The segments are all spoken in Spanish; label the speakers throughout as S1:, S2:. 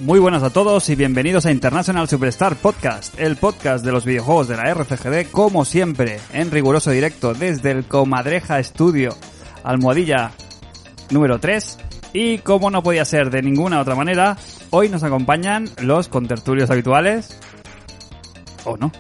S1: Muy buenas a todos y bienvenidos a International Superstar Podcast, el podcast de los videojuegos de la RCGD, como siempre, en riguroso directo desde el Comadreja Studio, almohadilla número 3. Y como no podía ser de ninguna otra manera, hoy nos acompañan los contertulios habituales. ¿O no?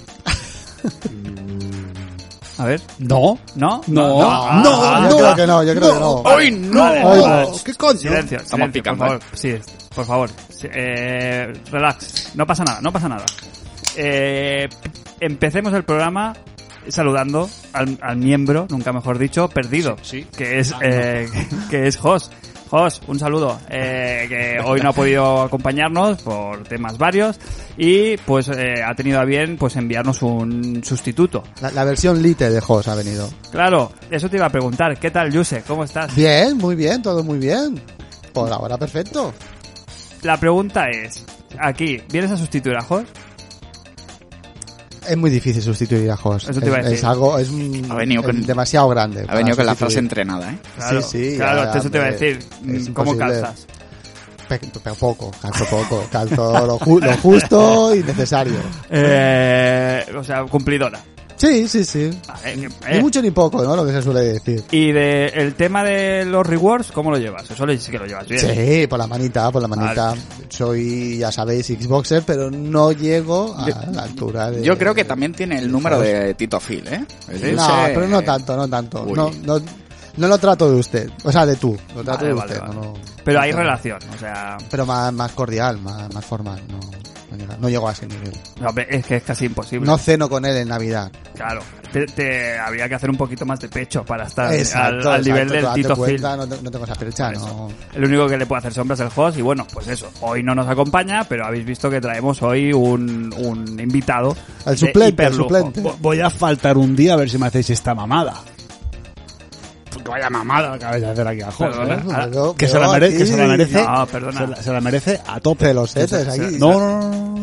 S1: A ver.
S2: No.
S1: ¿No?
S2: Yo creo que no.
S1: ¡Hoy no!
S2: Vale. ¿Qué coño?
S1: Silencio, por favor. Sí, por favor. Relax. No pasa nada. Empecemos el programa saludando al miembro, nunca mejor dicho, perdido.
S2: Sí.
S1: Que es Jos. Jos, un saludo, que hoy no ha podido acompañarnos por temas varios y pues ha tenido a bien pues enviarnos un sustituto.
S2: La versión lite de Jos ha venido.
S1: Claro, eso te iba a preguntar. ¿Qué tal, Yuse? ¿Cómo estás?
S2: Bien, muy bien, todo muy bien. Por ahora perfecto.
S1: La pregunta es, aquí, ¿vienes a sustituir a Jos?
S2: Es muy difícil sustituir a Jos.
S1: Eso te iba a decir.
S2: Es demasiado grande.
S3: Ha venido con la frase entrenada, ¿eh?
S1: Claro,
S2: sí.
S1: Claro, eso te iba a decir. ¿Cómo calzas?
S2: Pero poco. Calzo lo justo y necesario.
S1: O sea, cumplidora.
S2: Sí.
S1: Vale,
S2: Ni mucho ni poco, ¿no? Lo que se suele decir.
S1: Y el tema de los rewards, ¿cómo lo llevas? Eso sí que lo llevas bien.
S2: Sí, por la manita.
S1: Vale.
S2: Soy, ya sabéis, Xboxer, pero no llego a la altura de...
S3: Yo creo que también tiene el número de Tito Phil, ¿eh?
S2: No, pero no tanto.
S3: Uy.
S2: No lo trato de usted, o sea, de tú. Lo trato de usted.
S1: Vale.
S2: No,
S1: Pero hay relación, o sea...
S2: Pero más cordial, más formal. No llego a ese nivel.
S1: No, es que es casi imposible.
S2: No ceno con él en Navidad.
S1: Claro, te habría que hacer un poquito más de pecho para estar
S2: Exacto,
S1: al nivel del
S2: date
S1: Tito Phil.
S2: cuenta, no tengo esa percha, no.
S1: El único que le puede hacer sombra es el host y bueno, pues eso. Hoy no nos acompaña, pero habéis visto que traemos hoy un invitado.
S2: El
S1: de
S2: suplente.
S1: hiperlujo.
S4: Voy a faltar un día a ver si me hacéis esta mamada. Porque vaya mamada que acabáis de hacer aquí a Jos,
S1: Perdona.
S4: ¿eh? Que se la merece.
S1: No, perdona.
S4: Se la merece a tope.
S2: Te los setes aquí.
S4: No.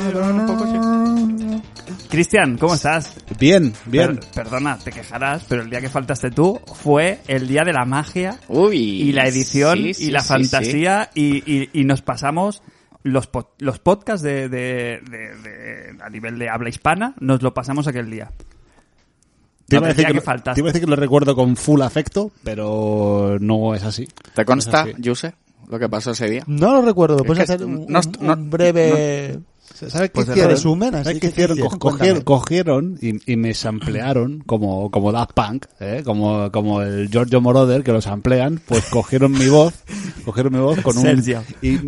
S1: Cristian, ¿cómo estás?
S4: Bien.
S1: Perdona, te quejarás, pero el día que faltaste tú fue el día de la magia y la edición y la fantasía y nos pasamos los podcasts de a nivel de habla hispana, nos lo pasamos aquel día.
S4: Te iba a decir que lo recuerdo con full afecto, pero no es así.
S3: ¿Te consta,
S4: No es así.
S3: Yuse, lo que pasó ese día?
S2: No lo recuerdo. ¿Puedes
S3: Es que
S2: hacer un
S3: no-
S2: breve... ¿Sabes qué
S1: Pues
S2: hicieron?
S1: el
S2: Resumen.
S4: ¿Sabes qué hicieron? Cogieron y me samplearon como Daft Punk, como el Giorgio Moroder, que lo samplean, pues cogieron mi voz con un...
S1: Sergio.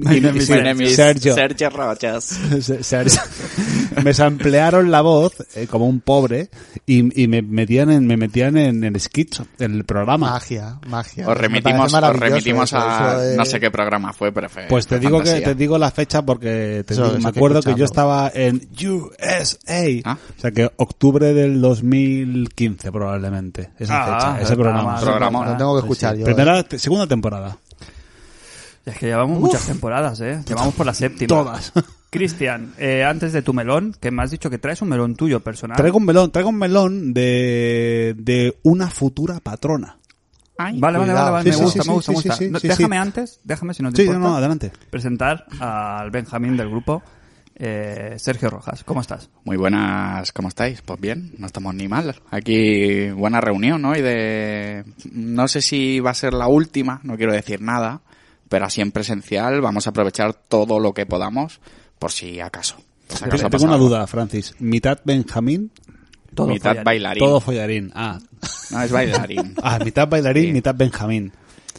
S3: Sergio Rochas.
S4: Sergio. Me samplearon la voz como un pobre y me metían en el sketch, en el programa.
S2: Magia.
S3: Os remitimos a...
S2: Eso es-
S3: No sé qué programa fue, pero fue...
S4: Pues te
S3: fue
S4: digo la fecha porque
S2: Eso
S4: me
S2: que
S4: acuerdo que yo
S2: escuchamos.
S4: estaba en USA.
S3: ¿Ah?
S4: O sea que octubre del 2015 probablemente. Esa fecha, ese programa.
S3: Programón.
S2: Lo tengo que escuchar yo.
S4: Segunda temporada.
S1: Es que llevamos muchas temporadas, Llevamos por la séptima.
S4: Todas.
S1: Cristian, antes de tu melón, que me has dicho que traes un melón tuyo personal.
S4: Traigo un melón de una futura patrona.
S1: Vale,
S2: Cuidado.
S1: me
S4: Sí,
S1: gusta.
S4: sí,
S1: No,
S4: sí,
S1: déjame
S4: sí.
S1: antes, si no te
S4: Sí,
S1: importa,
S4: no, adelante.
S1: presentar al Benjamín del grupo, Sergio Rojas. ¿Cómo estás?
S3: Muy buenas, ¿cómo estáis? Pues bien, no estamos ni mal. Aquí buena reunión, ¿no? No sé si va a ser la última, no quiero decir nada, pero así en presencial vamos a aprovechar todo lo que podamos por si acaso.
S4: Tengo una duda, Francis. ¿Mitad Benjamín?
S3: Mitad
S1: follarín.
S3: bailarín.
S4: Todo follarín.
S3: No, es bailarín.
S4: Mitad bailarín,
S3: Sí.
S4: mitad Benjamín.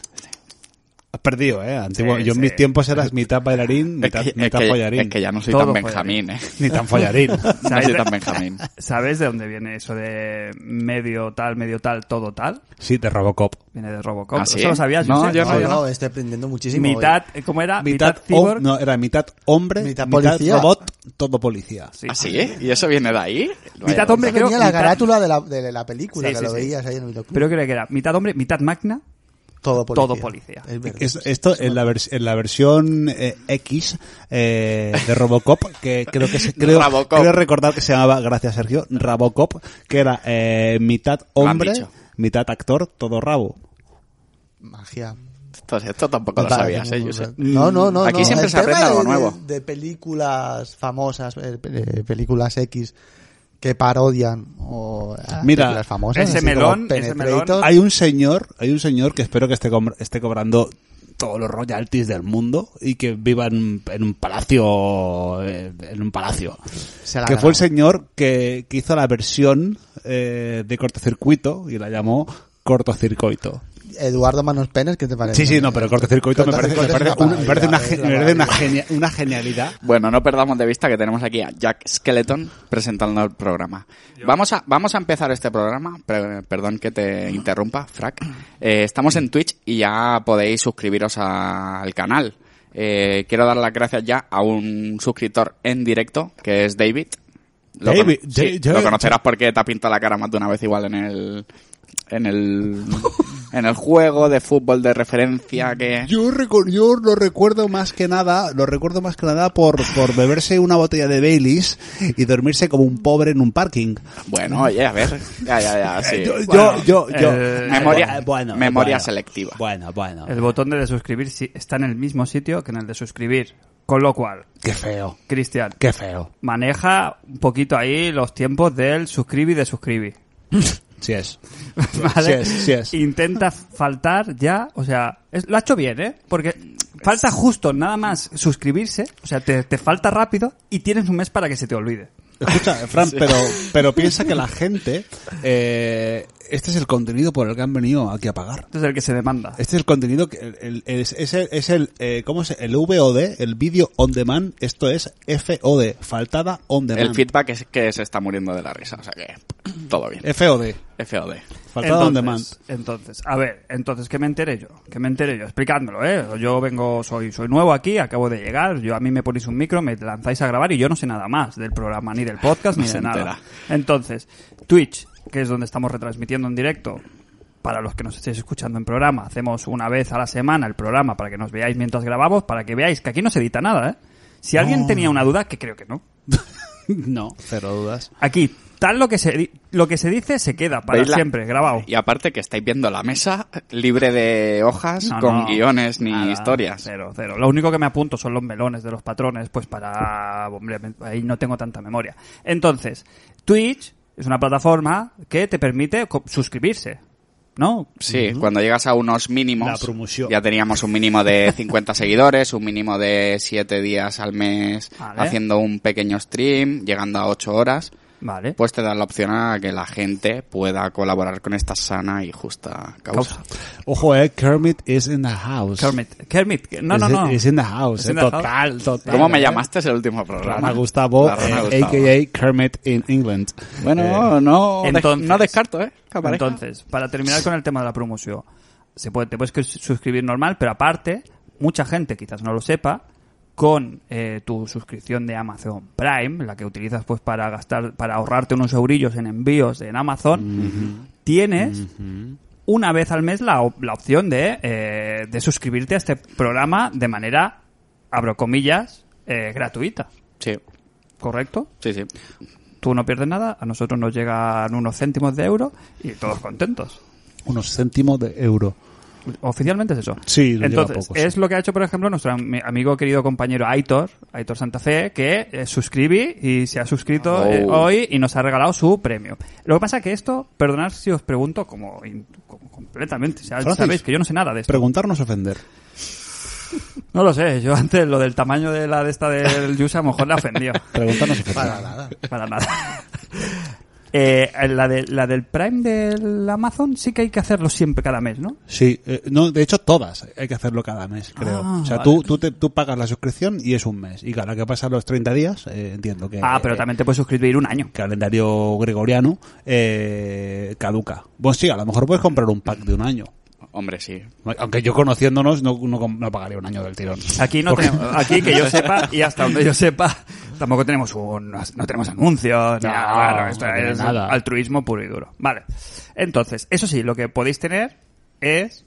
S4: Has perdido, Antiguo.
S1: Sí,
S4: yo en mis tiempos eras mitad bailarín, mitad follarín.
S3: Es que ya no soy
S1: Todo
S3: tan Benjamín,
S4: Ni tan follarín.
S3: No soy tan Benjamín.
S1: ¿Sabes de dónde viene eso de medio tal, todo tal?
S4: Sí, de Robocop.
S1: Viene de Robocop.
S3: ¿Ah, sí?
S1: ¿Eso lo sabías?
S3: No,
S1: Josep?
S3: yo no.
S2: No, estoy aprendiendo muchísimo.
S1: Mitad, ¿cómo era?
S4: Mitad
S1: cyborg.
S4: no, era mitad hombre,
S2: Mitad
S4: mitad
S2: policía.
S4: robot, todo policía.
S1: Sí.
S3: ¿Ah, sí? ¿Y eso viene de ahí?
S1: Mitad
S2: Hoy.
S1: hombre, creo.
S2: Venía la
S1: mitad-
S2: carátula de la película,
S1: Sí,
S2: que
S1: sí,
S2: lo
S1: sí.
S2: veías ahí en el videoclub.
S1: Pero creo que era mitad hombre, mitad máquina.
S2: Todo policía.
S1: Todo policía.
S2: Es verdad.
S4: Esto en la versión X de Robocop, que
S3: Rabocop.
S4: creo recordar que se llamaba, gracias Sergio, Rabocop, que era mitad
S3: Lo han
S4: hombre,
S3: dicho.
S4: mitad actor, todo rabo.
S2: Magia.
S3: Esto tampoco lo sabías, Josep.
S2: No.
S3: Aquí siempre
S2: El
S3: se aprende
S2: tema
S3: algo nuevo.
S2: De películas famosas, películas X que parodian o
S4: Mira,
S2: películas famosas.
S1: ese
S2: así
S1: melón,
S2: como
S1: ese
S2: Penetrator.
S1: melón.
S4: Hay un señor que espero que esté cobrando todos los royalties del mundo y que viva en un palacio,
S2: Se la
S4: que
S2: ha
S4: fue el
S2: ganado.
S4: señor que hizo la versión de cortocircuito y la llamó cortocircoito.
S2: Eduardo Manos Penes, ¿qué te parece?
S4: Sí, no, pero cortocircuito me parece
S2: Cortocircuito
S4: una genialidad.
S3: Bueno, no perdamos de vista que tenemos aquí a Jack Skeleton presentando el programa. Vamos a empezar este programa. Perdón que te interrumpa, Frac. Estamos en Twitch y ya podéis suscribiros al canal. Quiero dar las gracias ya a un suscriptor en directo, que es David. Lo conocerás porque te ha pintado la cara más de una vez igual en el juego de fútbol de referencia que...
S4: Yo lo recuerdo más que nada por beberse una botella de Baileys y dormirse como un pobre en un parking.
S3: Bueno, oye, a ver. Ya, sí. Memoria selectiva.
S4: Bueno.
S1: El botón de suscribir está en el mismo sitio que en el de suscribir. Con lo cual,
S4: Qué feo.
S1: Cristian,
S4: Qué feo.
S1: maneja un poquito ahí los tiempos del suscribir y de suscribir.
S4: Sí es.
S1: ¿Vale?
S4: Sí es.
S1: Intenta faltar ya, o sea, lo ha hecho bien, ¿eh? Porque falta justo nada más suscribirse, o sea, te falta rápido y tienes un mes para que se te olvide.
S4: Escucha, Fran, pero piensa que la gente, este es el contenido por el que han venido aquí a pagar.
S1: Este es el que se demanda.
S4: Este es el contenido que ¿cómo se? El VOD, el Video On Demand, esto es FOD, faltada on demand.
S3: El feedback es que se está muriendo de la risa, o sea que todo bien.
S4: FOD, faltada on demand.
S1: Entonces, ¿qué me enteré yo? Explicádmelo, ¿eh? Yo soy nuevo aquí, acabo de llegar, a mí me ponéis un micro, me lanzáis a grabar y yo no sé nada más del programa, ni del podcast, ni
S3: No se
S1: de nada.
S3: entera.
S1: Entonces, Twitch, que es donde estamos retransmitiendo en directo, para los que nos estéis escuchando en programa, hacemos una vez a la semana el programa para que nos veáis mientras grabamos, para que veáis que aquí no se edita nada, ¿eh? Si alguien tenía una duda, que creo que no.
S4: No, cero dudas.
S1: Aquí, lo que se dice se queda para
S3: ¿Veis
S1: siempre, grabado.
S3: Y aparte que estáis viendo la mesa libre de hojas,
S1: No,
S3: con
S1: no,
S3: guiones ni
S1: nada,
S3: historias.
S1: Cero. Lo único que me apunto son los melones de los patrones, pues hombre, ahí no tengo tanta memoria. Entonces, Twitch es una plataforma que te permite suscribirse, ¿no?
S3: Sí, cuando llegas a unos
S4: La
S3: mínimos,
S4: promoción.
S3: ya teníamos un mínimo de 50 seguidores, un mínimo de 7 días al mes
S1: Vale.
S3: haciendo un pequeño stream, llegando a 8 horas,
S1: Vale.
S3: pues te dan la opción a que la gente pueda colaborar con esta sana y justa causa.
S4: Ojo, Kermit is in the house.
S1: Kermit. No.
S4: Is in the house.
S1: Is in the
S4: Total.
S3: ¿Cómo me llamaste el último programa?
S4: Rana Gustavo,
S3: La Rana Gustavo.
S4: a.k.a. Kermit in England.
S3: Bueno,
S1: entonces-
S3: no descarto, ¿eh? Que aparezca.
S1: Entonces, para terminar con el tema de la promoción, te puedes suscribir normal, pero aparte, mucha gente quizás no lo sepa, con tu suscripción de Amazon Prime, la que utilizas pues para ahorrarte unos eurillos en envíos en Amazon, tienes una vez al mes la opción de suscribirte a este programa de manera, abro comillas, gratuita.
S3: Sí,
S1: ¿Correcto?
S3: sí.
S1: Tú no pierdes nada, a nosotros nos llegan unos céntimos de euro y todos contentos.
S4: Unos céntimos de euro.
S1: Oficialmente es eso.
S4: Sí, lo lleva
S1: Entonces,
S4: poco, sí.
S1: es lo que ha hecho, por ejemplo, nuestro amigo querido compañero Aitor Santa Fe, que suscribí y se ha suscrito hoy y nos ha regalado su premio. Lo que pasa es que esto, perdonad si os pregunto como completamente, o sea,
S4: Francis,
S1: sabéis que yo no sé nada de esto.
S4: Preguntarnos ofender.
S1: No lo sé, yo antes lo del tamaño de esta del Yusa a lo mejor le ofendió.
S4: Preguntarnos ofender.
S2: Para nada.
S1: Para nada. La del Prime del Amazon sí que hay que hacerlo siempre cada mes, ¿no?
S4: Sí, no, de hecho todas hay que hacerlo cada mes, creo.
S1: Ah,
S4: o sea,
S1: vale.
S4: tú pagas la suscripción y es un mes. Y cada que pasan los 30 días, entiendo que...
S1: Pero también te puedes suscribir un año.
S4: Calendario gregoriano caduca. Bueno, sí, a lo mejor puedes comprar un pack de un año.
S3: Hombre, sí.
S4: Aunque yo conociéndonos no pagaría un año del tirón.
S1: Aquí aquí que yo sepa y hasta donde yo sepa tampoco tenemos no tenemos anuncios, claro, esto
S4: no tiene
S1: es
S4: nada.
S1: altruismo puro y duro. Vale. Entonces, eso sí, lo que podéis tener es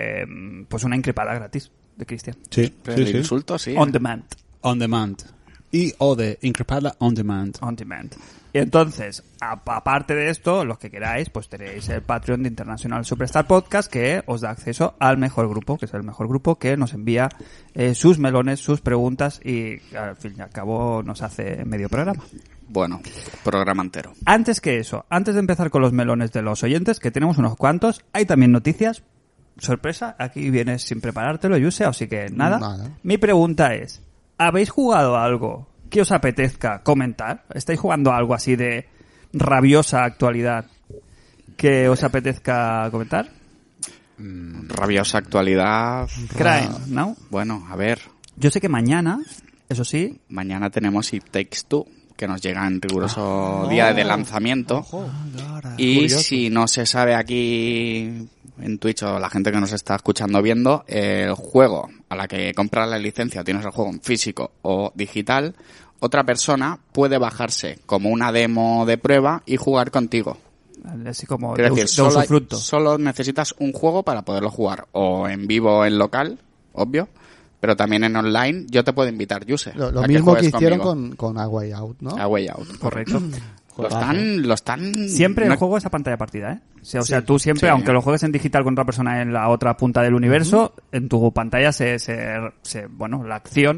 S1: pues una increpada gratis de Cristian.
S4: Sí,
S3: Pero
S4: sí,
S3: el
S4: sí.
S3: insulto, sí.
S1: On demand.
S4: On demand. Y o de Increpala On Demand.
S1: On Demand. Y entonces, aparte de esto, los que queráis, pues tenéis el Patreon de International Superstar Podcast, que os da acceso al mejor grupo, que es el mejor grupo que nos envía sus melones, sus preguntas y al fin y al cabo nos hace medio programa.
S3: Bueno, programa entero.
S1: Antes que eso, antes de empezar con los melones de los oyentes, que tenemos unos cuantos, hay también noticias. Sorpresa, aquí vienes sin preparártelo, Yuse, así que nada. Mi pregunta es, ¿habéis jugado algo que os apetezca comentar? ¿Estáis jugando algo así de rabiosa actualidad que os apetezca comentar?
S3: Rabiosa actualidad.
S1: Crime, ¿no?
S3: Bueno, a ver.
S1: Yo sé que mañana, eso sí...
S3: Mañana tenemos It Takes Two, que nos llega en riguroso día de lanzamiento. Y
S2: curioso.
S3: si no se sabe aquí en Twitch o la gente que nos está escuchando viendo, el juego a la que compras la licencia o tienes el juego en físico o digital, otra persona puede bajarse como una demo de prueba y jugar contigo.
S1: Así como
S3: Es decir,
S1: usufructo.
S3: solo necesitas un juego para poderlo jugar, o en vivo o en local, obvio, pero también en online. Yo te puedo invitar, Yuse.
S2: Lo
S3: a
S2: mismo que
S3: juegues
S2: hicieron
S3: conmigo.
S2: con A Way Out, ¿no?
S3: A Way Out.
S1: Correcto.
S3: Lo están...
S1: Siempre el
S3: no-
S1: juego es a pantalla partida, ¿eh? O sea, tú siempre,
S3: Sí.
S1: aunque lo juegues en digital con otra persona en la otra punta del universo, en tu pantalla bueno, la acción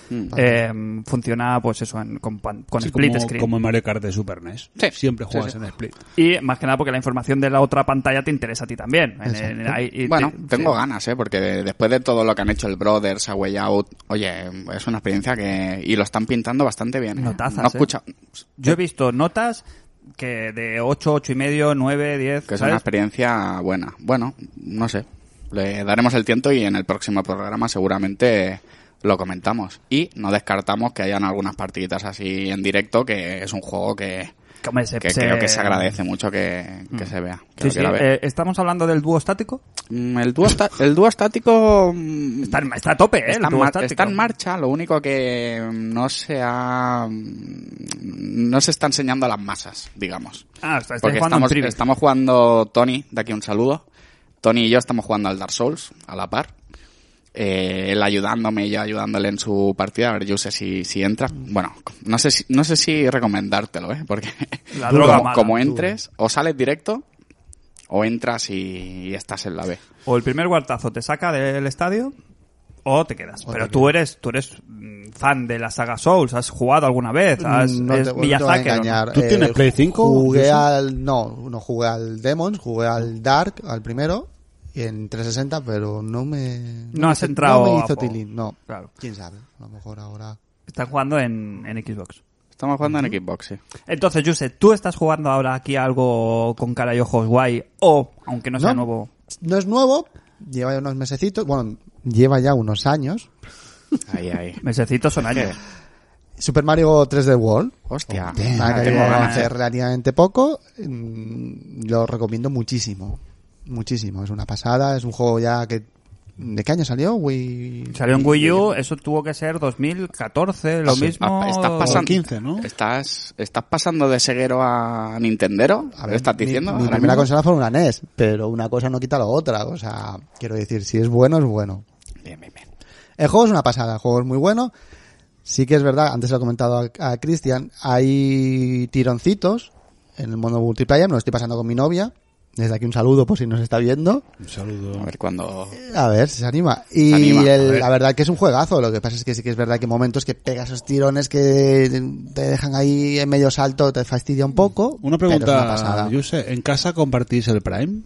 S1: funciona, pues eso, con
S4: Sí,
S1: split
S4: como,
S1: screen.
S4: como en Mario Kart de Super NES.
S3: Sí.
S4: Siempre
S3: Sí,
S4: juegas
S3: sí.
S4: en split.
S1: Y más que nada porque la información de la otra pantalla te interesa a ti también.
S2: Exacto.
S3: Bueno, tengo ganas, porque después de todo lo que han hecho el Brothers, A Way Out, oye, es una experiencia que... Y lo están pintando bastante bien.
S1: Notazas,
S3: No escucha...
S1: Yo he visto notas que de 8, 8,5, 9, 10,
S3: Que es
S1: ¿sabes?
S3: una experiencia buena. Bueno, no sé. Le daremos el tiento y en el próximo programa seguramente lo comentamos. Y no descartamos que hayan algunas partiditas así en directo, que es un juego que creo que se agradece mucho que se vea. Que
S1: Sí,
S3: lo
S1: sí.
S3: quiera ver.
S1: ¿Estamos hablando del dúo estático?
S3: El dúo estático
S1: Está a tope, ¿eh?
S3: está,
S1: El dúo
S3: está
S1: estático.
S3: en marcha, lo único que no se está enseñando a las masas, digamos.
S1: Estáis
S3: Porque
S1: jugando en privy.
S3: estamos jugando, Tony, de aquí un saludo. Tony y yo estamos jugando al Dark Souls a la par. Él ayudándome y yo ayudándole en su partida. A ver, yo sé si entra. Bueno, no sé si recomendártelo, porque
S1: La droga mala.
S3: como entres, o sales directo, o entras y estás en la B.
S1: O el primer guardazo te saca del estadio, o te quedas. Pero tú eres fan de la saga Souls, ¿has jugado alguna vez?
S2: No
S1: ¿Es
S2: te voy a
S1: Miyazaki,
S2: engañar.
S4: ¿Tú tienes Play 5?
S2: Jugué
S4: José?
S2: no jugué al Demons, jugué al Dark, al primero, y en 360, pero no
S1: has entrado
S2: No me
S1: a
S2: hizo
S1: poco.
S2: tilín, no.
S1: Claro.
S2: Quién sabe, a lo mejor ahora...
S1: Están jugando en Xbox.
S3: Estamos jugando en Xbox, sí.
S1: Entonces, Jose, ¿tú estás jugando ahora aquí algo con cara y ojos guay? O, aunque no sea nuevo...
S2: No es nuevo, lleva ya unos mesecitos, bueno, lleva ya unos años.
S3: Ahí.
S1: Mesecitos son años.
S2: Super Mario 3D World.
S3: Hostia,
S2: Nada, que
S3: tengo ganas.
S2: hace relativamente poco. Lo recomiendo muchísimo. Muchísimo. Es una pasada. Es un juego ya que... ¿De qué año salió?
S1: Salió en Wii U, eso tuvo que ser 2014, lo mismo...
S3: Estás pasando,
S4: 15, ¿no?
S3: Estás pasando de ceguero a Nintendero.
S2: A ver,
S3: ¿Estás diciendo?
S2: Mi
S3: ahora
S2: primera
S3: mismo?
S2: consola fue una NES, pero una cosa no quita la otra. O sea, quiero decir, si es bueno, es bueno.
S3: Bien.
S2: El juego es una pasada, el juego es muy bueno. Sí que es verdad, antes lo he comentado a Cristian, hay tironcitos en el modo multiplayer, me lo estoy pasando con mi novia. Desde aquí un saludo por si nos está viendo.
S4: Un saludo.
S3: A ver cuándo...
S2: A ver si se anima. Y
S3: Se anima, a ver.
S2: la verdad que es un juegazo. Lo que pasa es que sí que es verdad que hay momentos que pegas esos tirones que te dejan ahí en medio salto, te fastidia un poco.
S4: Una
S2: pero es
S4: pregunta,
S2: pasada.
S4: Yuse, ¿en casa compartís el Prime?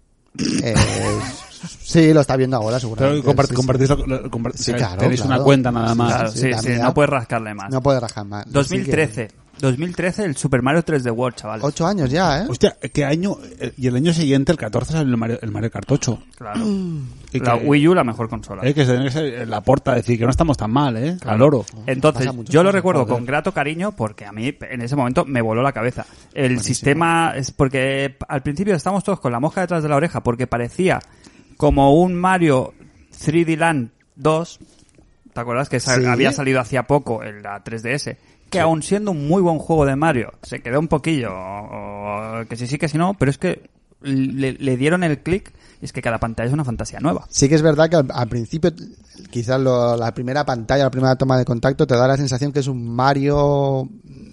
S2: Sí, lo está viendo ahora
S4: Pero
S2: seguramente.
S4: compartís
S2: Sí, claro,
S4: tenéis
S2: claro.
S4: una cuenta nada más.
S1: Claro,
S2: sí,
S1: sí,
S2: la
S1: sí,
S2: mía.
S1: no puedes rascarle más.
S2: No puede rajar más.
S1: 2013, el Super Mario 3D World, chavales.
S2: 8 años ya, ¿eh?
S4: Hostia, ¿qué año? Y el año siguiente, el 14, salió el Mario Kart 8.
S1: Claro.
S4: Y
S1: La
S4: que-
S1: Wii U, la mejor consola.
S4: Que se tiene que ser la porta, decir que no estamos tan mal, al oro.
S1: Entonces,
S2: Pasa mucho,
S1: yo lo
S2: pasa,
S1: recuerdo
S2: joder.
S1: con grato cariño porque a mí en ese momento me voló la cabeza. El sistema es porque al principio estábamos todos con la mosca detrás de la oreja porque parecía como un Mario 3D Land 2. ¿Te acuerdas que
S2: Sí.
S1: había salido hacía poco en la 3DS? Que aun siendo un muy buen juego de Mario, se quedó un poquillo, que sí, que sí no, pero es que le dieron el clic, y es que cada pantalla es una fantasía nueva.
S2: Sí que es verdad que al principio, quizás la primera pantalla, la primera toma de contacto te da la sensación que es un Mario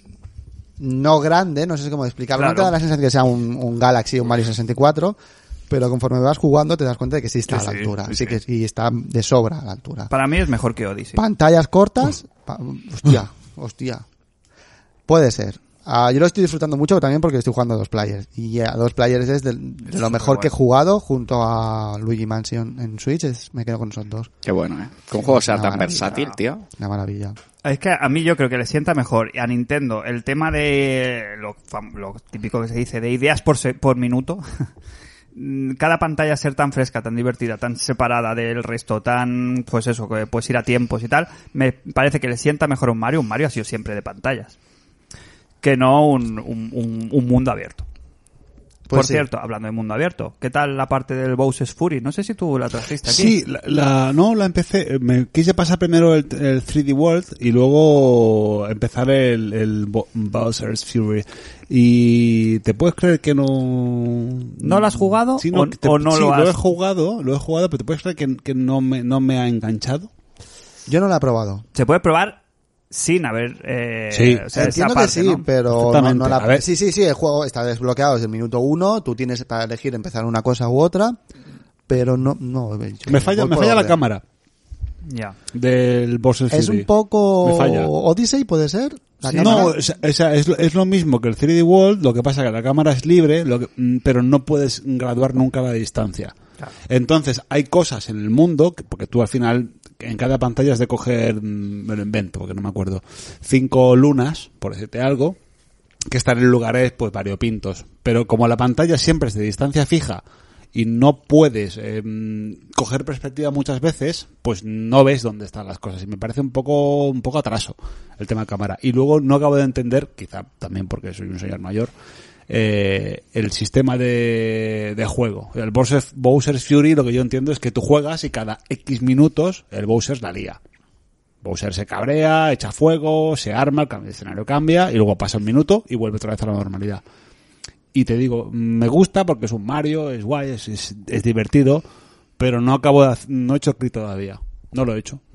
S2: no grande, no sé cómo explicarlo,
S1: Claro.
S2: no te da la sensación que sea un Galaxy o un Mario 64, pero conforme vas jugando te das cuenta de que sí está
S1: Sí,
S2: a la
S1: sí,
S2: altura,
S1: sí,
S2: sí que
S1: sí.
S2: y está de sobra a la altura.
S1: Para mí es mejor que Odyssey.
S2: Pantallas cortas, hostia. Puede ser. Yo lo estoy disfrutando mucho también porque estoy jugando a 2 players. Y a 2 players es de lo mejor que he jugado junto a Luigi Mansion en Switch. Me quedo con esos 2.
S3: Qué bueno, ¿eh? Que un juego sea
S2: Una
S3: tan
S2: maravilla.
S3: versátil, tío.
S2: Una maravilla.
S1: Es que a mí yo creo que le sienta mejor a Nintendo el tema de lo típico que se dice, de ideas por minuto. Cada pantalla ser tan fresca, tan divertida, tan separada del resto, tan, pues eso, que puedes ir a tiempos y tal, me parece que le sienta mejor a un Mario. Un Mario ha sido siempre de pantallas, que no un mundo abierto.
S2: Pues
S1: Por
S2: sí.
S1: cierto, hablando de mundo abierto, ¿qué tal la parte del Bowser's Fury? No sé si tú la trajiste aquí.
S4: Sí, la empecé. Me quise pasar primero el 3D World y luego empezar el Bowser's Fury. Y te puedes creer que no.
S1: ¿No lo has jugado
S4: Sí,
S1: o no
S4: sí,
S1: lo has?
S4: lo he jugado, pero te puedes creer que no me ha enganchado.
S2: Yo no lo he probado.
S1: Se puede probar sin haber...
S4: Sí.
S1: o sea, esa
S2: Entiendo
S1: parte,
S2: que sí,
S1: ¿no?
S2: pero no
S4: Exactamente.
S2: la...
S4: A ver.
S2: Sí, el juego está desbloqueado desde el minuto 1. Tú tienes para elegir empezar una cosa u otra, pero no he dicho.
S4: Me falla la
S2: orden.
S4: cámara
S1: Ya.
S4: del Bowser's Fury.
S2: Es un poco
S4: Me falla.
S2: Odyssey, ¿puede ser? ¿La
S4: Sí,
S2: cámara?
S4: no, es lo mismo que el 3D World, lo que pasa que la cámara es libre, pero no puedes graduar nunca la distancia.
S1: Claro.
S4: Entonces, hay cosas en el mundo, porque tú al final, en cada pantalla has de coger, me lo invento, porque no me acuerdo, 5 lunas, por decirte algo, que están en lugares pues variopintos. Pero como la pantalla siempre es de distancia fija y no puedes coger perspectiva muchas veces, pues no ves dónde están las cosas. Y me parece un poco atraso el tema de cámara. Y luego no acabo de entender, quizá también porque soy un señor mayor, el sistema de juego. El Bowser's Fury, lo que yo entiendo es que tú juegas y cada X minutos el Bowser la lía. Bowser se cabrea, echa fuego, se arma, el escenario cambia y luego pasa un minuto y vuelve otra vez a la normalidad. Y te digo, me gusta porque es un Mario, es guay, es divertido, pero no he hecho clic todavía. No lo he hecho.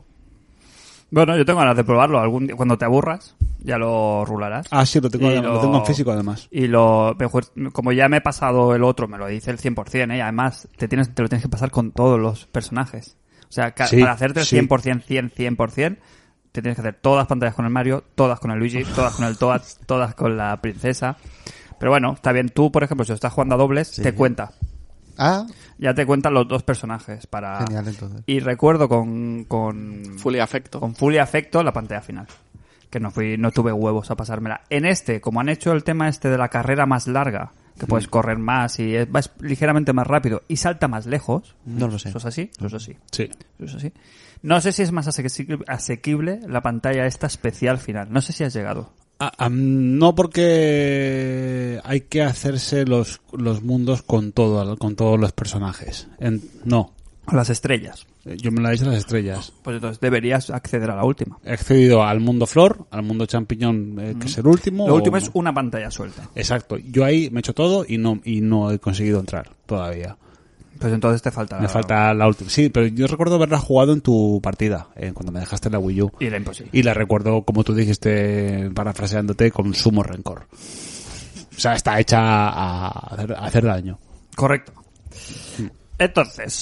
S1: Bueno, yo tengo ganas de probarlo. Algún día, cuando te aburras, ya lo rularás.
S4: Ah, sí, lo tengo
S1: Y
S4: en físico además.
S1: Y como ya me he pasado el otro, me lo dice el 100%, ¿eh? Además, te lo tienes que pasar con todos los personajes. O sea,
S4: Sí,
S1: para hacerte el
S4: sí.
S1: 100%, 100%, te tienes que hacer todas las pantallas con el Mario, todas con el Luigi, todas con el Toad, todas con la princesa. Pero bueno, está bien. Tú, por ejemplo, si estás jugando a dobles, te cuenta.
S2: Ah,
S1: Ya te cuentan los dos personajes para...
S2: genial entonces.
S1: Y recuerdo con
S3: Fully afecto.
S1: con Fully Afecto la pantalla final. Que no tuve huevos a pasármela. En como han hecho el tema de la carrera más larga, que puedes correr más y vas ligeramente más rápido y salta más lejos.
S2: No lo sé.
S1: ¿Eso es así? Eso es así.
S4: Sí.
S1: Eso es así. No sé si es más asequible la pantalla esta especial final. No sé si has llegado.
S4: No, porque hay que hacerse los mundos con todos los personajes. No.
S1: O las estrellas.
S4: Yo me la he hecho las estrellas.
S1: Pues entonces deberías acceder a la última.
S4: He accedido al mundo flor, al mundo champiñón, que es el último.
S1: Lo último es una pantalla suelta.
S4: Exacto. Yo ahí me he hecho todo y no he conseguido entrar todavía.
S1: Pues entonces te falta...
S4: Me falta la última. Sí, pero yo recuerdo haberla jugado en tu partida, cuando me dejaste la Wii U.
S1: Y era imposible.
S4: Y la recuerdo, como tú dijiste, parafraseándote, con sumo rencor. O sea, está hecha a hacer daño.
S1: Correcto. Entonces,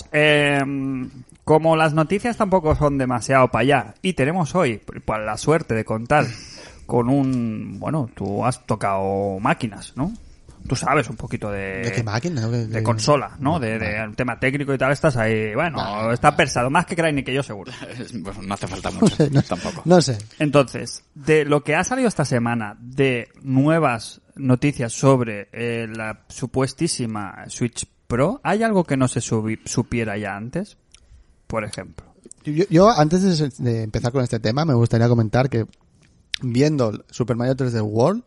S1: como las noticias tampoco son demasiado para allá, y tenemos hoy pues, la suerte de contar con Bueno, tú has tocado máquinas, ¿no? Tú sabes un poquito
S2: ¿De qué máquina?
S1: de consola, ¿no? De un tema técnico y tal, estás ahí... Bueno, está versado, más que Craig que yo seguro.
S3: Pues no hace falta mucho, tampoco.
S2: No sé.
S1: Entonces, de lo que ha salido esta semana de nuevas noticias sobre la supuestísima Switch Pro, ¿hay algo que no se supiera ya antes? Por ejemplo.
S2: Yo antes de empezar con este tema, me gustaría comentar que viendo Super Mario 3D World,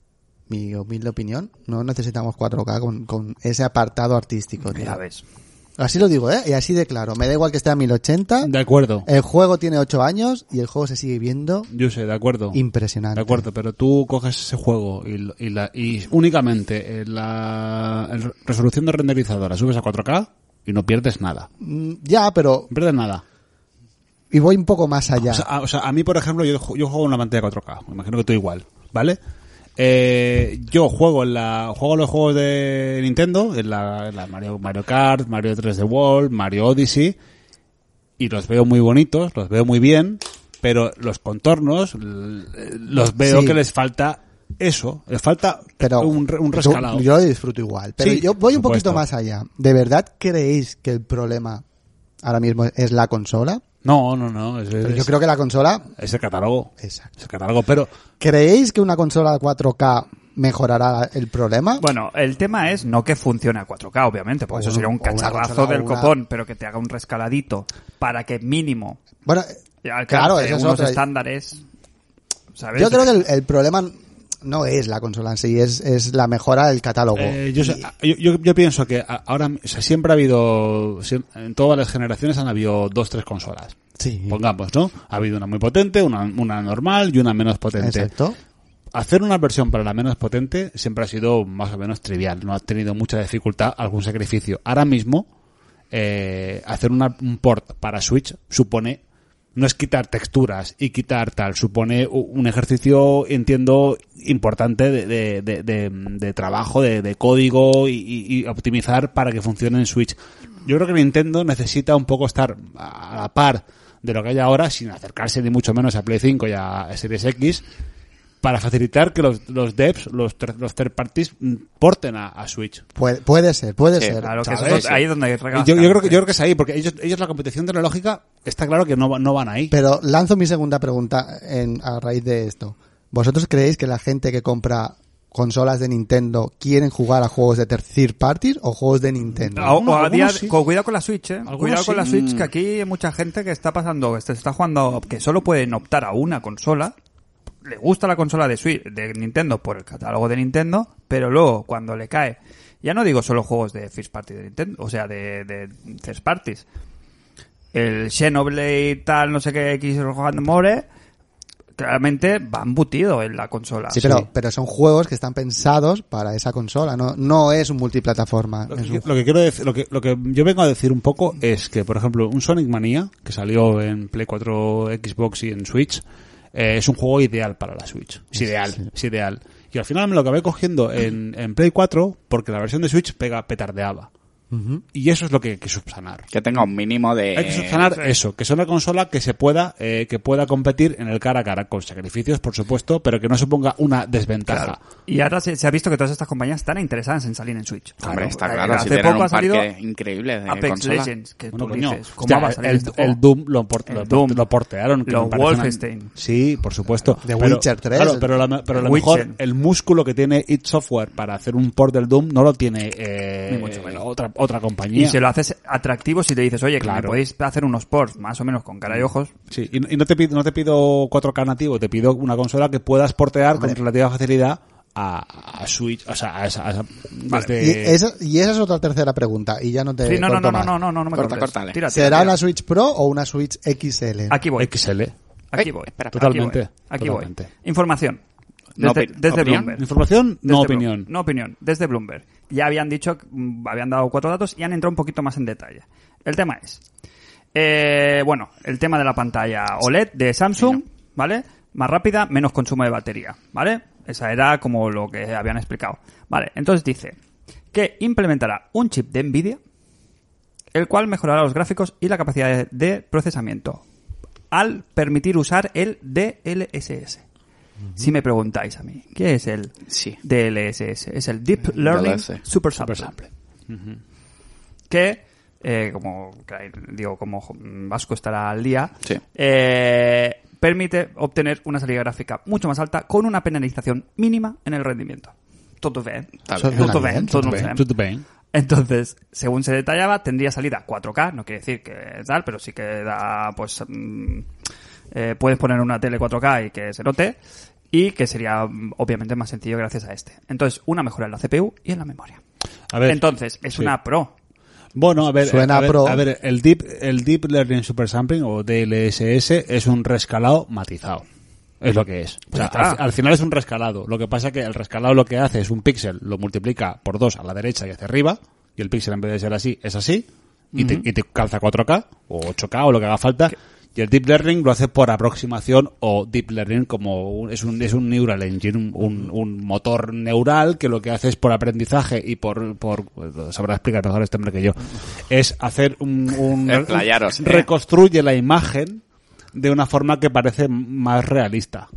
S2: mi humilde opinión, no necesitamos 4K con ese apartado artístico. Tío.
S1: Ya ves.
S2: Así lo digo, y así de claro. Me da igual que esté a 1080.
S4: De acuerdo.
S2: El juego tiene 8 años y el juego se sigue viendo
S4: Yo sé, de acuerdo.
S2: impresionante.
S4: De acuerdo, pero tú coges ese juego y únicamente la resolución de renderizadora subes a 4K y no pierdes nada.
S2: Ya, pero...
S4: No pierdes nada.
S2: Y voy un poco más allá.
S4: O sea, a mí, por ejemplo, yo juego en una pantalla 4K. Me imagino que tú igual, ¿vale? Yo juego los juegos de Nintendo, en la Mario Kart, Mario 3D World, Mario Odyssey, y los veo muy bonitos, los veo muy bien, pero los contornos los veo
S2: Sí.
S4: que les falta eso, les falta
S2: Pero
S4: un rescalado.
S2: yo lo disfruto igual. Pero
S4: Sí,
S2: yo voy un
S4: por
S2: poquito
S4: supuesto.
S2: más allá. ¿De verdad creéis que el problema ahora mismo es la consola?
S4: No,
S2: Yo creo que la consola...
S4: es el catálogo.
S2: Exacto.
S4: Es el catálogo, pero
S2: ¿Creéis que una consola 4K mejorará el problema?
S1: Bueno, el tema es no que funcione a 4K, obviamente, porque eso sería un
S2: O una
S1: cacharrazo
S2: consola,
S1: del
S2: una-
S1: copón, pero que te haga un rescaladito para que mínimo
S2: Bueno,
S1: alcance
S2: claro, eso es
S1: unos
S2: otra.
S1: estándares, ¿sabes?
S2: Yo creo que el problema no es la consola en sí, es la mejora del catálogo.
S4: yo pienso que ahora, o sea, siempre ha habido, en todas las generaciones han habido 2-3 consolas.
S2: Sí.
S4: Pongamos, ¿no? Ha habido una muy potente, una normal y una menos potente.
S2: Exacto.
S4: Hacer una versión para la menos potente siempre ha sido más o menos trivial, no ha tenido mucha dificultad, algún sacrificio. Ahora mismo, hacer un port para Switch supone, no es quitar texturas y quitar tal, supone un ejercicio, entiendo, importante de trabajo, de código y optimizar para que funcione en Switch. Yo creo que Nintendo necesita un poco estar a la par de lo que hay ahora, sin acercarse ni mucho menos a Play 5 y a Series X, para facilitar que los devs, los third parties, porten a Switch.
S2: Puede ser.
S1: Claro, que eso
S4: ¿sabes?
S1: es ahí donde regastan.
S4: Yo creo que es ahí, porque ellos la competición tecnológica está claro que no van ahí.
S2: Pero lanzo mi segunda pregunta a raíz de esto. ¿Vosotros creéis que la gente que compra consolas de Nintendo quieren jugar a juegos de third parties o juegos de Nintendo?
S1: Algunos
S4: sí.
S1: Cuidado con la Switch,
S4: Algunos
S1: Cuidado con
S4: sí.
S1: la Switch, que aquí hay mucha gente que está pasando, que se está jugando, que solo pueden optar a una consola. Le gusta la consola de Nintendo por el catálogo de Nintendo, pero luego cuando le cae, ya no digo solo juegos de first party de Nintendo, o sea, de third parties, el Xenoblade tal, no sé qué, X More, claramente va embutido en la consola.
S2: Sí, pero son juegos que están pensados para esa consola, no es un multiplataforma.
S4: Lo
S2: es un-
S4: que quiero decir, lo que yo vengo a decir un poco es que, por ejemplo, un Sonic Mania, que salió en Play 4, Xbox y en Switch, es un juego ideal para la Switch. Es ideal. Y al final me lo acabé cogiendo en Play 4 porque la versión de Switch petardeaba. Y eso es lo que hay que subsanar.
S3: Que tenga un mínimo de...
S4: Hay que subsanar eso, que sea una consola que que pueda competir en el cara a cara, con sacrificios, por supuesto, pero que no suponga una desventaja.
S1: Claro. Y ahora se ha visto que todas estas compañías están interesadas en salir en Switch.
S3: Hombre, está
S1: Hace
S3: claro, si
S1: poco
S3: tienen
S1: ha
S3: un
S1: salido
S3: parque increíble de
S1: Apex
S3: consolas.
S1: Legends, que
S4: Bueno,
S1: tú
S4: coño,
S1: dices, ¿cómo
S4: hostia,
S1: va a salir este juego?
S4: el Doom
S1: El Doom,
S4: lo portearon. que
S1: los
S4: me parece una-
S1: Wolfenstein.
S4: Sí, por supuesto.
S2: The Witcher 3.
S4: Claro, pero a lo
S1: Witcher.
S4: mejor el músculo que tiene id Software para hacer un port del Doom no lo tiene
S1: Ni mucho menos.
S4: otra compañía.
S1: Y se lo haces atractivo si te dices, oye, que me
S4: Claro.
S1: podéis hacer unos ports más o menos con cara y ojos.
S4: Sí, y no te pido 4K nativo, te pido una consola que puedas portear con relativa facilidad a Switch, o sea, a esa desde-
S2: Y esa es otra tercera pregunta, y ya no te
S1: Sí, no
S2: corto más.
S1: me
S3: Corta,
S1: cortes.
S3: córtale.
S1: Tira,
S2: ¿Será
S1: tira.
S2: una Switch Pro o una Switch XL?
S1: Aquí voy.
S4: XL.
S1: Aquí
S3: Ay,
S1: voy.
S3: espera,
S4: totalmente,
S1: Aquí
S4: totalmente.
S1: voy. Información.
S3: No
S1: Desde,
S3: opi-
S1: desde
S3: opinión.
S1: Bloomberg.
S4: Información, no
S1: Desde
S4: opinión.
S1: No opinión, desde Bloomberg. Ya habían dicho, habían dado 4 datos y han entrado un poquito más en detalle. El tema es, el tema de la pantalla OLED de Samsung, ¿vale? Más rápida, menos consumo de batería, ¿vale? Esa era como lo que habían explicado. Vale, entonces dice que implementará un chip de Nvidia, el cual mejorará los gráficos y la capacidad de procesamiento, al permitir usar el DLSS. Si me preguntáis a mí, ¿qué es el
S3: Sí.
S1: DLSS? Es el Deep Learning
S3: DLSS.
S1: Super Sample. Que, como Vasco estará al día,
S3: Sí.
S1: permite obtener una salida gráfica mucho más alta con una penalización mínima en el rendimiento. Todo bien.
S2: Eso
S3: bien.
S1: Todo
S2: bien,
S1: bien.
S2: todo
S1: Todo
S2: bien.
S1: bien.
S4: Todo bien.
S1: Entonces, según se detallaba, tendría salida 4K, no quiere decir que tal, pero sí que da, pues, puedes poner una tele 4K y que se note, y que sería, obviamente, más sencillo gracias a este. Entonces, una mejora en la CPU y en la memoria.
S4: A ver,
S1: Entonces, es
S4: sí.
S1: una Pro.
S4: Bueno, a ver,
S2: Suena pro.
S4: a ver, el Deep Learning Supersampling o DLSS es un rescalado matizado. Es lo que es. O sea, al final es un rescalado. Lo que pasa es que el rescalado lo que hace es un píxel, lo multiplica por 2 a la derecha y hacia arriba, y el píxel en vez de ser así, es así, y te calza 4K o 8K o lo que haga falta. Y el Deep Learning lo hace por aproximación, o Deep Learning es un Neural Engine, un motor neural que lo que hace es por aprendizaje y por sabrá explicar mejor este hombre que yo, es hacer
S3: Explayaros,
S4: reconstruye la imagen de una forma que parece más realista.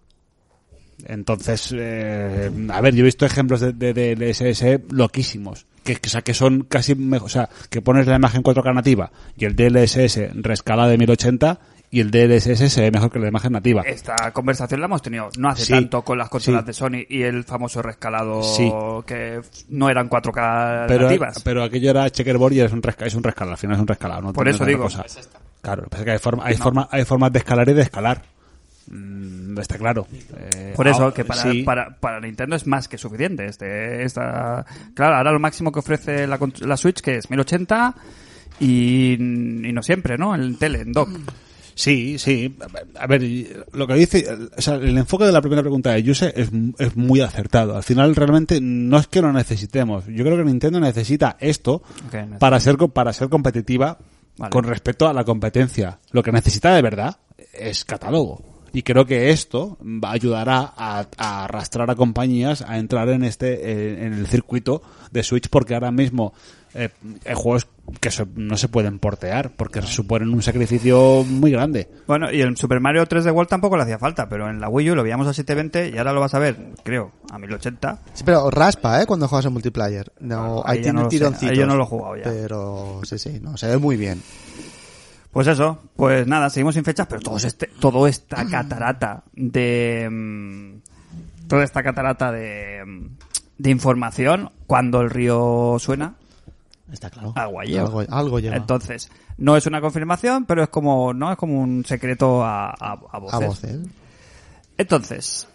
S4: Entonces, a ver, yo he visto ejemplos de DLSS loquísimos, que son casi mejor, o sea, que pones la imagen 4K nativa y el DLSS rescala de 1080 y el DLSS se ve mejor que la imagen nativa.
S1: Esta conversación la hemos tenido no hace
S4: Sí.
S1: tanto con las consolas
S4: Sí.
S1: de Sony y el famoso rescalado
S4: Sí.
S1: que no eran 4K nativas.
S4: Pero aquello era checkerboard y es un rescalado, al final es un rescalado. No
S1: Por
S4: tiene
S1: eso
S4: otra
S1: digo.
S4: cosa. Claro, lo que pasa es que hay formas de escalar y de escalar. Está claro.
S1: Por eso, que
S4: sí.
S1: para Nintendo es más que suficiente. Claro, ahora lo máximo que ofrece la Switch, que es 1080 y no siempre, ¿no? En tele, en dock.
S4: Sí. A ver, lo que dice, o sea, el enfoque de la primera pregunta de Yuse es muy acertado. Al final, realmente, no es que lo necesitemos. Yo creo que Nintendo necesita esto para ser competitiva. Vale. Con respecto a la competencia. Lo que necesita de verdad es catálogo. Y creo que esto ayudará a arrastrar a compañías a entrar en el circuito de Switch, porque ahora mismo hay juegos que no se pueden portear porque suponen un sacrificio muy grande.
S1: Bueno, y el Super Mario 3D World tampoco le hacía falta, pero en la Wii U lo veíamos a 720 y ahora lo vas a ver, creo, a 1080.
S2: Sí, pero raspa, cuando juegas en multiplayer. No,
S1: Bueno,
S2: ahí tiene
S1: no
S2: tironcitos.
S1: ahí yo no lo he jugado ya.
S2: Pero sí, no, se ve muy bien.
S1: Pues eso, pues nada, seguimos sin fechas, pero toda esta catarata de información, cuando el río suena,
S2: Está claro.
S1: agua lleva.
S2: Algo lleva.
S1: Entonces, no es una confirmación, pero es como un secreto a voces.
S2: A voces.
S1: Entonces,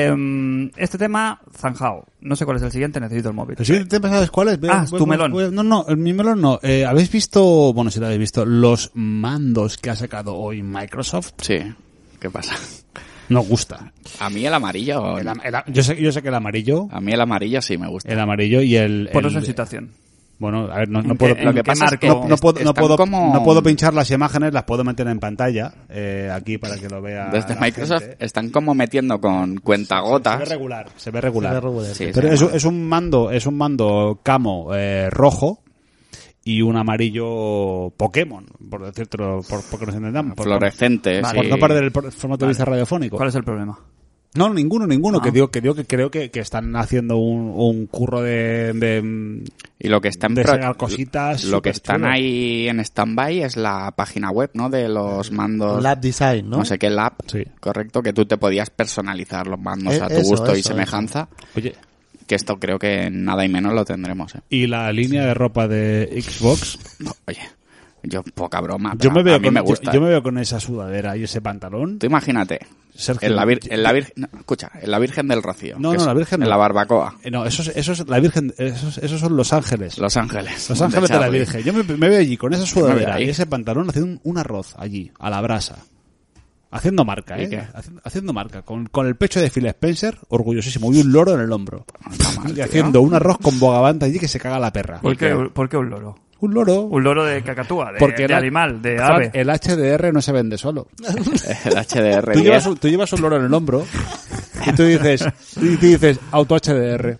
S1: este tema, zanjao. No sé cuál es el siguiente, necesito el móvil.
S4: ¿El siguiente tema sabes cuál es?
S1: Tu melón.
S4: No, mi melón no. ¿Habéis visto, bueno, si lo habéis visto, los mandos que ha sacado hoy Microsoft?
S3: Sí. ¿Qué pasa?
S4: No gusta.
S3: A mí el amarillo...
S4: Yo sé que el amarillo...
S3: A mí el amarillo sí me gusta.
S4: El amarillo y el...
S1: Por eso en situación.
S4: Bueno, a ver, no
S1: ¿En
S4: puedo...
S1: qué-
S3: Lo que
S1: en qué
S3: pasa es que
S1: marco?
S4: No puedo pinchar las imágenes, las puedo meter en pantalla aquí para que lo vea
S3: Desde
S4: la
S3: Microsoft
S4: gente.
S3: están como metiendo con cuentagotas.
S4: Se ve regular.
S3: Sí,
S4: Pero
S3: sí,
S4: es un mando camo rojo y un amarillo Pokémon, por decirlo, porque nos entendamos.
S3: Fluorescentes.
S4: Por no perder el formato de vista radiofónico.
S1: ¿Cuál es el problema?
S4: No, ninguno.
S1: Ah.
S4: Que creo que están haciendo un curro de
S3: Y lo que está en
S4: sacar cositas.
S3: lo que están
S4: superchulo.
S3: ahí en stand-by es la página web, ¿no? De los mandos.
S2: Lab Design, ¿no?
S3: No sé qué lab.
S4: Sí.
S3: Correcto, que tú te podías personalizar los mandos a tu
S2: Eso,
S3: gusto y
S2: eso,
S3: semejanza.
S4: Oye,
S3: Que esto creo que nada y menos lo tendremos, ¿eh?
S4: y la línea de ropa de Xbox.
S3: Oye, yo poca broma.
S4: Yo
S3: pero
S4: me
S3: a
S4: veo
S3: mí me gusta.
S4: yo me veo con esa sudadera y ese pantalón.
S3: Tú imagínate.
S4: Sergio,
S3: En la Virgen, no, escucha, en la Virgen del Rocío.
S4: No,
S3: que
S4: no,
S3: es
S4: la Virgen
S3: en
S4: no.
S3: la barbacoa.
S4: No, eso es la Virgen, esos son Los Ángeles.
S3: Los Ángeles.
S4: Los Ángeles de la
S3: Charlie.
S4: Virgen. Yo me veo allí con esa
S3: Yo me veo
S4: sudadera
S3: ahí.
S4: y ese pantalón haciendo un arroz allí, a la brasa. Haciendo marca,
S3: ¿Y qué?
S4: Haciendo marca. Con el pecho de Phil Spencer, orgullosísimo, y un loro en el hombro.
S3: No está mal,
S4: Y
S3: tío.
S4: haciendo un arroz con bogavante allí que se caga la perra.
S1: ¿Por qué un loro?
S4: Un loro.
S1: Un loro de cacatúa,
S4: Porque
S1: de animal, de
S4: Frank,
S1: ave.
S4: el HDR no se vende solo.
S3: El HDR.
S4: Tú llevas un loro en el hombro y tú dices auto HDR.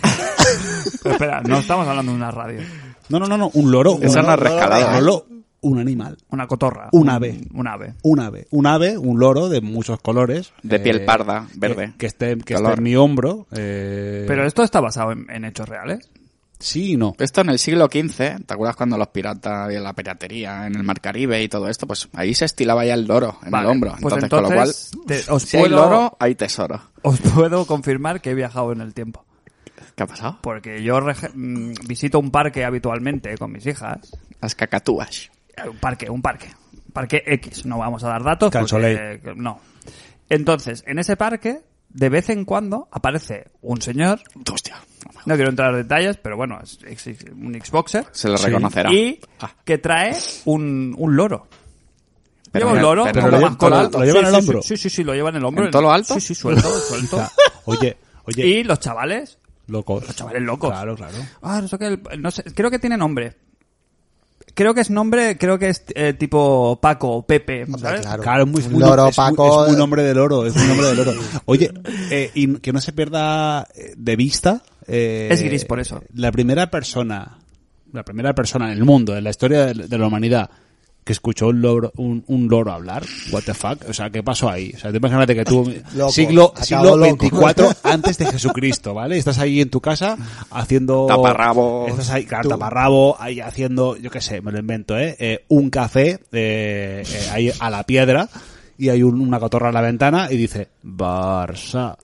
S1: Pero espera, no estamos hablando de una radio.
S4: No, un loro.
S3: Eso no es rescalado, ¿eh?
S4: Un loro, un animal.
S1: Una cotorra.
S4: Un ave.
S1: Un ave.
S4: Un ave, un loro de muchos colores.
S3: De piel parda, verde.
S4: Que esté
S3: Color.
S4: en mi hombro.
S1: Pero esto está basado en hechos reales.
S4: Sí y no.
S3: Esto en el siglo XV, ¿te acuerdas cuando los piratas y la piratería en el Mar Caribe y todo esto? Pues ahí se estilaba ya el loro en
S1: Vale,
S3: el hombro.
S1: pues
S3: Entonces, con lo cual, si hay loro, hay tesoro.
S1: os puedo confirmar que he viajado en el tiempo.
S3: ¿Qué ha pasado?
S1: Porque yo visito un parque habitualmente con mis hijas.
S3: Las cacatúas.
S1: Un parque. Parque X. No vamos a dar datos.
S4: Can
S1: porque, no. Entonces, en ese parque de vez en cuando aparece un señor,
S3: Hostia.
S1: no quiero entrar en detalles, pero bueno, es un Xboxer.
S3: Se le reconocerá.
S1: Y
S3: Ah.
S1: que trae un loro.
S3: Pero
S1: Lleva un loro,
S3: pero
S1: como
S3: lo lleva-
S1: más colado.
S4: lo lleva en el
S1: Sí,
S4: hombro.
S1: Sí, lo lleva en el hombro.
S3: ¿En todo lo alto?
S1: Sí, suelto.
S4: Oye,
S1: Y los chavales,
S4: locos.
S1: los chavales locos.
S4: Claro.
S1: No sé, creo que tiene nombre. Creo que es tipo Paco o Pepe, ¿sabes?
S4: Claro, es muy,
S2: Un loro, Paco.
S4: es muy nombre del oro, es muy nombre del oro. Oye, y que no se pierda de vista.
S1: Es gris, por eso.
S4: La primera persona en el mundo, en la historia de la humanidad, que escuchó un loro hablar. What the fuck? O sea, ¿qué pasó ahí? O sea, te imagínate que tú,
S2: Loco,
S4: siglo
S2: acabó loco.
S4: 24 antes de Jesucristo, ¿vale? Estás ahí en tu casa haciendo...
S3: Taparrabos.
S4: Estás ahí, claro, taparrabo, ahí haciendo, yo qué sé, me lo invento, un café, ahí a la piedra, y hay una cotorra en la ventana y dice, Barça.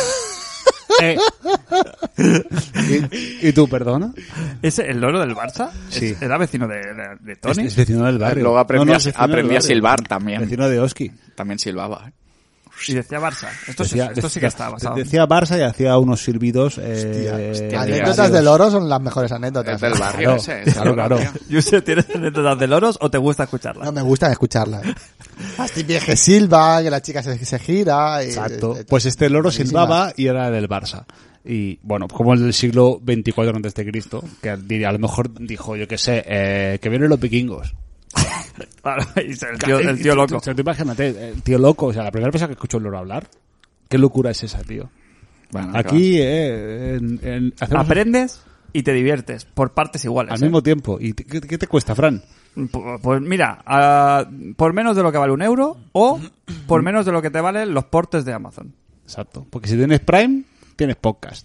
S4: ¿Y tú, perdona?
S1: ¿Es el loro del Barça?
S4: Sí.
S1: ¿Era vecino de Tony?
S4: Es vecino del barrio.
S3: Luego aprendí a-
S4: es vecino del
S3: aprendí a
S4: barrio.
S3: silbar también.
S4: Vecino de Oski.
S3: También silbaba.
S1: Y decía Barça. Esto sí que está basado.
S4: Decía Barça y hacía unos silbidos.
S3: hostia,
S2: Anécdotas de loros son las mejores anécdotas.
S3: Es del barrio
S4: Claro,
S3: ese.
S4: claro.
S3: tío.
S1: Yuse, ¿tienes anécdotas de loros o te gusta escucharlas?
S2: No me gusta escucharlas. Las típicas que silba, que la chica se gira. Y,
S4: Exacto. Pues este loro silbaba y era del Barça. Y bueno, como el del siglo 24 antes de Cristo, que a lo mejor dijo, yo qué sé, que vienen los vikingos.
S1: Claro, y el tío loco.
S4: O sea, tú imagínate, el tío loco, o sea, la primera persona que escuchó el loro hablar, qué locura es esa, tío.
S3: Bueno,
S4: Aquí, hacemos
S1: Aprendes y te diviertes por partes iguales.
S4: al mismo tiempo. ¿Y qué te cuesta, Fran?
S1: Pues mira, por menos de lo que vale €1 o por menos de lo que te valen los portes de Amazon.
S4: Exacto. Porque si tienes Prime, tienes podcast.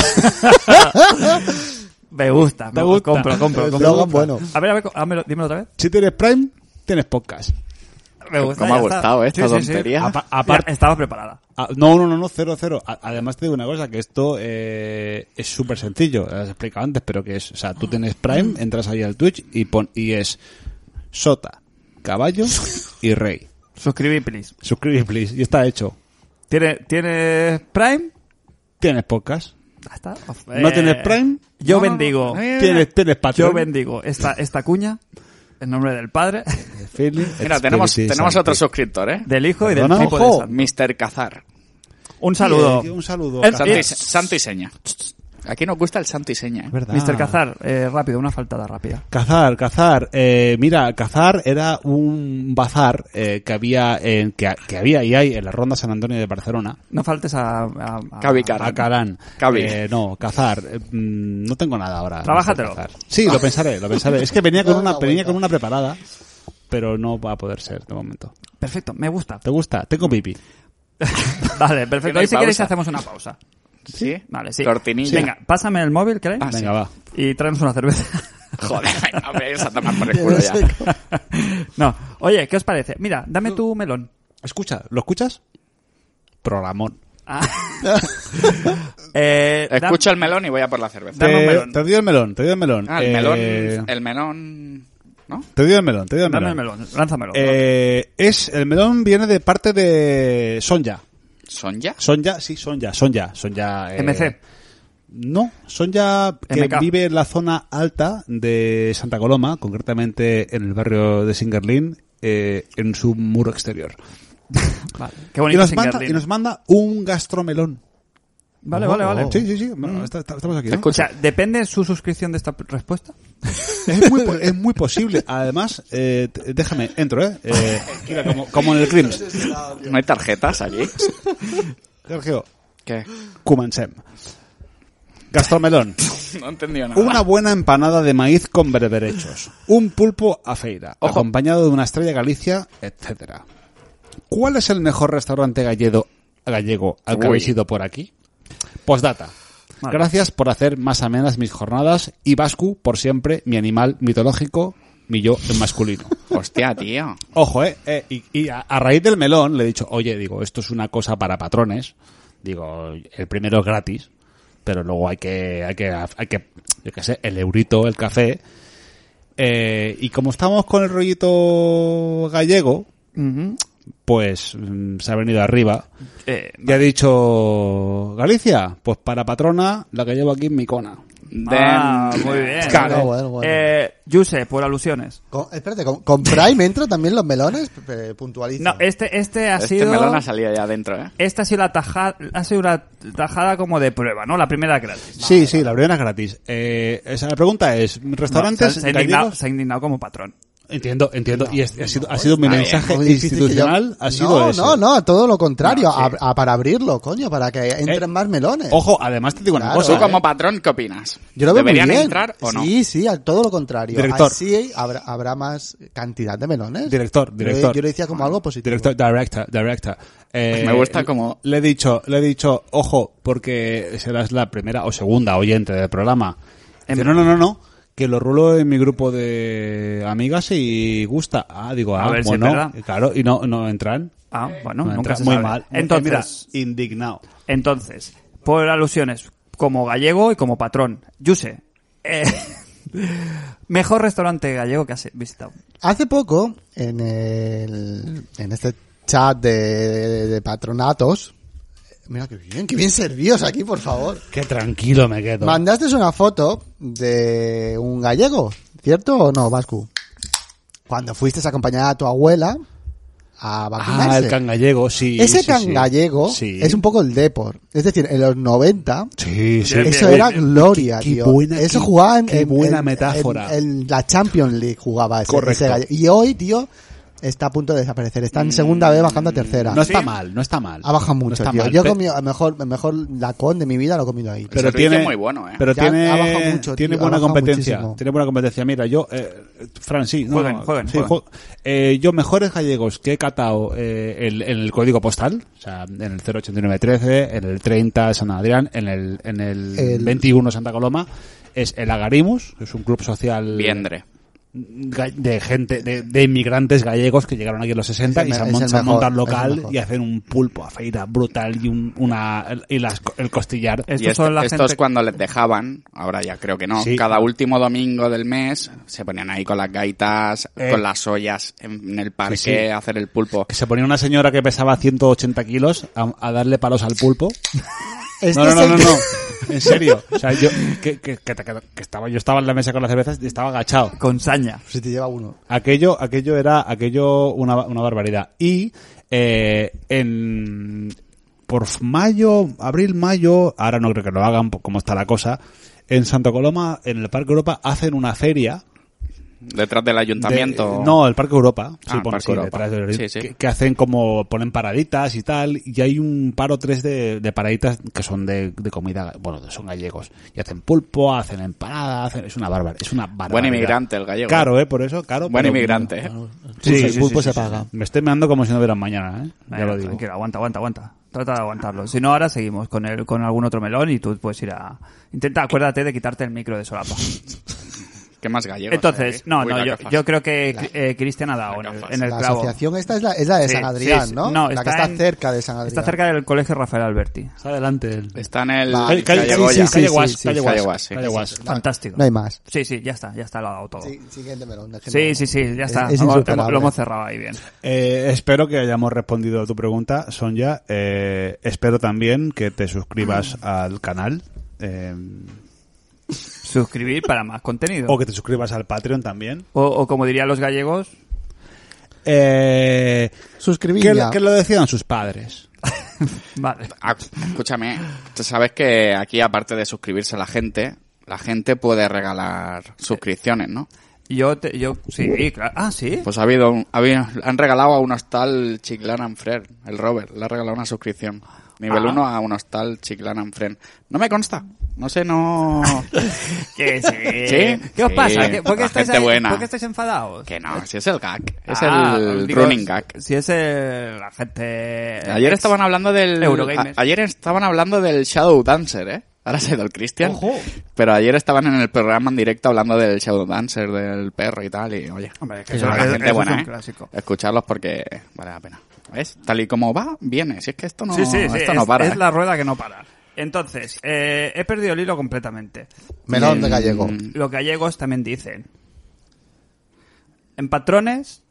S1: Me gusta.
S4: ¿Te gusta?
S1: Compro.
S2: eslogan bueno.
S1: A ver, dímelo otra vez.
S4: Si tienes Prime, tienes podcast.
S1: Me gusta.
S3: ¿Cómo ha
S1: ya está.
S3: gustado esta tontería?
S4: Aparte,
S1: Estaba preparada.
S4: no, cero. Además te digo una cosa, que esto es súper sencillo, lo has explicado antes, pero que es, o sea, tú tienes Prime, entras ahí al Twitch y es Sota, Caballo y Rey.
S1: Suscribí, please.
S4: Suscribir, please, y está hecho.
S1: ¿Tienes Prime?
S4: Tienes podcast.
S1: Ya está.
S4: ¿No tienes Prime?
S1: Yo
S3: No,
S1: bendigo.
S4: Tienes Patreon.
S1: Yo bendigo esta cuña en nombre del Padre,
S3: Mira, tenemos otro suscriptor, ¿eh?
S1: del Hijo y del
S4: Perdona,
S1: tipo de
S4: ojo.
S1: Santo.
S3: Mr. Cazar.
S1: Un saludo.
S4: Un saludo.
S1: El-
S4: Cazar.
S3: Santo y seña. Aquí nos gusta el santo y seña. ¿eh?
S4: Es verdad.
S1: Mr. Cazar, rápido, una faltada rápida.
S4: Cazar. Mira, Cazar era un bazar que había que había y hay en la Ronda San Antonio de Barcelona.
S1: No faltes a
S3: Cavicar.
S4: A Carán.
S3: Cabi.
S4: No, Cazar. No tengo nada ahora.
S1: Trabájatelo.
S4: Cazar. Sí, lo pensaré. Es que venía con una preparada, pero no va a poder ser de momento.
S1: Perfecto, me gusta.
S4: ¿Te gusta? Tengo pipi.
S1: Vale,
S3: Que
S1: perfecto.
S3: no hay
S1: Ahí si queréis
S3: pausa.
S1: hacemos una pausa.
S3: ¿Sí?
S1: Vale, sí.
S3: Cortinilla.
S1: Venga, pásame el móvil, ¿queréis?
S3: Ah,
S4: Venga, va.
S1: Y tráenos una cerveza.
S3: Joder, venga, me vais a tomar por el culo ya.
S1: No, oye, ¿qué os parece? Mira, dame tu melón.
S4: Escucha, ¿lo escuchas? Programón.
S1: Ah.
S3: Escucho el melón y voy a por la cerveza.
S1: Dame un melón.
S4: Te doy el melón.
S3: Ah, el melón, ¿no?
S4: Te doy el melón.
S1: Dame el melón, lánzamelo.
S4: El melón viene de parte de Sonja.
S3: ¿Sonja?
S4: Sonja.
S1: MC.
S4: No, Sonja que
S1: MK.
S4: vive en la zona alta de Santa Coloma, concretamente en el barrio de Singerlín, en su muro exterior.
S1: Vale. Qué bonito
S4: Y nos manda un gastromelón.
S1: Vale.
S4: Sí. Bueno, estamos aquí, ¿no?
S1: O sea, ¿depende su suscripción de esta respuesta?
S4: Es muy posible. Además, déjame, entro, mira, como en el Crims.
S3: ¿No hay tarjetas allí?
S4: Sergio,
S3: ¿Qué?
S4: comencem. Gastromelón.
S3: No he entendido nada.
S4: Una buena empanada de maíz con berberechos. Un pulpo a feira,
S3: Ojo.
S4: acompañado de una estrella Galicia, etcétera. ¿Cuál es el mejor restaurante gallego al que
S3: Uy.
S4: habéis ido por aquí? Postdata.
S1: Vale.
S4: Gracias por hacer más amenas mis jornadas y Vascu, por siempre, mi animal mitológico, mi yo en masculino.
S3: Hostia, tío.
S4: Ojo, y a raíz del melón le he dicho, oye, digo, esto es una cosa para patrones. Digo, el primero es gratis, pero luego hay que, yo qué sé, el eurito, el café. Y como estamos con el rollito gallego,
S1: Ujú.
S4: pues se ha venido arriba y ha dicho, Galicia, pues para patrona la que llevo aquí en mi cona.
S1: Muy bien.
S4: Claro.
S2: Bueno.
S1: Yuse, por alusiones.
S2: Espérate, ¿con Prime entran también los melones? Puntualiza.
S1: No, este ha
S3: Este
S1: sido...
S3: melón ha salido ya adentro, ¿eh?
S1: Esta ha sido una tajada como de prueba, ¿no? La primera gratis.
S4: Sí, la primera es gratis. La pregunta es, ¿restaurantes
S1: se ha
S4: gallegos?
S1: indignado como patrón.
S4: Entiendo. Y ha sido mi mensaje
S2: Muy difícil
S4: institucional, ha sido ese.
S2: No, todo lo contrario.
S1: No, sí.
S2: Para abrirlo, coño, para que entren más melones.
S4: Ojo, además te digo una
S2: Claro.
S4: cosa.
S3: Tú como patrón, ¿qué opinas?
S2: Yo lo veo muy
S3: ¿Deberían
S2: bien.
S3: entrar o no?
S2: Sí, a todo lo contrario.
S4: Director.
S2: Así habrá más cantidad de melones.
S4: Director.
S2: Yo lo decía como algo positivo.
S4: Director.
S3: Me gusta como...
S4: Le he dicho, ojo, porque serás la primera o segunda oyente del programa. Dice, no, que lo rulo en mi grupo de amigas y gusta. Digo,
S1: A ver si
S4: bueno,
S1: es verdad.
S4: claro, y no entran.
S1: Bueno,
S4: No
S1: nunca
S4: entran.
S1: se
S4: Muy
S1: sabe.
S4: mal.
S1: Entonces,
S4: Mira, indignado.
S1: por alusiones, como gallego y como patrón. Yuse, mejor restaurante gallego que has visitado.
S2: Hace poco, en este chat de patronatos, mira qué bien servidos aquí, por favor.
S4: Qué tranquilo me quedo.
S2: Mandaste una foto de un gallego, ¿cierto o no, Vascu? Cuando fuiste a acompañar a tu abuela a vacunarse.
S4: El can gallego, sí.
S2: Ese
S4: sí,
S2: can
S4: sí.
S2: gallego
S4: Sí.
S2: es un poco el Depor. Es decir, en los 90,
S4: Sí.
S2: eso era gloria,
S4: Qué
S2: tío.
S4: buena-
S2: Eso
S4: qué-
S2: jugaba
S4: qué buena metáfora.
S2: En la Champions League jugaba ese
S4: Correcto.
S2: gallego. Y hoy, tío, está a punto de desaparecer. Está en segunda vez bajando a tercera.
S4: No está mal.
S2: Ha bajado mucho,
S4: está
S2: tío.
S4: mal.
S2: Yo he comido, mejor lacón de mi vida lo he comido ahí.
S3: Pero servicio es muy bueno, ¿eh?
S4: Pero
S2: Ya ha bajado
S4: tiene,
S2: mucho,
S4: tiene
S2: tío,
S4: buena
S2: ha bajado
S4: competencia.
S2: muchísimo.
S4: Tiene buena competencia. Mira, yo, Fran, sí. No,
S1: Jueguen.
S4: yo mejores gallegos que he catado en el código postal, o sea, en el 08913, en el 30 San Adrián, en el 21 Santa Coloma, es el Agarimus, que es un club social
S3: Viendre.
S4: de gente, de inmigrantes gallegos que llegaron aquí en los 60
S2: Es
S4: y
S2: el
S4: se
S2: me- es el
S4: han
S2: mejor,
S4: montado
S2: es el
S4: local
S2: mejor.
S4: y hacen un pulpo a feira brutal y el costillar.
S1: Estos son la
S3: Estos
S1: gente...
S3: cuando les dejaban, ahora ya creo que no,
S4: Sí.
S3: cada último domingo del mes se ponían ahí con las gaitas,
S4: Eh.
S3: con las ollas en el parque
S4: Sí, sí.
S3: a hacer el pulpo.
S4: Que se ponía una señora que pesaba 180 kilos a darle palos al pulpo.
S2: Este
S4: No.
S2: es el que-
S4: En serio. O sea, yo estaba en la mesa con las cervezas y estaba agachado.
S1: Con saña.
S2: Si te lleva uno.
S4: Aquello era una barbaridad. Y por abril, mayo, ahora no creo que lo hagan por cómo está la cosa, en Santa Coloma, en el Parque Europa, hacen una feria.
S3: Detrás del ayuntamiento.
S4: No, el Parque Europa.
S3: Ah, Parque Europa.
S4: detrás
S3: Sí, sí.
S4: Que hacen como, ponen paraditas y tal, y hay un par o tres de paraditas que son de comida, bueno, son gallegos. Y hacen pulpo, hacen empanada, es una barbaridad.
S3: Buen inmigrante el gallego.
S4: Caro, por eso, caro.
S3: Buen
S4: pero-
S3: inmigrante, ¿eh?
S2: El pulpo se paga.
S4: Me estoy meando como si no hubiera mañana, ya
S1: Venga,
S4: lo digo.
S1: tranquilo, aguanta. Trata de aguantarlo. Si no, ahora seguimos con algún otro melón y tú puedes ir a... Acuérdate de quitarte el micro de solapa.
S3: ¿Qué más gallegos?
S1: Entonces,
S3: Uy, la gafas.
S1: yo creo que Cristian ha dado en el
S2: La
S1: clavo.
S2: asociación esta es la de
S1: Sí,
S2: San Adrián,
S1: sí,
S2: ¿no?
S1: no,
S2: la que
S1: está
S2: está cerca de San Adrián.
S1: Está cerca del colegio Rafael Alberti.
S4: Está adelante.
S3: Está en el
S2: Vale,
S3: Gallegoya.
S2: sí,
S4: Calle Guas,
S2: sí,
S4: Calle
S3: sí,
S4: Guas,
S3: Calle Guas, sí.
S4: Calle Guas.
S1: Fantástico.
S2: No hay más.
S1: Sí, ya está, lo ha dado todo.
S2: Sí, siguiente melón. dejémoslo.
S1: Sí, ya está.
S2: Es
S1: Lo
S2: insuperable.
S1: hemos cerrado ahí bien.
S4: Espero que hayamos respondido a tu pregunta, Sonia. Espero también que te suscribas al canal.
S1: Suscribir para más contenido.
S4: O que te suscribas al Patreon también.
S1: O como dirían los gallegos,
S2: Suscribir
S4: que,
S2: ya.
S4: que lo decían sus padres.
S1: vale.
S3: Ah, escúchame, tú sabes que aquí, aparte de suscribirse la gente puede regalar suscripciones, ¿no?
S1: Sí, claro. Ah, sí.
S3: Pues han regalado a un hostal Chiclana and Friend, el Robert, le ha regalado una suscripción. Nivel 1 a un hostal Chiclana and Friend. No me consta. No sé, no...
S1: Que sí.
S3: ¿Sí?
S1: ¿Qué os
S3: Sí,
S1: pasa? ¿Por qué
S3: la
S1: estáis
S3: gente
S1: ahí?
S3: buena.
S1: ¿Por qué estáis enfadados?
S3: Que no, si es el gag. Es
S1: Ah,
S3: el
S1: digo,
S3: running gag.
S1: Si es la gente...
S3: Ayer estaban hablando del...
S1: Eurogamers.
S3: Ayer estaban hablando del Shadow Dancer, ¿eh? Ahora se ha ido el Christian.
S1: Ojo.
S3: Pero ayer estaban en el programa en directo hablando del Shadow Dancer, del perro y tal. Y oye,
S1: Hombre, que
S3: son
S1: eso-
S3: la
S1: eso
S3: gente
S1: es
S3: buena,
S1: un
S3: ¿eh?
S1: clásico.
S3: Escucharlos porque vale la pena. ¿Ves? Tal y como va, viene. Si es que esto no,
S1: Sí,
S3: esto no para.
S1: es
S3: ¿eh?
S1: la rueda que no para. Entonces, he perdido el hilo completamente.
S2: Melón de gallego.
S1: Los gallegos también dicen. En patrones,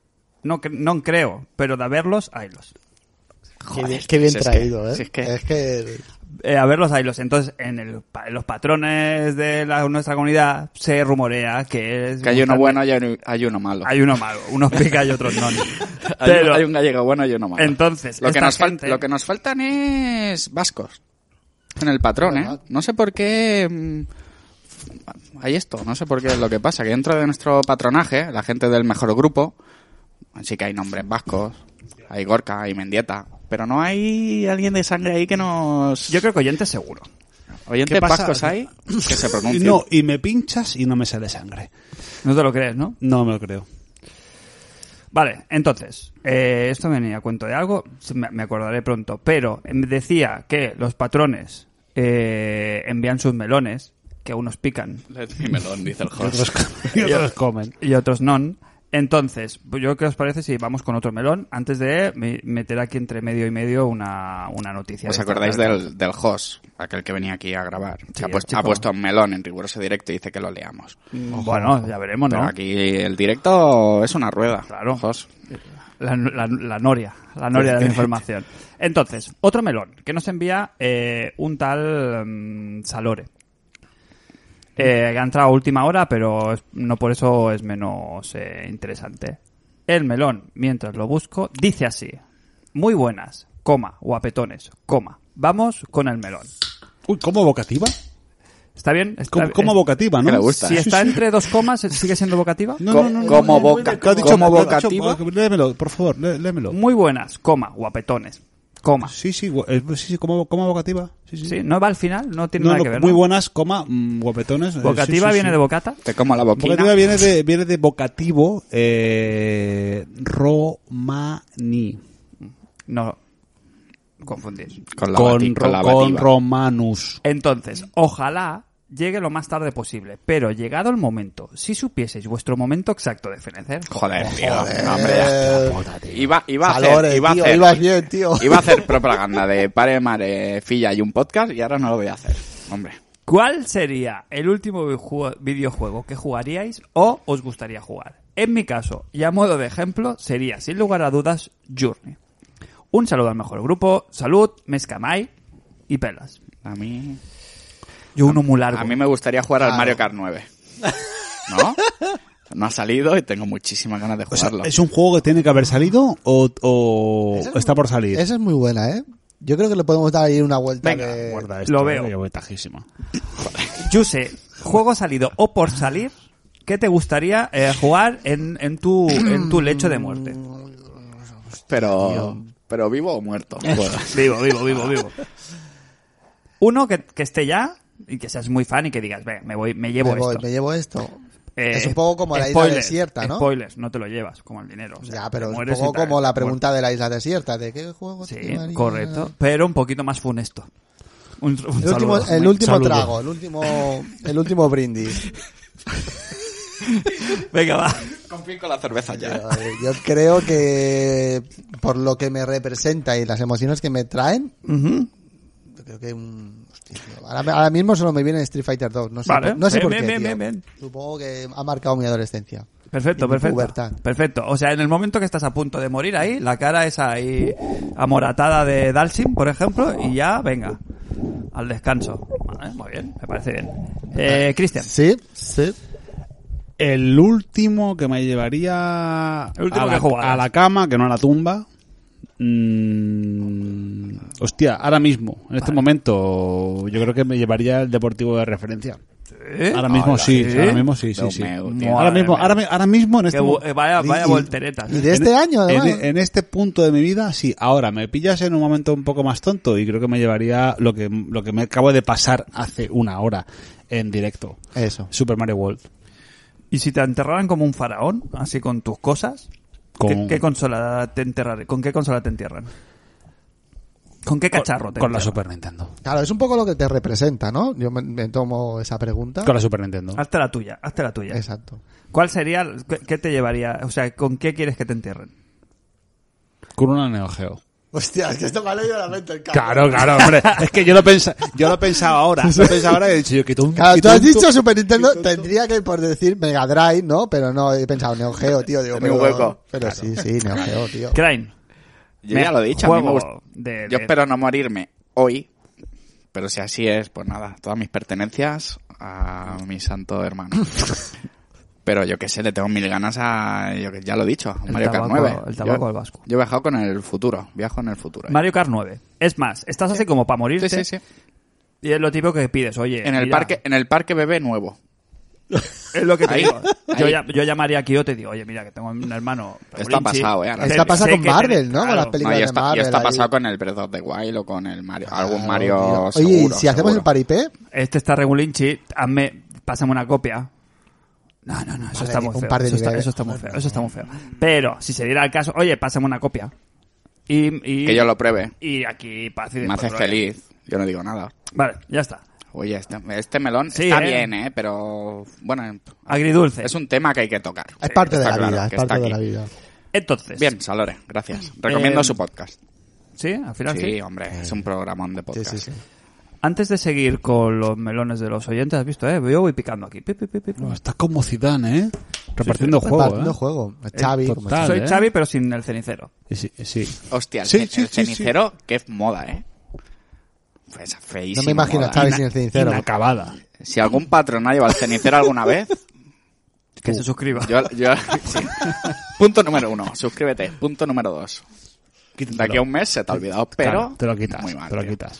S1: no creo, pero de haberlos, haylos.
S2: Qué bien
S3: si es
S2: traído,
S3: que-
S2: ¿eh?
S3: si es que-
S2: Es que...
S1: A verlos, haylos. Entonces, en los patrones de nuestra comunidad se rumorea que
S3: Que hay uno bueno y hay uno malo.
S1: Hay uno malo, unos pica y otros no.
S3: Hay un gallego bueno y uno malo.
S1: Entonces,
S3: lo que,
S1: esta
S3: nos lo que nos faltan es vascos en el patrón, ¿eh? No sé por qué hay esto, no sé por qué es lo que pasa, que dentro de nuestro patronaje, la gente del mejor grupo, sí que hay nombres vascos, hay Gorka, hay Mendieta, pero no hay alguien de sangre ahí que nos...
S1: Yo creo que oyentes seguro.
S3: Oyentes
S4: ¿Qué pasa?
S3: vascos hay que se pronuncien.
S4: No, y me pinchas y no me sale sangre.
S1: No te lo crees, ¿no?
S4: No me lo creo.
S1: Vale, entonces, esto venía a cuento de algo, me acordaré pronto, pero decía que los patrones envían sus melones, que unos pican
S3: Let me melón, dice el
S4: Y otros,
S3: host.
S4: y otros comen.
S1: y otros no. Entonces, pues yo qué os parece si vamos con otro melón antes de meter aquí entre medio y medio una noticia.
S3: ¿Os
S1: de
S3: acordáis
S1: estas
S3: del host, aquel que venía aquí a grabar?
S1: Sí,
S3: Que
S1: el chico.
S3: ha puesto un melón en riguroso directo y dice que lo leamos.
S1: Bueno, ya veremos, ¿no?
S3: Pero aquí el directo es una rueda.
S1: Claro.
S3: Host.
S1: La noria de la información. Entonces, otro melón que nos envía un tal Salore. Que ha entrado a última hora, pero no por eso es menos interesante. El melón, mientras lo busco, dice así: muy buenas, coma, guapetones, coma. Vamos con el melón.
S4: Uy, ¿cómo vocativa?
S1: ¿Está bien?
S4: ¿Cómo vocativa, no?
S3: Que le gusta.
S1: Si está entre dos comas, ¿sigue siendo vocativa?
S3: Como boca-
S4: ¿Qué ha dicho?
S3: como
S4: ¿Qué ha dicho?
S3: vocativa?
S4: Léemelo, por favor, léemelo.
S1: Muy buenas, coma, guapetones, coma.
S4: Sí, como vocativa. Sí.
S1: Sí, no va al final, no tiene
S4: No,
S1: nada
S4: no,
S1: que ver.
S4: muy
S1: ¿no?
S4: buenas, coma, guapetones.
S1: ¿Vocativa viene de bocata?
S3: Te como la boquina.
S4: Vocativa viene de vocativo romani.
S1: No, confundir.
S3: Con la,
S4: Con
S3: bativa.
S4: romanus.
S1: Entonces, ojalá llegue lo más tarde posible, pero llegado el momento, si supieseis vuestro momento exacto de fenecer,
S3: Joder, tío. Hombre, ya. Iba a
S2: Salores,
S3: hacer,
S2: tío, ibas bien, tío.
S3: iba a hacer propaganda de pare, mare, filla y un podcast y ahora no lo voy a hacer. Hombre.
S1: ¿cuál sería el último videojuego que jugaríais o os gustaría jugar? En mi caso, y a modo de ejemplo, sería, sin lugar a dudas, Journey. Un saludo al mejor grupo, salud, mescamay y pelas.
S3: A mí...
S1: Yo uno muy largo.
S3: A mí me gustaría jugar al Mario Kart 9. ¿No? No ha salido y tengo muchísimas ganas de
S4: O sea,
S3: jugarlo.
S4: ¿es un juego que tiene que haber salido o está por salir?
S2: Esa es muy buena, ¿eh? Yo creo que le podemos dar ahí una vuelta
S1: Venga,
S2: de...
S4: Guarda esto,
S1: lo veo.
S4: que voy tajísima.
S1: Juse, juego salido o por salir, ¿qué te gustaría jugar en tu lecho de muerte?
S3: Pero vivo o muerto.
S1: Vivo. Uno que esté ya y que seas muy fan y que digas, ve, me llevo esto.
S2: Me llevo esto. Es un poco como la isla
S1: spoilers,
S2: desierta, ¿no?
S1: Spoilers, no te lo llevas como el dinero. O sea,
S2: Ya, pero
S1: te
S2: es un
S1: mueres
S2: poco
S1: y tal,
S2: como la
S1: te
S2: pregunta de la isla desierta, de qué juego
S1: mueres.
S2: te
S1: Sí,
S2: llevarías?
S1: correcto, pero un poquito más funesto. Un saludo.
S2: El último
S4: Saludo.
S2: trago, el último brindis.
S1: Venga, va.
S3: Confío con la cerveza ya.
S2: Yo creo que por lo que me representa y las emociones que me traen, yo creo que hostia, tío. Ahora mismo solo me viene Street Fighter 2. No sé,
S1: Vale.
S2: no sé por
S1: Bien,
S2: qué.
S1: bien,
S2: tío.
S1: bien.
S2: Supongo que ha marcado mi adolescencia.
S1: Perfecto,
S2: Y mi
S1: perfecto.
S2: pubertad.
S1: Perfecto. O sea, en el momento que estás a punto de morir ahí, la cara esa ahí amoratada de Dalsim, por ejemplo, y ya, venga, al descanso. Vale, muy bien, me parece bien. Cristian.
S2: Sí.
S4: El último que me llevaría
S1: El último
S4: a,
S1: que jugaras.
S4: a la cama, que no a la tumba. Hostia, ahora mismo, en este momento, yo creo que me llevaría el Deportivo de referencia. Ahora mismo sí, ahora mismo sí.
S3: Dios mío, tío.
S1: Madre
S4: Ahora mismo en este
S1: Vaya
S2: Y-
S1: volteretas.
S2: y de este año, además.
S4: En este punto de mi vida, sí. Ahora, me pillas en un momento un poco más tonto y creo que me llevaría lo que me acabo de pasar hace una hora en directo.
S2: Eso.
S4: Super Mario World.
S1: ¿Y si te enterraran como un faraón, así con tus cosas?
S4: Con-
S1: ¿Qué consola te enterrarían? ¿Con qué consola te entierran? ¿Con qué cacharro te
S4: Con la
S1: entierran?
S4: Super Nintendo.
S2: Claro, es un poco lo que te representa, ¿no? Yo me tomo esa pregunta.
S4: Con la Super Nintendo.
S1: Hazte la tuya.
S2: Exacto.
S1: ¿Cuál sería, qué te llevaría? O sea, ¿con qué quieres que te entierren?
S4: Con una Neo Geo.
S2: Hostia, es que esto me ha leído la mente el
S4: Claro, hombre. Es que yo lo pensaba ahora. Lo pensaba ahora y he dicho yo, qué tonto.
S2: Claro,
S4: qué
S2: tú has
S4: tonto.
S2: dicho Super Nintendo, tendría que por decir Mega Drive, ¿no? Pero no, he pensado Neo Geo, tío. Digo,
S3: En un hueco.
S2: Pero sí, Neo Geo, tío.
S1: Crane.
S3: Yo ya lo he dicho, a mí me gusta.
S1: de-
S3: Yo
S1: de-
S3: espero no morirme hoy, pero si así es, pues nada, todas mis pertenencias a mi santo hermano. Pero yo qué sé, le tengo mil ganas a, ya lo he dicho, a
S1: El
S3: Mario Kart
S1: tabaco-
S3: 9.
S1: el tabaco
S3: yo,
S1: al vasco.
S3: Yo he viajado con el futuro, viajo en el futuro.
S1: Mario Kart 9. Es más, estás así como para morirte.
S3: Sí.
S1: Y es lo típico que pides. Oye,
S3: En el
S1: mira,
S3: parque bebé nuevo.
S1: es lo que te
S3: Ahí,
S1: digo. Yo,
S3: ahí.
S1: yo llamaría a Kioto y te digo, oye, mira, que tengo un hermano.
S3: Esto ha
S1: Regulinchi.
S3: pasado, ahora.
S2: Esta pasa
S1: Sé
S2: con
S1: que
S2: Marvel, ¿no? Con
S1: claro.
S2: las
S3: No,
S2: películas
S3: y
S2: de
S3: esto ha
S2: Marvel. ahí.
S3: pasado con el Breath of the Wild o con el Mario, algún
S2: Claro,
S3: Mario
S2: tío.
S3: seguro.
S2: Oye, ¿y si hacemos
S3: seguro.
S2: el paripé?
S1: Este está Regulinchi, pásame una copia. No, eso
S2: Vale,
S1: está muy
S2: un
S1: feo.
S2: par de
S1: Eso está,
S2: niveles.
S1: eso está muy feo. Eso está muy feo. Pero, si se diera el caso, oye, pásame una copia. Y
S3: Que yo lo pruebe.
S1: Y aquí paz y
S3: Me
S1: después
S3: hace
S1: gloria.
S3: feliz. Yo no digo nada.
S1: Vale, ya está.
S3: Oye, este melón
S1: Sí,
S3: está
S1: ¿eh?
S3: bien, pero bueno,
S1: Agridulce.
S3: es un tema que hay que tocar.
S2: Es parte de
S3: Está
S2: la
S3: claro
S2: vida, es
S3: que está
S2: parte de
S3: aquí.
S2: la vida.
S1: Entonces.
S3: Bien, Salore, gracias. Recomiendo su podcast.
S1: ¿Sí? Al final sí.
S3: Sí, hombre, es un programón de podcast.
S2: Sí.
S1: Antes de seguir con los melones de los oyentes, ¿has visto? Yo voy picando aquí. Pi, pi, pi, pi.
S4: No, estás como Zidane, ¿eh? Repartiendo juego,
S2: Partiendo
S4: ¿eh?
S2: juego. Xavi, como
S4: total.
S1: Soy
S4: ¿eh?
S1: Xavi, pero sin el cenicero.
S4: Sí.
S3: Hostia, el,
S4: Sí,
S3: ce-
S4: sí,
S3: el
S4: sí,
S3: cenicero, qué moda, ¿eh? Pues feísimo.
S2: No me imagino a
S3: moda.
S2: Xavi sin el cenicero.
S4: Inacabada.
S3: Si algún patrón ha llevado el cenicero alguna vez,
S1: Que se suscriba.
S3: sí. Punto número 1, suscríbete. Punto número 2. De aquí a un mes se te ha olvidado, pero
S4: Claro, te lo quitas,
S3: muy mal,
S4: te lo
S3: tío.
S4: quitas.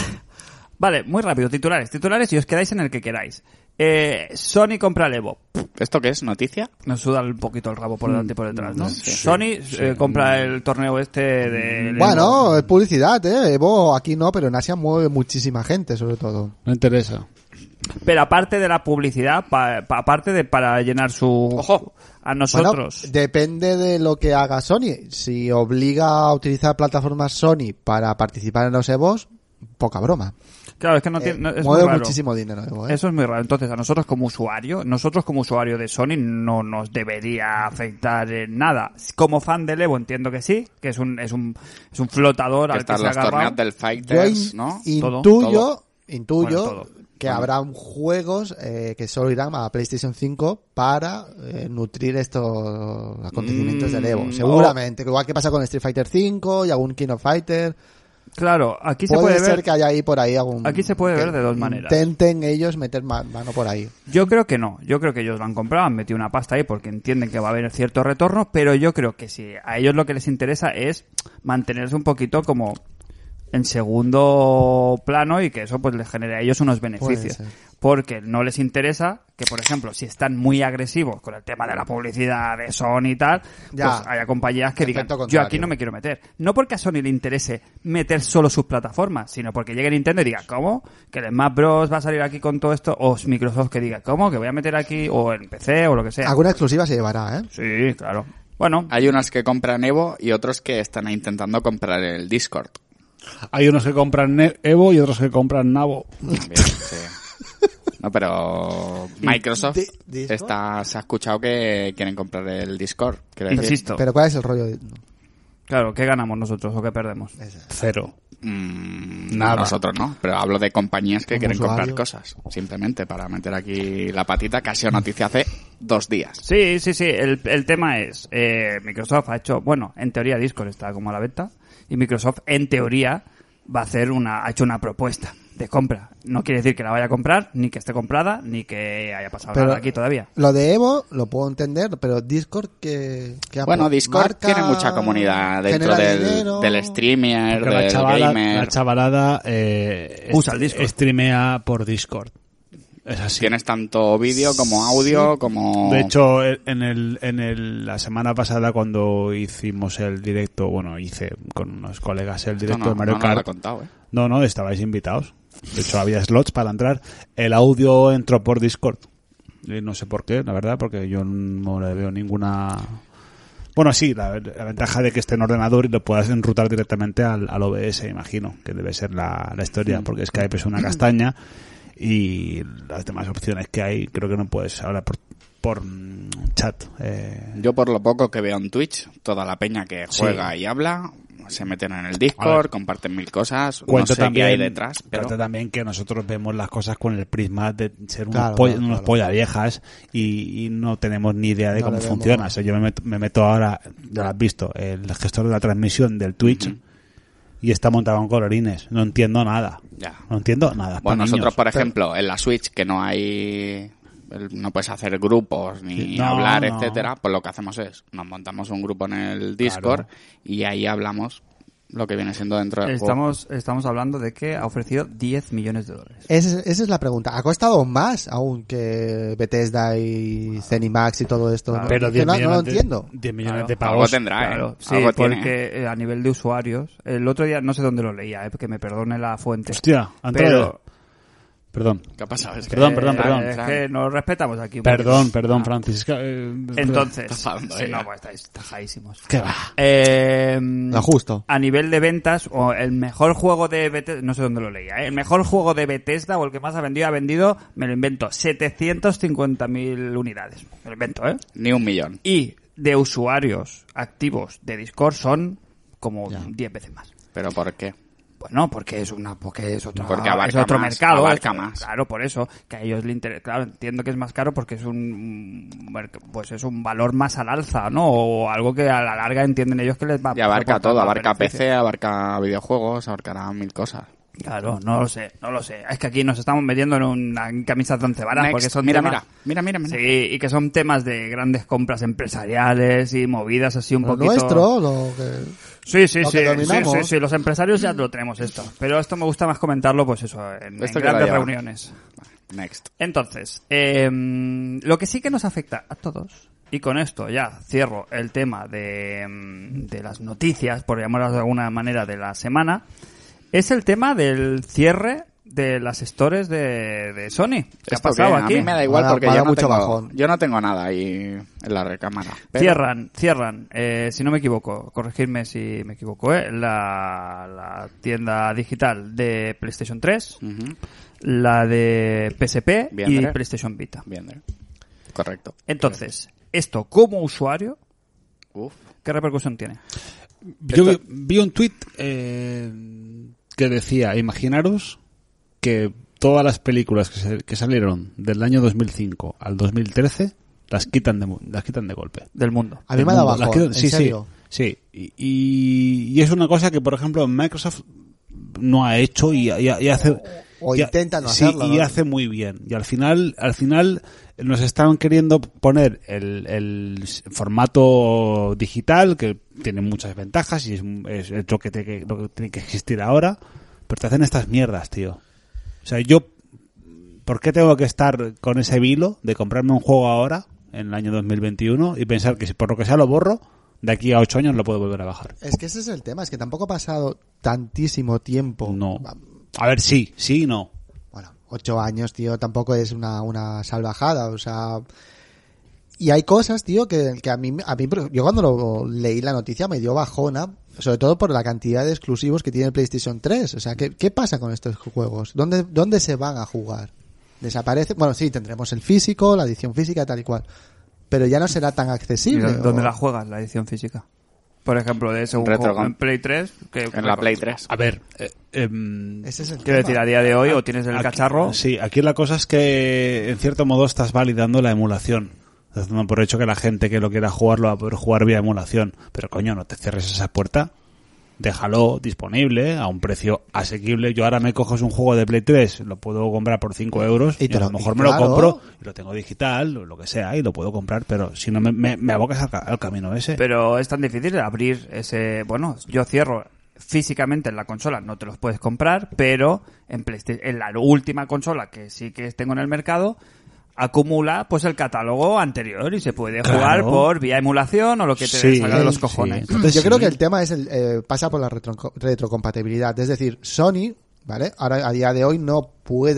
S1: Vale, muy rápido. Titulares y os quedáis en el que queráis. Sony compra el Evo.
S3: ¿Esto qué es? ¿Noticia?
S1: Nos suda un poquito el rabo por delante y por detrás, ¿no?
S3: Sí,
S1: Sony compra el torneo este de...
S2: Bueno, es publicidad, Evo aquí no, pero en Asia mueve muchísima gente, sobre todo.
S4: No interesa.
S1: Pero aparte de la publicidad, aparte de para llenar su...
S3: Ojo.
S1: A nosotros.
S2: Bueno, depende de lo que haga Sony. Si obliga a utilizar plataformas Sony para participar en los Evos, poca broma.
S1: Claro, es que no tiene... no- es muy
S2: Mueve
S1: raro.
S2: muchísimo dinero, Evo,
S1: Eso es muy raro. Entonces, a nosotros como usuario de Sony no nos debería afectar en nada. Como fan del Evo entiendo que sí, que es un flotador
S3: Que
S1: al que
S3: están
S1: se ha
S3: los torneos
S1: agarrado.
S3: del
S2: Yo
S3: Fighters, ¿no?
S2: intuyo
S1: Bueno, todo.
S2: que habrá juegos que solo irán a PlayStation 5 para nutrir estos acontecimientos del Evo. Seguramente, igual que pasa con Street Fighter 5 y algún King of Fighter.
S1: Claro, aquí se
S2: Puede
S1: puede
S2: ser
S1: ver...
S2: que haya ahí por ahí algún...
S1: Aquí se puede
S2: que
S1: ver de dos maneras.
S2: Intenten ellos meter mano por ahí.
S1: Yo creo que no. Yo creo que ellos lo han comprado, han metido una pasta ahí porque entienden que va a haber cierto retorno, pero yo creo que si a ellos lo que les interesa es mantenerse un poquito como en segundo plano y que eso pues les genere a ellos unos beneficios.
S2: Puede ser.
S1: Porque no les interesa que, por ejemplo, si están muy agresivos con el tema de la publicidad de Sony y tal,
S2: Ya.
S1: pues haya compañías que digan,
S2: Efecto
S1: yo
S2: contrario.
S1: aquí no me quiero meter. No porque a Sony le interese meter solo sus plataformas, sino porque llegue Nintendo y diga, ¿cómo? Que el Smash Bros va a salir aquí con todo esto, o Microsoft que diga, ¿cómo? Que voy a meter aquí, o en PC, o lo que sea.
S2: Alguna exclusiva se llevará, ¿eh?
S1: Sí, claro. Bueno,
S3: Hay unos que compran Evo y otros que están intentando comprar el Discord.
S4: Hay unos que compran Evo y otros que compran Nabo.
S3: También, sí. No, pero Microsoft
S2: ¿Discord?
S3: se ha escuchado que quieren comprar el Discord. Quiero decir,
S1: insisto.
S2: Pero ¿cuál es el rollo?
S1: Claro, ¿qué ganamos nosotros o qué perdemos?
S4: Cero.
S3: nada. Nosotros no, pero hablo de compañías que
S2: Como
S3: quieren comprar
S2: usuario.
S3: cosas. Simplemente para meter aquí la patita, que ha sido noticia hace 2 días.
S1: Sí. El tema es, Microsoft ha hecho, bueno, en teoría Discord está como a la venta, y Microsoft, en teoría, ha hecho una propuesta de compra. No quiere decir que la vaya a comprar, ni que esté comprada, ni que haya pasado
S2: Pero
S1: nada aquí todavía.
S2: Lo de Evo lo puedo entender, pero Discord que
S3: Bueno, Discord tiene mucha comunidad dentro del streamer,
S4: Porque
S3: del gamer.
S4: la chavalada
S1: Usa el Discord.
S4: streamea por Discord. Es así.
S3: Tienes tanto vídeo como audio, como...
S4: De hecho, la semana pasada cuando hicimos el directo, hice con unos colegas el directo de Mario
S3: no lo he
S4: Kart.
S3: contado, ¿eh?
S4: No, estabais invitados. De hecho, había slots para entrar. El audio entró por Discord. Y no sé por qué, la verdad, porque yo no le veo ninguna... Bueno, sí, la ventaja de que esté en ordenador y lo puedas enrutar directamente al OBS, imagino, que debe ser la historia, porque Skype es una castaña y las demás opciones que hay creo que no puedes hablar por chat.
S3: Yo por lo poco que veo en Twitch, toda la peña que juega y habla, se meten en el Discord,
S4: A ver.
S3: comparten 1000 cosas,
S4: Cuento
S3: no sé qué hay detrás, pero
S4: cuento también que nosotros vemos las cosas con el prisma de ser unos,
S2: Claro,
S4: unos
S2: claro.
S4: polla viejas y no tenemos ni idea de
S2: No
S4: cómo
S2: le vemos.
S4: funciona. O sea, yo me meto ahora, ya lo has visto, el gestor de la transmisión del Twitch
S3: Ujú.
S4: y está montado con colorines. No entiendo nada.
S3: ya.
S4: No entiendo nada.
S3: Bueno,
S4: para
S3: nosotros,
S4: niños.
S3: por ejemplo, en la Switch, que no hay... no puedes hacer grupos ni
S4: Sí, no,
S3: hablar,
S4: no.
S3: etcétera, pues lo que hacemos es, nos montamos un grupo en el Discord y ahí hablamos lo que viene siendo dentro del juego.
S1: Estamos hablando de que ha ofrecido 10 millones de dólares.
S2: Esa es la pregunta. ¿Ha costado más aún que Bethesda y Zenimax y todo esto?
S1: Claro.
S4: Pero
S2: Es que
S4: 10
S2: no lo
S4: millones,
S2: entiendo.
S4: 10 millones
S1: Claro.
S4: de
S3: Algo
S4: pavos.
S3: tendrá,
S1: Claro, sí,
S3: Algo
S1: porque
S3: tiene.
S1: a nivel de usuarios, el otro día no sé dónde lo leía, que me perdone la fuente.
S4: Hostia, ha
S1: pero
S4: entrado. Perdón.
S3: ¿Qué ha pasado? Es que-
S4: Perdón, perdón.
S1: Es que nos respetamos aquí. un
S4: Perdón,
S1: poquito.
S4: perdón,
S1: Ah.
S4: Francis. Es que,
S1: Entonces,
S3: Está enfadando
S1: sí,
S3: ella.
S1: no, pues estáis tajaísimos.
S4: ¿Qué va?
S2: Lo justo.
S1: A nivel de ventas, o el mejor juego de Bethesda, no sé dónde lo leía, el mejor juego de Bethesda o el que más ha vendido, me lo invento, 750.000 unidades. Me lo invento, ¿eh?
S3: Ni 1 millón.
S1: Y de usuarios activos de Discord son como 10 veces más.
S3: ¿Pero por qué?
S1: Bueno, porque es
S3: Porque abarca
S1: es otro
S3: más,
S1: mercado,
S3: abarca
S1: es-
S3: más.
S1: Claro, por eso que a ellos les interesa. Claro, entiendo que es más caro porque es pues es un valor más al alza, ¿no? O algo que a la larga entienden ellos que les va
S3: Y abarca
S1: aportar
S3: todo,
S1: más
S3: abarca
S1: beneficio.
S3: PC, abarca videojuegos, abarcará 1000 cosas.
S1: Claro, no lo sé. Es que aquí nos estamos metiendo en camisas de once varas
S3: Next.
S1: porque son
S3: Mira,
S1: temas...
S3: mira.
S1: Sí, y que son temas de grandes compras empresariales y movidas así un
S2: Lo
S1: poquito...
S2: nuestro, lo que...
S1: Sí,
S2: lo que dominamos.
S1: sí, los empresarios ya lo tenemos esto. Pero esto me gusta más comentarlo, pues eso, en
S3: Esto que
S1: grandes
S3: lo lleva.
S1: reuniones.
S3: Next.
S1: Entonces, lo que sí que nos afecta a todos, y con esto ya cierro el tema de las noticias, por llamarlas de alguna manera, de la semana, es el tema del cierre de las stores de Sony. ¿Qué ha
S3: ¿Esto
S1: pasado
S3: qué?
S1: aquí?
S3: A mí me da igual
S2: Va a dar-
S3: porque
S2: va a
S3: yo
S2: dar
S3: no,
S2: mucho
S3: tengo,
S2: bajón.
S3: yo no tengo nada ahí en la recámara. Pero-
S1: Cierran, si no me equivoco, corregidme si me equivoco, la tienda digital de PlayStation 3,
S3: Ujú.
S1: la de PSP
S3: Bien,
S1: y
S3: ¿eh?
S1: PlayStation Vita.
S3: Bien, correcto.
S1: Entonces, esto como usuario,
S3: Uf.
S1: ¿qué repercusión tiene?
S4: Yo vi un tuit que decía, imaginaros que todas las películas que salieron del año 2005 al 2013 las quitan de golpe.
S1: Del mundo.
S2: A mí me ha
S4: Del
S2: dado
S4: mundo. Las
S2: bajón,
S4: quitan-
S2: ¿en
S4: sí,
S2: serio?
S4: sí. Y es una cosa que, por ejemplo, Microsoft no ha hecho y hace...
S2: O
S4: y-
S2: intenta no
S4: sí,
S2: hacerlo,
S4: y
S2: ¿no?
S4: hace muy bien. Y al final nos están queriendo poner el formato digital, que tiene muchas ventajas y es lo que tiene que existir ahora, pero te hacen estas mierdas, tío. O sea, ¿por qué tengo que estar con ese vilo de comprarme un juego ahora, en el año 2021, y pensar que si por lo que sea lo borro, de aquí a 8 años lo puedo volver a bajar?
S2: Es que ese es el tema, es que tampoco ha pasado tantísimo tiempo.
S4: No. A ver, sí y no.
S2: Bueno, 8 años, tío, tampoco es una salvajada, o sea... Y hay cosas, tío, que a mí, yo cuando leí la noticia me dio bajona, sobre todo por la cantidad de exclusivos que tiene el PlayStation 3. O sea, ¿qué pasa con estos juegos? ¿Dónde se van a jugar? ¿Desaparece? Bueno, sí, tendremos el físico, la edición física, tal y cual. Pero ya no será tan accesible.
S1: ¿Dónde
S2: o-
S1: la juegas, la edición física? Por ejemplo, de ese un
S3: Retro
S1: juego
S3: con-
S1: en Play 3.
S3: En la Play 3.
S4: A ver,
S2: Ese es el
S1: Quiero
S2: tema.
S1: decir, a día de hoy o tienes el
S4: aquí-
S1: cacharro...
S4: Sí, aquí la cosa es que en cierto modo estás validando la emulación. Estás dando por hecho que la gente que lo quiera jugar lo va a poder jugar vía emulación. Pero coño, no te cierres esa puerta. Déjalo disponible a un precio asequible. Yo ahora me coges un juego de Play 3, lo puedo comprar por 5 euros
S2: Y
S4: y,
S2: te
S4: a lo
S2: lo-
S4: mejor
S2: y
S4: me lo
S2: claro.
S4: compro y lo tengo digital o lo que sea y lo puedo comprar, pero si no me abocas al camino ese.
S1: Pero es tan difícil abrir ese... Bueno, yo cierro físicamente en la consola, no te los puedes comprar, pero en en la última consola que sí que tengo en el mercado, acumula pues el catálogo anterior y se puede
S4: Claro.
S1: jugar por vía emulación o lo que te
S4: Sí,
S1: salga de los
S4: sí.
S1: cojones.
S4: Entonces,
S2: Yo
S4: sí.
S2: creo que el tema es pasa por la retrocompatibilidad. Es decir, Sony, ¿vale? Ahora, a día de hoy, no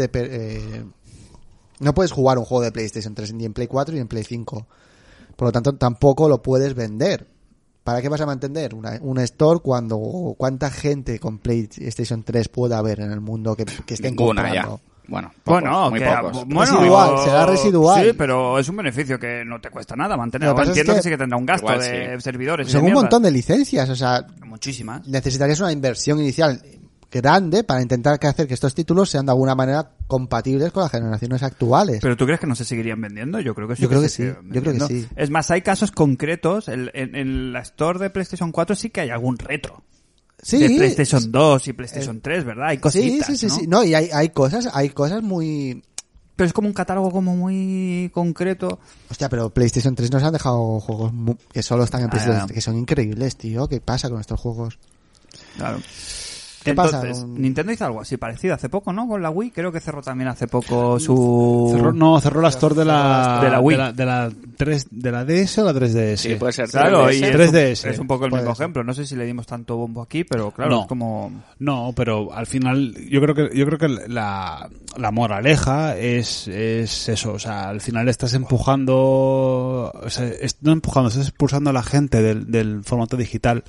S2: puedes jugar un juego de PlayStation 3 ni en Play 4 ni en Play 5. Por lo tanto, tampoco lo puedes vender. ¿Para qué vas a mantener una store cuando cuánta gente con PlayStation 3 puede haber en el mundo que estén
S3: Ninguna,
S2: comprando?
S3: Bueno, pocos, muy
S1: que,
S3: pocos.
S2: Residual, será residual.
S1: Sí, pero es un beneficio que no te cuesta nada mantener.
S2: Lo que pasa
S1: Entiendo
S2: es
S1: que sí que tendrá un gasto
S3: igual
S1: de servidores. y
S2: Son
S1: de
S2: un
S1: mierda.
S2: montón de licencias, o sea,
S1: Muchísimas.
S2: necesitarías una inversión inicial grande para intentar hacer que estos títulos sean de alguna manera compatibles con las generaciones actuales.
S1: ¿Pero tú crees que no se seguirían vendiendo? Yo creo que sí.
S2: Yo creo que
S1: se
S2: sí,
S1: siguen
S2: yo creo que
S1: vendiendo.
S2: sí.
S1: Es más, hay casos concretos. En la Store de PlayStation 4 sí que hay algún retro.
S2: Sí,
S1: De PlayStation 2 y PlayStation 3, ¿verdad? Hay cositas,
S2: sí,
S1: ¿no?
S2: sí. No, y hay cosas muy...
S1: Pero es como un catálogo como muy concreto.
S2: Hostia, pero PlayStation 3 nos han dejado juegos que solo están en PlayStation 3, que son increíbles, tío. ¿Qué pasa con estos juegos?
S1: Claro.
S2: ¿Qué pasa
S1: Entonces,
S2: con-
S1: Nintendo hizo algo así parecido hace poco, ¿no? Con la Wii. Creo que cerró también hace poco su...
S4: Cerró la Store de la
S1: Wii.
S4: de la DS o la 3DS.
S3: Sí, puede ser.
S1: Claro,
S3: 3DS.
S1: y
S4: 3DS.
S1: es un poco el
S2: Puede
S1: mismo
S2: ser.
S1: ejemplo. No sé si le dimos tanto bombo aquí, pero claro,
S4: No.
S1: es como...
S4: No, pero al final yo creo que la moraleja es eso, o sea, al final estás empujando, o sea, no empujando, estás expulsando a la gente del formato digital.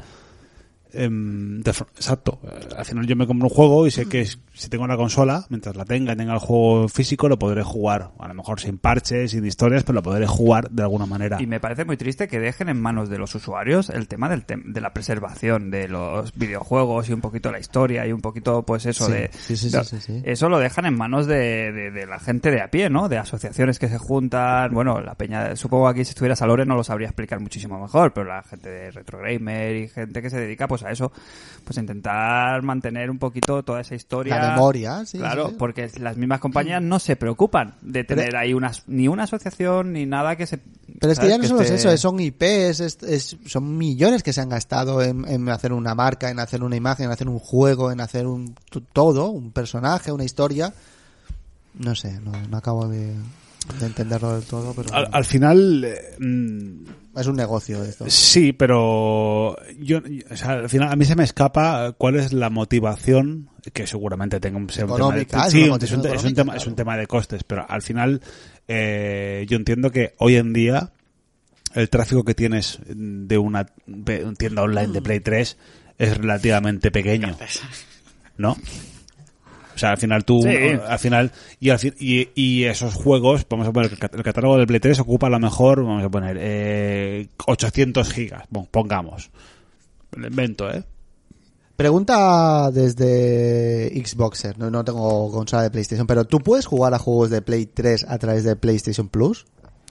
S4: Exacto. Al final yo me compro un juego y sé que si tengo la consola, mientras la tenga y tenga el juego físico, lo podré jugar. A lo mejor sin parches, sin historias, pero lo podré jugar de alguna manera.
S1: Y me parece muy triste que dejen en manos de los usuarios el tema de la preservación de los videojuegos y un poquito la historia y un poquito, pues eso,
S2: Sí, sí.
S1: Eso lo dejan en manos de la gente de a pie, ¿no? De asociaciones que se juntan. Bueno, la peña, supongo que aquí si estuviera Salore no lo sabría explicar muchísimo mejor, pero la gente de Retro Gamer y gente que se dedica pues a eso, pues a intentar mantener un poquito toda esa historia.
S2: La memoria, sí.
S1: Claro,
S2: sí.
S1: porque las mismas compañías no se preocupan de tener ahí ni una asociación ni nada que se...
S2: Pero es que
S1: ¿sabes?
S2: ya no solo es
S1: esté-
S2: eso, son IPs, son millones que se han gastado en hacer una marca, en hacer una imagen, en hacer un juego, en hacer todo, un personaje, una historia. No sé, no acabo de entenderlo del todo, pero
S4: Al final,
S2: es un negocio esto.
S4: sí, pero o sea, al final a mí se me escapa cuál es la motivación que seguramente tenga sea un tema de,
S2: Económica,
S4: sí,
S2: es una
S4: es
S2: motivación
S4: un
S2: económica,
S4: tema
S2: claro.
S4: es un tema de costes, pero al final yo entiendo que hoy en día el tráfico que tienes de una tienda online de Play 3 es relativamente pequeño, ¿no? O sea, al final tú,
S1: Sí.
S4: al final, y esos juegos, vamos a poner que el catálogo del Play 3 ocupa a lo mejor, vamos a poner, 800 gigas, bueno, pongamos. Lo invento,
S2: Pregunta desde Xboxer, no tengo consola de PlayStation, pero ¿tú puedes jugar a juegos de Play 3 a través de PlayStation Plus?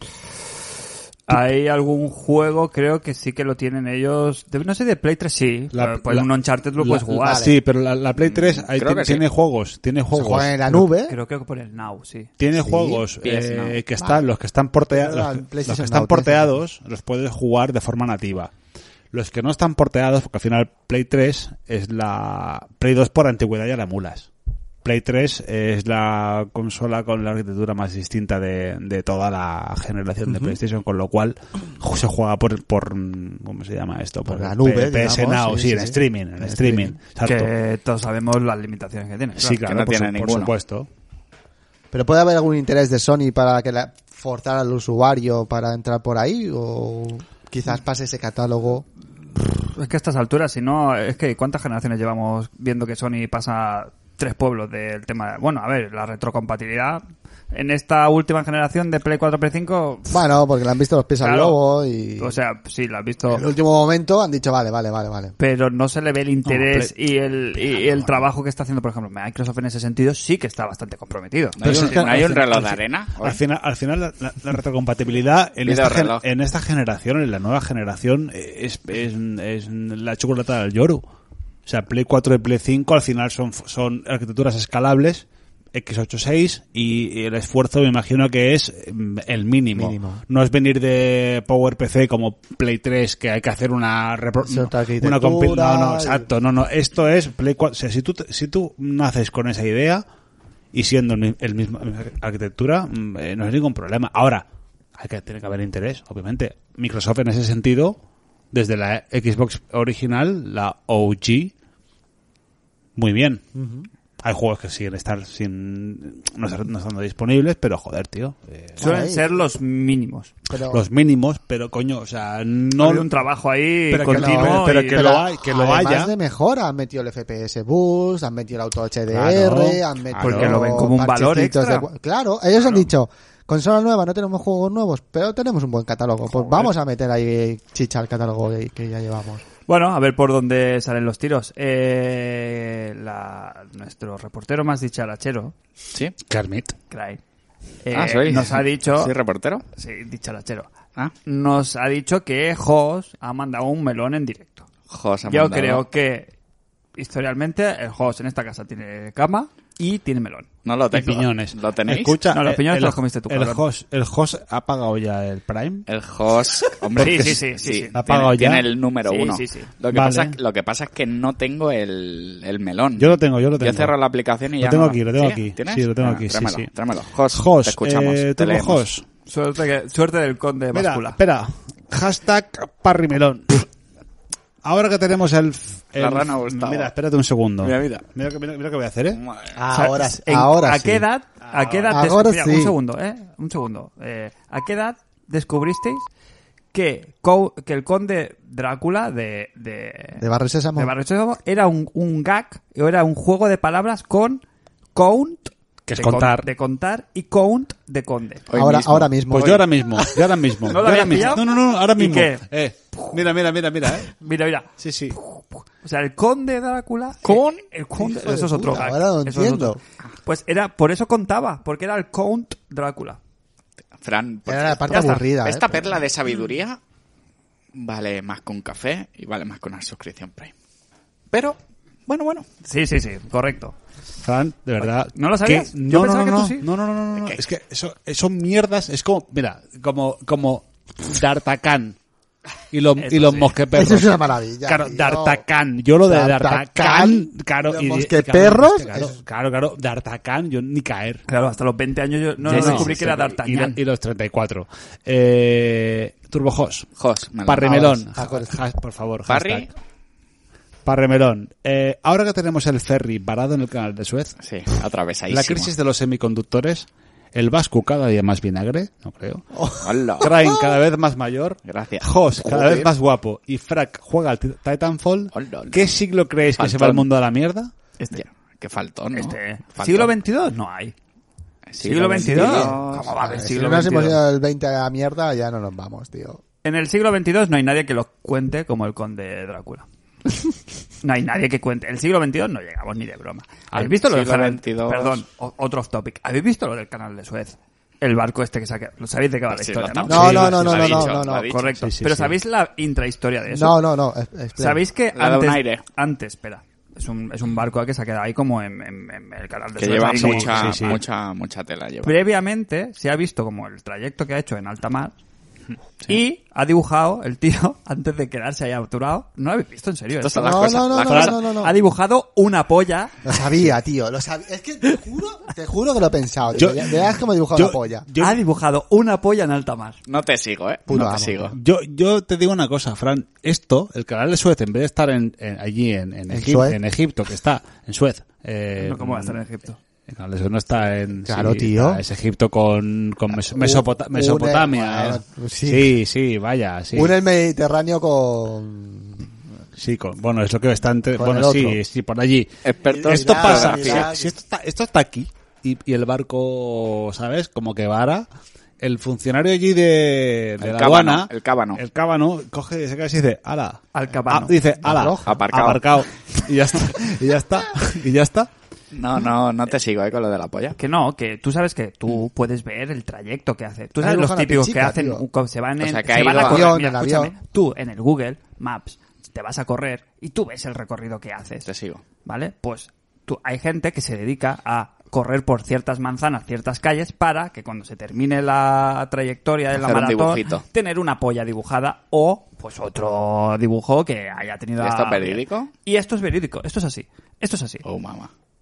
S1: Hay algún juego, creo que sí que lo tienen ellos. No sé, de Play 3 sí. Pues un Uncharted lo puedes jugar.
S4: Sí, pero la Play 3 ahí
S3: Creo que
S4: tiene
S3: sí.
S4: juegos,
S2: Se juega en la nube.
S1: Creo que por el Now, sí.
S4: tiene
S2: Sí.
S4: juegos
S3: PS Now.
S4: que están, los que están porteados,
S2: Pero el
S4: los que
S2: PlayStation
S4: están
S2: Now,
S4: porteados los puedes jugar de forma nativa. Los que no están porteados, porque al final Play 3 es la Play 2 por antigüedad ya la emulas. Play 3 es la consola con la arquitectura más distinta de toda la generación de PlayStation, con lo cual se juega por ¿cómo se llama esto?
S2: Por la nube,
S4: PS
S2: digamos,
S4: Now,
S2: sí,
S4: en
S2: sí.
S4: streaming, en streaming. Exacto.
S1: Que todos sabemos las limitaciones que tiene.
S4: Sí,
S3: que
S4: claro,
S3: no
S4: por,
S3: tiene
S4: por
S3: ninguno.
S4: supuesto.
S2: ¿Pero puede haber algún interés de Sony para que forzar al usuario para entrar por ahí? ¿O quizás pase ese catálogo?
S1: Es que a estas alturas, si no, es que ¿cuántas generaciones llevamos viendo que Sony pasa 3 pueblos del tema? Bueno, a ver, la retrocompatibilidad en esta última generación de Play 4, Play 5...
S2: Bueno, porque le han visto los pies al
S1: Claro.
S2: lobo y
S1: O sea, sí, la has visto...
S2: en el último momento han dicho vale.
S1: Pero no se le ve el interés
S4: No,
S1: y el trabajo que está haciendo, por ejemplo, Microsoft en ese sentido sí que está bastante comprometido.
S3: ¿No hay
S4: Pero
S3: un,
S4: es que
S3: no hay
S4: al
S3: un
S4: final-
S3: reloj de arena?
S4: Al final la retrocompatibilidad en esta,
S3: Videoreloj.
S4: en esta generación, en la nueva generación, es la chocolate del lloro. O sea, Play 4 y Play 5 al final son arquitecturas escalables, x86, y el esfuerzo me imagino que es el mínimo. No es venir de PowerPC como Play 3, que hay que hacer una
S2: Es otra
S4: una
S2: arquitectura
S4: no, exacto, no, esto es Play 4. O sea, si tú naces con esa idea y siendo el mismo arquitectura, no es ningún problema. Ahora, tiene que haber interés, obviamente. Microsoft en ese sentido, desde la Xbox original, la OG, muy bien. Hay juegos que siguen no estando disponibles, pero joder, tío.
S1: Suelen
S2: Ahí.
S1: ser los mínimos.
S2: Pero,
S4: Los mínimos, pero coño, o sea,
S1: Ha
S4: no...
S1: habido un trabajo ahí
S4: pero que
S1: continuo.
S4: pero
S1: y-
S4: que lo hay, que lo
S2: además
S4: haya.
S2: de mejora, han metido el FPS Boost, han metido el Auto HDR,
S4: Claro,
S2: han metido
S1: porque lo ven como un valor
S2: parchecitos
S1: extra.
S2: Claro, ellos han dicho, consola nueva, no tenemos juegos nuevos, pero tenemos un buen catálogo. Pues vamos a meter ahí chicha al catálogo que ya llevamos.
S1: Bueno, a ver por dónde salen los tiros. Nuestro reportero más dicharachero,
S3: ¿Sí?
S4: Kermit.
S1: Cry, nos ha dicho...
S3: ¿Soy reportero?
S1: Sí, dicharachero.
S3: Ah,
S1: Nos ha dicho que Jos ha mandado un melón en directo.
S3: Jos ha
S1: Yo
S3: mandado.
S1: creo que historialmente el Jos en esta casa tiene cama y tiene melón.
S3: No lo
S4: Y
S3: tengo.
S4: piñones.
S3: ¿Lo tenéis?
S4: Escucha,
S1: No, los piñones
S4: el-
S1: te los comiste tú,
S4: El
S1: cabrón.
S4: host ha pagado ya el Prime.
S3: El Jos, hombre,
S1: Sí.
S4: ¿Ha pagado
S3: tiene
S4: ya?
S3: el número
S1: Sí,
S3: 1.
S1: sí, sí.
S3: Lo que pasa es que no tengo el melón.
S4: Yo lo tengo.
S3: Yo he cerrado la aplicación y
S4: Lo
S3: ya
S4: tengo
S3: no.
S4: aquí, lo tengo
S3: ¿Sí?
S4: aquí.
S3: ¿Tienes?
S4: Sí, lo tengo
S3: Venga,
S4: aquí, sí,
S3: tráemelo,
S4: sí.
S3: tráemelo. Jos,
S4: Jos,
S3: te escuchamos. Te
S4: Turbo
S3: leemos.
S4: Jos.
S1: Suerte del conde
S4: Mira,
S1: báscula.
S4: espera. Hashtag Parrimelón. Ahora que tenemos
S3: La rana Gustavo.
S4: Mira, espérate un segundo.
S3: Mira, mira.
S4: Mira que voy a hacer, ¿eh?
S3: Madre.
S2: Ahora,
S1: O sea,
S2: ahora
S1: ¿A
S2: sí.
S1: qué edad?
S2: Ahora
S1: mira,
S2: sí.
S1: Un segundo. ¿A qué edad descubristeis que el conde Drácula de
S2: Barrio Sésamo.
S1: de Barrio Sésamo era un gag o era un juego de palabras con count,
S4: Que es
S1: de
S4: contar.
S1: de contar, y count de conde?
S3: Hoy
S2: Ahora mismo.
S4: Pues yo ahora mismo.
S1: ¿No lo habías pillado?
S4: No, ahora
S1: ¿Y
S4: mismo.
S1: qué?
S4: Mira,
S1: Mira.
S4: Sí, sí.
S1: O sea, el conde Drácula...
S3: ¿Con?
S1: El conde...
S2: Hijo de
S1: Eso es otro
S2: puta,
S1: gag.
S2: ahora lo
S1: Eso es
S2: entiendo.
S1: otro. Pues era... Por eso contaba. Porque era el count Drácula.
S3: Fran,
S2: Era la parte
S1: Ya está.
S2: aburrida.
S3: esta
S2: pero-
S3: perla de sabiduría vale más que un café y vale más que una suscripción Prime. Pero, bueno.
S1: Sí, correcto.
S4: Fran, de verdad.
S1: ¿No lo sabías?
S4: que-
S1: Yo
S4: No,
S1: pensaba
S4: no,
S1: que
S4: no,
S1: tú sí.
S4: no. Es que eso son mierdas. Es como, mira, como D'Artagnan y los
S1: Eso sí.
S4: mosqueperros.
S2: Eso es una maravilla.
S4: Claro,
S2: tío.
S4: D'Artagnan. Yo lo de
S2: D'Artagnan,
S4: D'Artagnan, claro.
S2: los
S4: y
S2: mosqueperros,
S4: Claro. D'Artagnan, yo ni caer.
S1: Claro, hasta los 20 años yo no
S4: Sí,
S1: descubrí
S4: sí,
S1: que era
S4: sí.
S1: D'Artagnan.
S4: Y los 34. Turbojos.
S3: Jos, me la-
S4: Parrimelón.
S2: Ahora sí.
S4: Por favor,
S3: Parry.
S4: hashtag. Parrimelón. Ahora que tenemos el ferry varado en el canal de Suez,
S3: Sí, atravesadísimo.
S4: la crisis de los semiconductores, el Vasco cada día más vinagre, no creo.
S3: Hola.
S4: Crane cada vez más mayor.
S3: Gracias.
S4: Jos cada
S3: Joder.
S4: vez más guapo. Y Frack juega al Titanfall.
S3: Hola.
S4: ¿Qué siglo creéis que se va
S3: Faltón.
S4: el mundo a la mierda?
S3: Ya, qué faltón, ¿no? Faltón.
S1: ¿Siglo XXII? No hay. ¿Siglo XXII? ¿Cómo va a haber
S2: Si
S1: siglo
S2: no nos hemos
S1: XXII?
S2: ido del 20 a la mierda, ya no nos vamos, tío.
S1: En el siglo XXII no hay nadie que lo cuente como el conde Drácula. No hay nadie que cuente. El siglo XXII no llegamos ni de broma. ¿Habéis visto lo del
S3: siglo
S1: canal?
S3: XXII?
S1: Perdón, otro off topic. ¿Habéis visto lo del canal de Suez? El barco este que saca... ¿Lo sabéis de qué va la
S3: Sí,
S1: historia,
S3: lo
S1: no?
S3: estamos-
S2: No,
S3: Sí,
S2: no,
S3: sí,
S2: no,
S3: lo
S2: no,
S3: ha
S2: no,
S3: dicho,
S2: no,
S3: lo ha
S2: no.
S3: dicho.
S1: Correcto.
S4: Sí, sí,
S1: Pero
S4: sí.
S1: ¿sabéis la intrahistoria de eso?
S2: No. Espera.
S1: ¿Sabéis que
S3: La de un
S1: antes...
S3: aire.
S1: Antes, espera. Es un barco que se ha quedado ahí como en el canal de
S3: Que
S1: Suez.
S3: lleva
S1: ahí como-
S3: mucha tela. Lleva.
S1: Previamente se ha visto como el trayecto que ha hecho en alta mar y ha dibujado el tío antes de quedarse ahí aturado. ¿No lo habéis visto en serio?
S3: Estas
S1: esto?
S3: son las
S2: No,
S3: cosas.
S2: no, no,
S3: las
S2: no,
S3: cosas-
S2: no.
S1: Ha dibujado una polla.
S2: Lo sabía, tío. Lo sabía. Es que te juro que lo he pensado. Tío. Verás cómo he dibujado la polla.
S1: Ha dibujado una polla en alta mar.
S3: No te sigo,
S2: Puto
S3: no te
S2: amo.
S3: sigo.
S4: Yo te digo una cosa, Fran. Esto, el canal de Suez, en vez de estar allí
S2: Suez.
S4: en Egipto, que está en Suez.
S1: No, ¿cómo va a estar en Egipto?
S4: El canal de Suez no está en...
S2: Claro, tío.
S4: Es Egipto con Mesopotamia.
S2: Bueno, sí.
S4: Sí, vaya, sí.
S2: Un el Mediterráneo con...
S4: Sí, bueno, es lo que está entre...
S2: Con
S4: Bueno,
S2: el otro.
S4: sí, por allí.
S3: Expertos
S4: Esto
S3: en
S4: pasa,
S3: geografía.
S4: si esto está aquí y el barco, ¿sabes? Como que vara, el funcionario allí de
S3: El
S4: la
S3: cábano,
S4: aduana,
S3: el cábano.
S4: coge, se cae y dice, ala.
S1: Alcabano.
S4: Dice, ala,
S2: Roja.
S3: Aparcado.
S4: Y ya está. Y ya está.
S3: No te sigo, con lo de la polla.
S1: Que no, que tú sabes que tú puedes ver el trayecto que hace. Tú
S2: Ha
S1: sabes los
S2: dibujado una
S1: típicos que
S2: pichica,
S1: hacen,
S2: tío.
S1: se van
S3: O
S1: en,
S3: sea, que
S1: se
S3: ha
S1: van
S3: ido
S1: a
S3: a-
S1: correr.
S2: avión,
S1: Mira,
S2: en
S1: escúchame,
S2: avión.
S1: tú en el Google Maps te vas a correr y tú ves el recorrido que haces.
S3: Te sigo.
S1: ¿Vale? Pues hay gente que se dedica a correr por ciertas manzanas, ciertas calles, para que cuando se termine la trayectoria de la
S3: Hacer un
S1: maratón,
S3: dibujito.
S1: tener una polla dibujada o pues otro dibujo que haya tenido...
S3: ¿Y esto es verídico?
S1: Y esto es verídico, esto es así. Esto es así.
S3: Oh, mamá.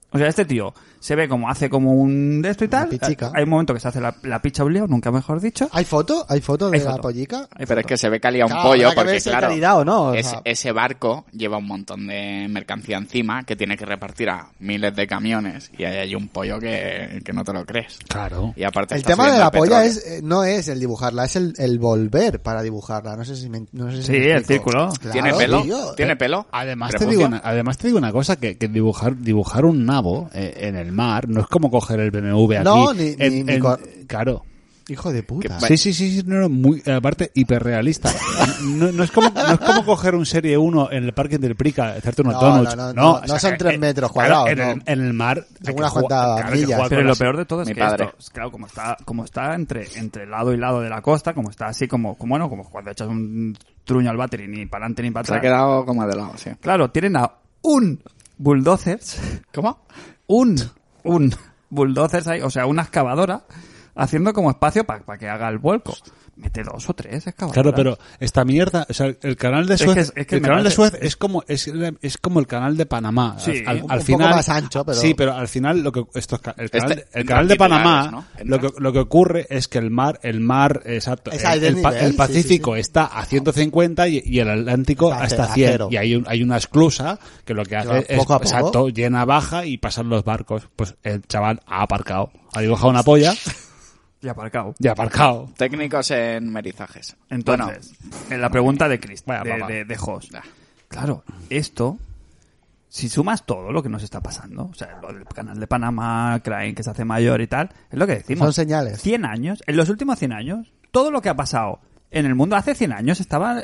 S1: O sea, este tío se ve como hace como un de esto y tal.
S2: Una pichica.
S1: Hay un momento que se hace la picha un lío, nunca mejor dicho.
S2: ¿Hay foto? ¿Hay foto de
S1: Hay
S2: la
S1: foto.
S2: pollica?
S3: Pero es que se ve que ha liado un
S2: Claro,
S3: pollo
S2: habrá que
S3: porque,
S2: ver si hay
S3: claro,
S2: calidad o no, o sea.
S3: ese barco lleva un montón de mercancía encima que tiene que repartir a miles de camiones y ahí hay un pollo que no te lo crees.
S4: Claro.
S3: Y aparte
S2: El
S3: está
S2: tema de
S3: subiendo
S2: la
S3: el
S2: polla
S3: petróleo.
S2: no es el dibujarla, es el volver para dibujarla. No sé si me
S1: Sí, el
S2: explico.
S1: círculo.
S2: Claro,
S3: ¿Tiene pelo?
S2: tío.
S3: ¿Tiene pelo?
S4: Además te,
S3: ¿Prepucio?
S4: digo una cosa, que dibujar un nabo en el mar no es como coger el BMW aquí.
S2: No, ni
S4: claro.
S2: Hijo de puta.
S4: Sí, no, muy, aparte, hiperrealista. No es como coger un Serie 1 en el parking del Prica, hacerte unos
S2: No,
S4: donuts.
S2: no son 3 metros cuadrados,
S4: Claro,
S2: no.
S4: en el mar.
S2: Son
S4: hay que
S2: unas
S4: jugar-
S2: cuantas
S4: claro, hay que
S2: millas.
S4: jugar
S1: Pero
S4: con
S1: lo
S4: las-
S1: peor de todo es
S3: Mi
S1: que
S3: padre.
S1: esto, claro, como está entre lado y lado de la costa, como está así como cuando echas un truño al váter y ni para adelante ni para
S3: Se ha
S1: atrás.
S3: quedado como de lado, sí.
S1: Claro, tienen a un bulldozers,
S3: ¿Cómo?
S1: un bulldozers ahí, o sea, una excavadora haciendo como espacio para que haga el vuelco. Mete 2 o 3 excavadoras.
S4: Claro, pero esta mierda, o sea, el canal de
S1: Es
S4: Suez,
S1: que
S4: el
S1: me
S4: canal de
S1: parece-
S4: Suez es como el canal de Panamá.
S1: Sí,
S4: al
S2: un poco
S4: final,
S2: más ancho, pero-
S4: sí, pero al final lo que el canal
S3: entran
S4: de Panamá,
S3: titulares, ¿no?
S4: lo que ocurre es que el mar, exacto,
S2: Es ahí del nivel,
S4: el
S2: sí,
S4: Pacífico
S2: sí, sí.
S4: está a 150 y el Atlántico
S2: Está
S4: hasta
S2: a
S4: 100
S2: cero.
S4: y hay una esclusa que lo que
S2: va
S4: hace es
S2: poco a poco.
S4: exacto, llena baja y pasan los barcos. Pues el chaval ha aparcado, ha dibujado una polla
S1: Y aparcado.
S4: y ha aparcado.
S3: Técnicos en merizajes.
S1: Entonces, en la pregunta de Chris,
S4: Vaya, papá.
S1: de Jos.
S3: Ah.
S1: Claro, esto, si sumas todo lo que nos está pasando, o sea, lo del canal de Panamá, Crane, que se hace mayor y tal, es lo que decimos.
S2: Son señales.
S1: 100 años, en los últimos 100 años, todo lo que ha pasado en el mundo, hace 100 años estaba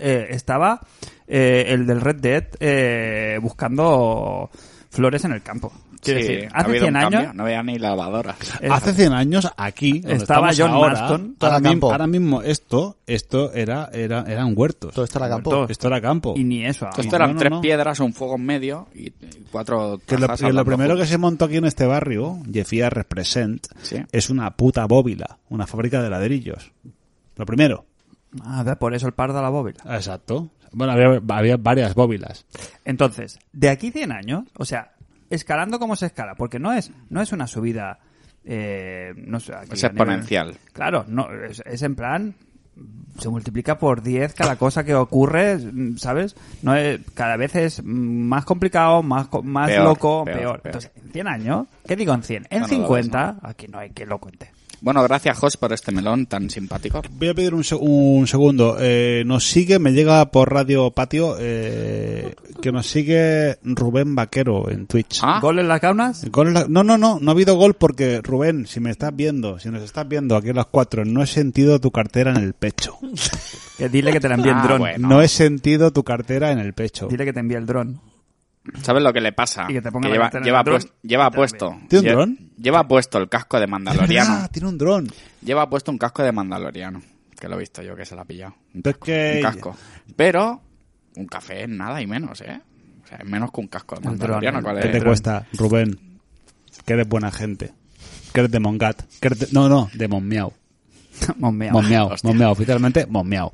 S1: el del Red Dead buscando flores en el campo. Quiero
S3: Sí,
S1: decir,
S3: ha
S1: hace
S3: habido
S1: 100
S3: un
S1: años
S3: cambio, no había ni lavadoras.
S4: Hace 100 años aquí donde
S1: Estaba
S4: estamos
S1: John
S4: ahora,
S1: Marston.
S2: Todo era campo.
S4: ahora mismo esto eran huertos.
S2: Todo esto era campo.
S1: Todo.
S4: Esto era campo.
S1: y ni eso.
S3: Esto
S1: aún.
S3: eran
S4: no,
S3: 3
S4: no.
S3: piedras, un fuego en medio y 4
S4: Que lo,
S3: tajas
S4: que lo
S3: hablando
S4: primero que
S3: juntos.
S4: se montó aquí en este barrio, Jeffia Represent,
S3: Sí.
S4: es una puta bóvila, una fábrica de ladrillos. Lo primero.
S1: Ah, por eso el par de la bóvila.
S4: Exacto. Bueno, había varias bóvilas.
S1: Entonces, de aquí 100 años, o sea, escalando como se escala, porque no es una subida, no sé, aquí
S3: Es
S1: a nivel-
S3: exponencial.
S1: Claro, no, es en plan, se multiplica por 10 cada cosa que ocurre, ¿sabes? No es, cada vez es más complicado, más
S3: Peor,
S1: loco,
S3: peor,
S1: peor.
S3: peor.
S1: Entonces, en 100 años, ¿qué digo en 100? En
S3: No lo
S1: 50, aquí no hay que lo cuente.
S3: Bueno, gracias, Jos, por este melón tan simpático.
S4: Voy a pedir un segundo. Nos sigue, me llega por Radio Patio, que nos sigue Rubén Vaquero en Twitch.
S3: Ah,
S1: ¿Gol en las caunas?
S4: Gol en la- No ha habido gol porque, Rubén, si nos estás viendo aquí a las 4, no he sentido tu cartera en el pecho.
S1: Que dile que te la envíe el
S3: Ah,
S1: dron.
S3: bueno.
S4: No he sentido tu cartera en el pecho.
S1: Dile que te envíe el dron.
S3: ¿sabes lo que le pasa?
S1: Y que te ponga la
S3: lleva,
S1: cartera en
S3: lleva,
S1: el dron.
S3: lleva
S1: Te la
S3: puesto.
S4: ¿Tiene un
S3: lle-
S4: dron?
S3: Lleva puesto el casco de Mandaloriano.
S4: Ah, tiene un dron.
S3: Lleva puesto un casco de Mandaloriano. Que lo he visto yo, que se lo ha pillado.
S4: Entonces que...
S3: Un casco. Pero un café es nada y menos, ¿eh? O sea, es menos que un casco de
S1: El
S3: Mandaloriano.
S1: dron,
S3: ¿cuál
S4: ¿Qué
S3: es?
S4: te cuesta, Rubén? Que eres buena gente. Que eres de Mongat. Que eres de... No, de Monmiau.
S1: Monmeao.
S4: Monmiau.
S3: Hostia.
S4: Monmiau, oficialmente Monmiau.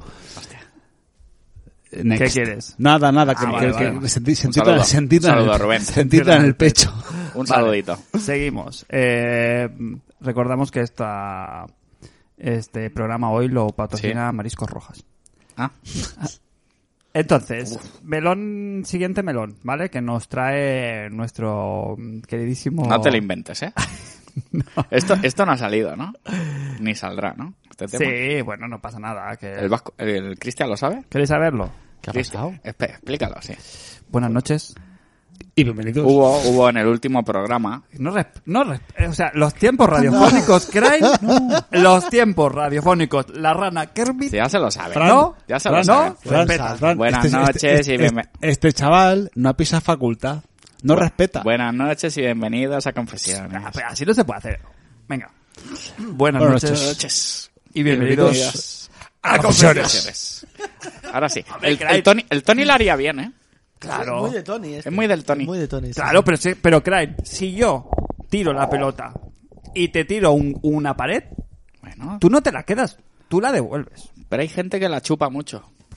S4: Next.
S1: ¿Qué quieres?
S4: Nada, que,
S1: vale,
S4: que
S1: vale.
S3: saludo.
S4: sentirla
S3: Rubén.
S4: sentirla en el pecho.
S3: Un
S1: Vale.
S3: saludito.
S1: Seguimos. Recordamos que este programa hoy lo patrocina Mariscos Rojas.
S3: Ah,
S1: Entonces, siguiente melón, ¿vale? Que nos trae nuestro queridísimo...
S3: no te lo inventes, ¿eh? Esto no ha salido, ¿no? Ni saldrá, ¿no? Este tema.
S1: Sí, bueno, no pasa nada.
S3: ¿El Cristian lo sabe?
S1: ¿Queréis saberlo?
S2: ¿Qué ha
S3: Cristian,
S2: pasado?
S3: explícalo, sí.
S1: Buenas noches.
S4: Y bienvenidos.
S3: Hubo en el último programa.
S1: O sea, los tiempos radiofónicos, Crane, los tiempos radiofónicos, la rana Kermit,
S3: Sí, ya se lo sabe.
S1: ¿no?
S3: Ya se lo
S1: ¿no?
S3: sabe.
S1: Respeta.
S3: Buenas noches y
S4: Este chaval no ha pisado facultad. No respeta.
S3: Buenas noches y bienvenidos a Confesiones.
S1: Ah, pero así no se puede hacer. Venga. Buenas
S4: Buenas
S1: noches.
S3: noches.
S1: Y bienvenidos
S3: a Confesiones. Ahora sí. El Tony lo haría bien, ¿eh?
S1: Claro.
S2: Es muy de Tony.
S3: Es muy del Tony.
S2: Muy de Tony. sí.
S1: Claro, pero Crane, si yo tiro la pelota y te tiro una pared,
S3: Bueno,
S1: tú no te la quedas, tú la devuelves.
S3: pero hay gente que la chupa mucho.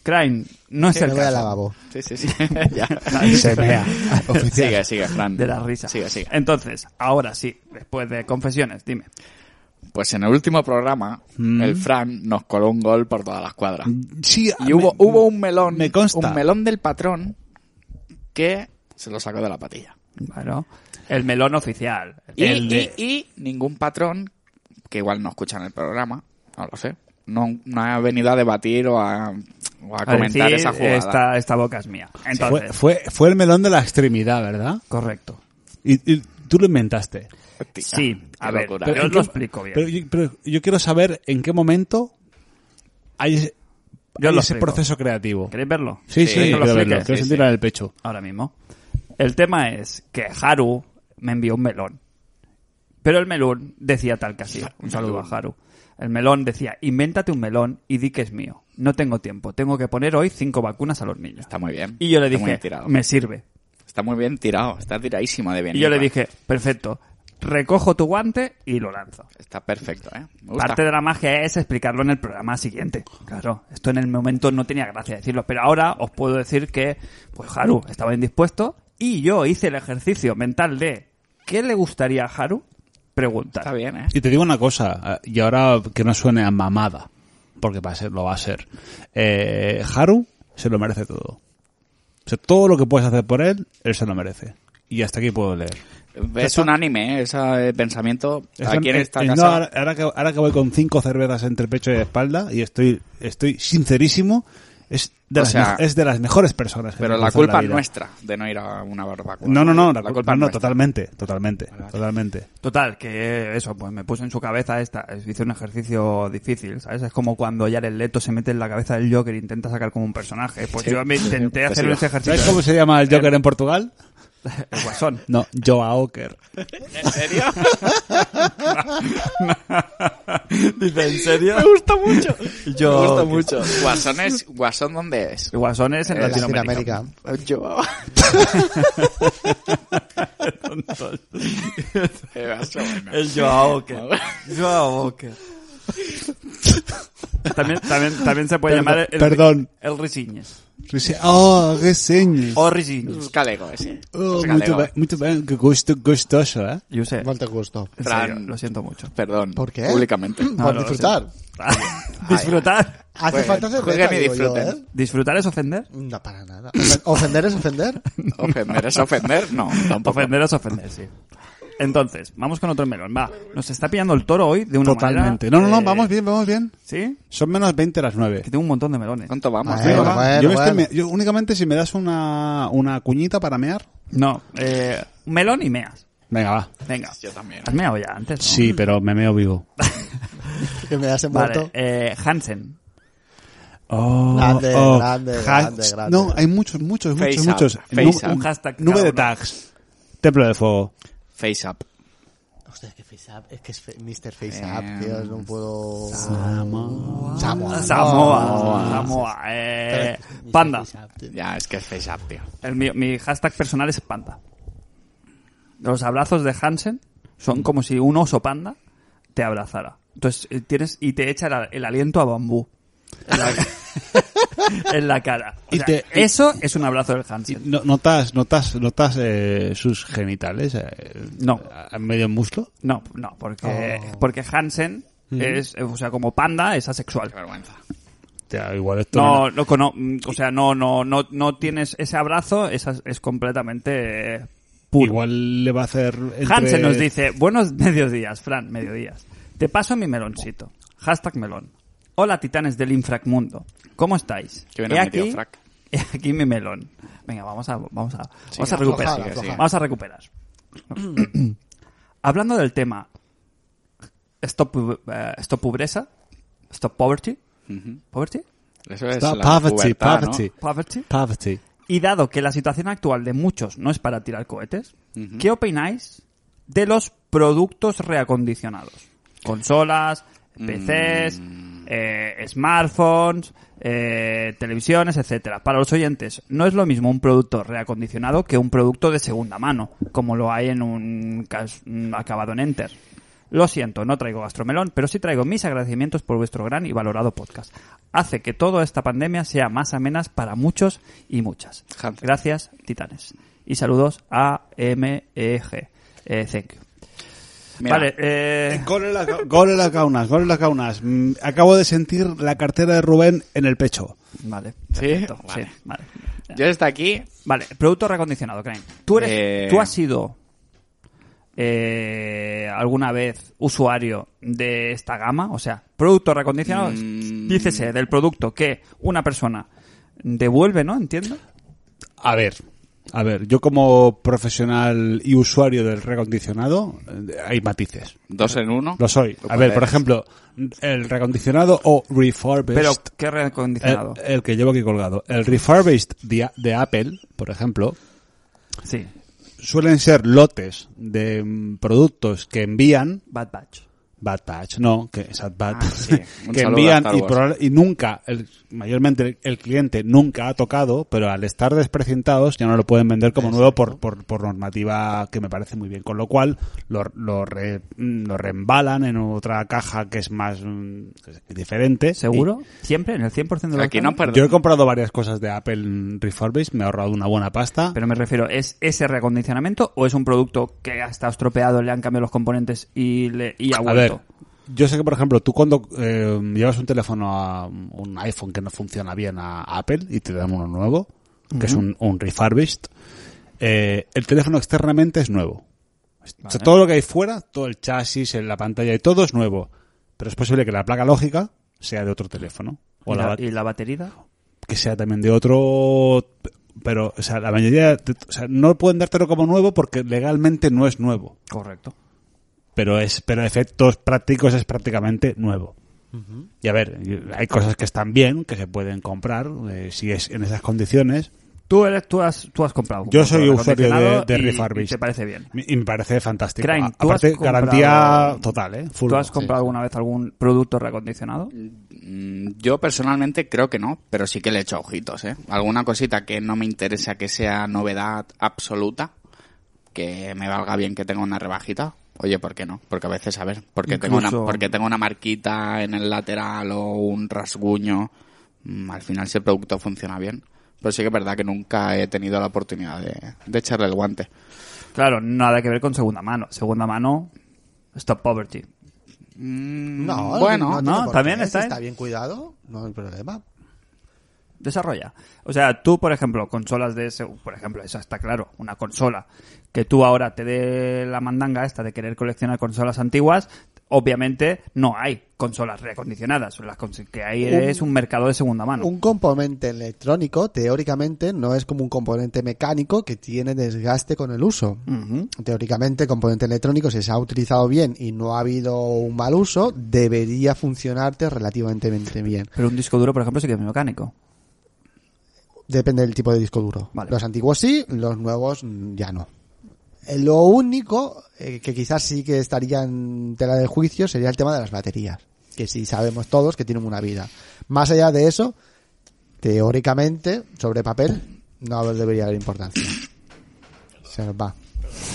S1: Crane, no es
S2: Me
S1: el
S2: voy al
S1: caso.
S2: lavabo.
S3: Sí. Ya.
S4: Se mea. Oficial.
S3: Sigue, Fran.
S1: De la risa.
S3: Sigue.
S1: Entonces, ahora sí, después de confesiones, dime.
S3: Pues en el último programa, el Fran nos coló un gol por toda la escuadra.
S4: Sí,
S3: Y hubo un melón,
S4: me consta.
S3: un melón del patrón que se lo sacó de la patilla.
S1: Bueno, el melón oficial.
S3: Y ningún patrón, que igual no escuchan el programa, no lo sé, no ha venido a debatir o a comentar
S1: decir,
S3: esa jugada.
S1: Esta boca es mía. Entonces,
S4: Fue el melón de la extremidad, ¿verdad?
S1: correcto.
S4: Y tú lo inventaste.
S3: Hostia,
S1: Sí, a
S3: qué
S1: ver,
S3: locura.
S1: pero os lo explico bien.
S4: Pero yo quiero saber en qué momento hay ese,
S1: Yo
S4: hay
S1: lo
S4: ese
S1: explico.
S4: proceso creativo.
S1: ¿Queréis verlo?
S4: Sí,
S3: Sí,
S4: sí,
S3: que
S4: quiero
S1: lo
S4: verlo.
S1: explique.
S4: Quiero
S3: Sí,
S4: sentirlo en el pecho.
S1: Ahora mismo. El tema es que Haru me envió un melón. Pero el melón decía tal que así. Un saludo a Haru. El melón decía, invéntate un melón y di que es mío. No tengo tiempo. Tengo que poner hoy 5 vacunas a los niños.
S3: Está muy bien.
S1: Y yo le
S3: Está muy
S1: dije,
S3: bien tirado.
S1: me sirve.
S3: Está muy bien tirado. Está tiradísimo de bien.
S1: Y yo le
S3: Iba.
S1: dije, perfecto. Recojo tu guante y lo lanzo.
S3: Está perfecto, ¿eh? Me gusta.
S1: Parte de la magia es explicarlo en el programa siguiente. Claro, esto en el momento no tenía gracia decirlo, pero ahora os puedo decir que, pues Haru estaba indispuesto y yo hice el ejercicio mental de ¿qué le gustaría a Haru? Preguntar.
S3: Está bien, ¿eh?
S4: Y te digo una cosa, y ahora que no suene a mamada, porque lo va a ser. Haru se lo merece todo. O sea, todo lo que puedes hacer por él se lo merece. Y hasta aquí puedo leer.
S3: Es un anime, ese pensamiento. Aquí en esta
S4: no,
S3: casa.
S4: ahora que voy con 5 cervezas entre pecho y espalda y estoy sincerísimo, es de las mejores personas. que
S3: Pero
S4: me
S3: la
S4: conozco en
S3: culpa es
S4: vida.
S3: nuestra de no ir a una barbacoa.
S4: No, la
S3: culpa
S4: culpa
S3: es
S4: no,
S3: nuestra.
S4: totalmente.
S1: Total, que eso, pues me puse en su cabeza hice un ejercicio difícil, ¿sabes? Es como cuando Jared Leto se mete en la cabeza del Joker e intenta sacar como un personaje. Pues
S3: Sí.
S1: yo me intenté
S3: Pues
S1: hacer
S3: sí.
S1: ese ejercicio.
S4: ¿Sabes cómo se llama el Joker en Portugal?
S1: El guasón.
S4: No, Joker.
S3: ¿En serio?
S1: Dice, ¿en serio?
S3: Me gusta mucho.
S1: Yo-
S3: Me gusta mucho. ¿Guasón dónde es?
S1: El guasón es en Latinoamérica.
S2: Latinoamérica.
S3: Yo.
S1: Tontos.
S3: Bueno.
S1: El Joao Walker. Joao Walker. También se puede llamar
S4: Perdón.
S1: el Risiñes.
S4: Oh, reseñas.
S1: O Risiñes.
S3: Es galego ese.
S4: Oh,
S3: Es galego.
S4: muito bem, que gustoso, ¿eh?
S1: Yo sé.
S2: Igual te gustó.
S1: En
S3: Fran.
S1: serio, lo siento mucho.
S3: Perdón.
S2: ¿Por qué?
S3: Públicamente.
S1: No,
S2: Por
S1: lo
S2: disfrutar.
S1: Disfrutar.
S2: Hace
S3: Jueguen,
S2: falta hacer
S3: jueguen
S2: beta,
S3: y
S2: digo yo,
S3: disfruten.
S2: ¿eh?
S1: ¿Disfrutar es ofender?
S2: No, para nada. ¿Ofender es ofender?
S3: ¿Ofender es ofender? No, tampoco.
S1: Ofender es ofender, sí. Entonces, vamos con otro melón. Va, nos está pillando el toro hoy de una
S4: Totalmente.
S1: manera...
S4: No, vamos bien.
S1: ¿Sí?
S4: Son menos 20 las 9.
S1: Que tengo un montón de melones.
S3: ¿Cuánto vamos?
S2: Bueno,
S3: tío?
S2: bueno.
S4: Yo únicamente si me das una cuñita para mear.
S1: No, un melón y meas.
S4: Venga, va.
S1: Venga.
S3: Yo también.
S1: ¿Has meado ya antes, no?
S4: Sí, pero me meo vivo.
S2: Que me has envuelto.
S1: Vale, Hansen.
S4: Oh,
S2: Grande.
S4: No, hay muchos.
S3: Face up.
S1: Un hashtag
S4: Nube
S1: cada
S4: de
S1: uno.
S4: tags. Templo de fuego.
S3: Face up.
S2: Hostia, es que FaceApp, es que es Mr. FaceApp, tío, no puedo...
S4: Samoa.
S1: Samoa. Panda.
S3: Ya, es que es face up, tío.
S1: Mi hashtag personal es panda. Los abrazos de Hansen son como si un oso panda te abrazara. Entonces te echa el aliento a bambú en la cara. O sea, eso es un abrazo del Hansen.
S4: ¿Notas sus genitales?
S1: No.
S4: ¿A medio muslo?
S1: No, porque Hansen es, o sea, como panda es asexual.
S3: Qué vergüenza.
S4: Hostia, igual esto
S1: No tienes ese abrazo, es completamente puro.
S4: igual le va a hacer
S1: Hansen nos dice, buenos mediodías, Fran, mediodías. Te paso mi meloncito. Hashtag melón. Hola, titanes del infracmundo. ¿Cómo estáis?
S3: Que bien has metido, Frac.
S1: He aquí mi melón. Venga, vamos a recuperar.
S2: afloja, afloja.
S1: Vamos a recuperar. Hablando del tema Stop Pobreza, Stop Poverty,
S3: Ujú.
S1: Poverty,
S3: Eso es
S4: Stop
S3: la
S4: poverty,
S3: pubertad,
S4: poverty.
S3: ¿no?
S1: Poverty.
S4: Poverty.
S1: Y dado que la situación actual de muchos no es para tirar cohetes,
S3: Ujú.
S1: ¿qué opináis de los productos reacondicionados? Consolas, PCs, smartphones, televisiones, etcétera. Para los oyentes, no es lo mismo un producto reacondicionado que un producto de segunda mano, como lo hay en un acabado en Enter. Lo siento, no traigo gastromelón, pero sí traigo mis agradecimientos por vuestro gran y valorado podcast. Hace que toda esta pandemia sea más amenas para muchos y muchas.
S3: Hansen.
S1: Gracias, titanes. Y saludos a MEG. Thank you.
S3: Mira,
S1: Vale,
S4: Gol en las gaunas. Acabo de sentir la cartera de Rubén en el pecho.
S1: Vale.
S3: ¿Sí?
S1: Perfecto,
S3: Vale.
S1: sí, vale.
S3: Yo desde aquí...
S1: Vale, producto reacondicionado, Crane. ¿Tú has sido alguna vez usuario de esta gama? O sea, producto reacondicionado, dícese del producto que una persona devuelve, ¿no? ¿Entiendo?
S4: A ver, yo como profesional y usuario del reacondicionado, hay matices.
S3: 2 en 1.
S4: Lo soy. A ver, por ejemplo, el reacondicionado o refurbished.
S1: Pero, ¿qué reacondicionado?
S4: El que llevo aquí colgado. El refurbished de Apple, por ejemplo,
S1: Sí,
S4: suelen ser lotes de productos que envían
S1: Bad Batch.
S4: Bad Batch, no, que es Bad,
S3: sí. Un
S4: que
S3: saludo
S4: envían
S3: a Star Wars.
S4: y nunca, mayormente el cliente nunca ha tocado, pero al estar desprecintados ya no lo pueden vender como nuevo por normativa, que me parece muy bien, con lo cual lo reembalan en otra caja que es más diferente.
S1: ¿Seguro? ¿Siempre? ¿En el 100% de los
S3: Aquí no
S1: casos?
S3: perdón.
S4: Yo he comprado varias cosas de Apple refurbished, me he ahorrado una buena pasta.
S1: Pero me refiero, ¿es ese reacondicionamiento o es un producto que ha estado estropeado, le han cambiado los componentes y ha vuelto?
S4: A ver, yo sé que, por ejemplo, tú cuando llevas un teléfono a un iPhone que no funciona bien a Apple y te dan uno nuevo, que es un refurbished, el teléfono externamente es nuevo. O sea, todo lo que hay fuera, todo el chasis, la pantalla y todo es nuevo. Pero es posible que la placa lógica sea de otro teléfono. O
S1: ¿Y la batería?
S4: que sea también de otro... Pero, o sea, la mayoría... no pueden dártelo como nuevo porque legalmente no es nuevo.
S1: Correcto.
S4: Pero a efectos prácticos es prácticamente nuevo. Y a ver, hay cosas que están bien, que se pueden comprar, si es en esas condiciones.
S1: Tú has comprado.
S4: Yo soy
S1: un
S4: usuario
S1: reacondicionado
S4: de
S1: y
S4: refurbished.
S1: te parece bien.
S4: Y me parece fantástico.
S1: Crane, ¿tú
S4: Aparte,
S1: has comprado-
S4: garantía total, full.
S1: ¿Tú has comprado alguna vez algún producto reacondicionado?
S3: Yo personalmente creo que no, pero sí que le he hecho ojitos, ¿eh? Alguna cosita que no me interesa que sea novedad absoluta, que me valga bien que tenga una rebajita. Oye, ¿por qué no? Porque a veces, a ver, porque tengo una marquita en el lateral o un rasguño, al final si el producto funciona bien. Pero sí que es verdad que nunca he tenido la oportunidad de echarle el guante.
S1: Claro, nada que ver con segunda mano. Segunda mano, Stop Poverty.
S2: No,
S3: bueno,
S2: tiene
S1: no,
S2: por
S1: también
S2: qué.
S1: está
S2: Si
S1: bien.
S2: está bien cuidado, no hay problema.
S1: Desarrolla. O sea, tú, por ejemplo, consolas de ese, por ejemplo, eso está claro, una consola que tú ahora te dé la mandanga esta de querer coleccionar consolas antiguas, obviamente no hay consolas reacondicionadas, las que hay es un mercado de segunda mano.
S2: Un componente electrónico, teóricamente, no es como un componente mecánico que tiene desgaste con el uso.
S1: Ujú.
S2: Teóricamente, el componente electrónico, si se ha utilizado bien y no ha habido un mal uso, debería funcionarte relativamente bien.
S1: Pero un disco duro, por ejemplo, sí que es mecánico.
S2: Depende del tipo de disco duro.
S1: Vale.
S2: Los antiguos sí, los nuevos ya no. Lo único que quizás sí que estaría en tela de juicio sería el tema de las baterías, que sí sabemos todos que tienen una vida. Más allá de eso, teóricamente, sobre papel, no debería haber importancia. Se nos va.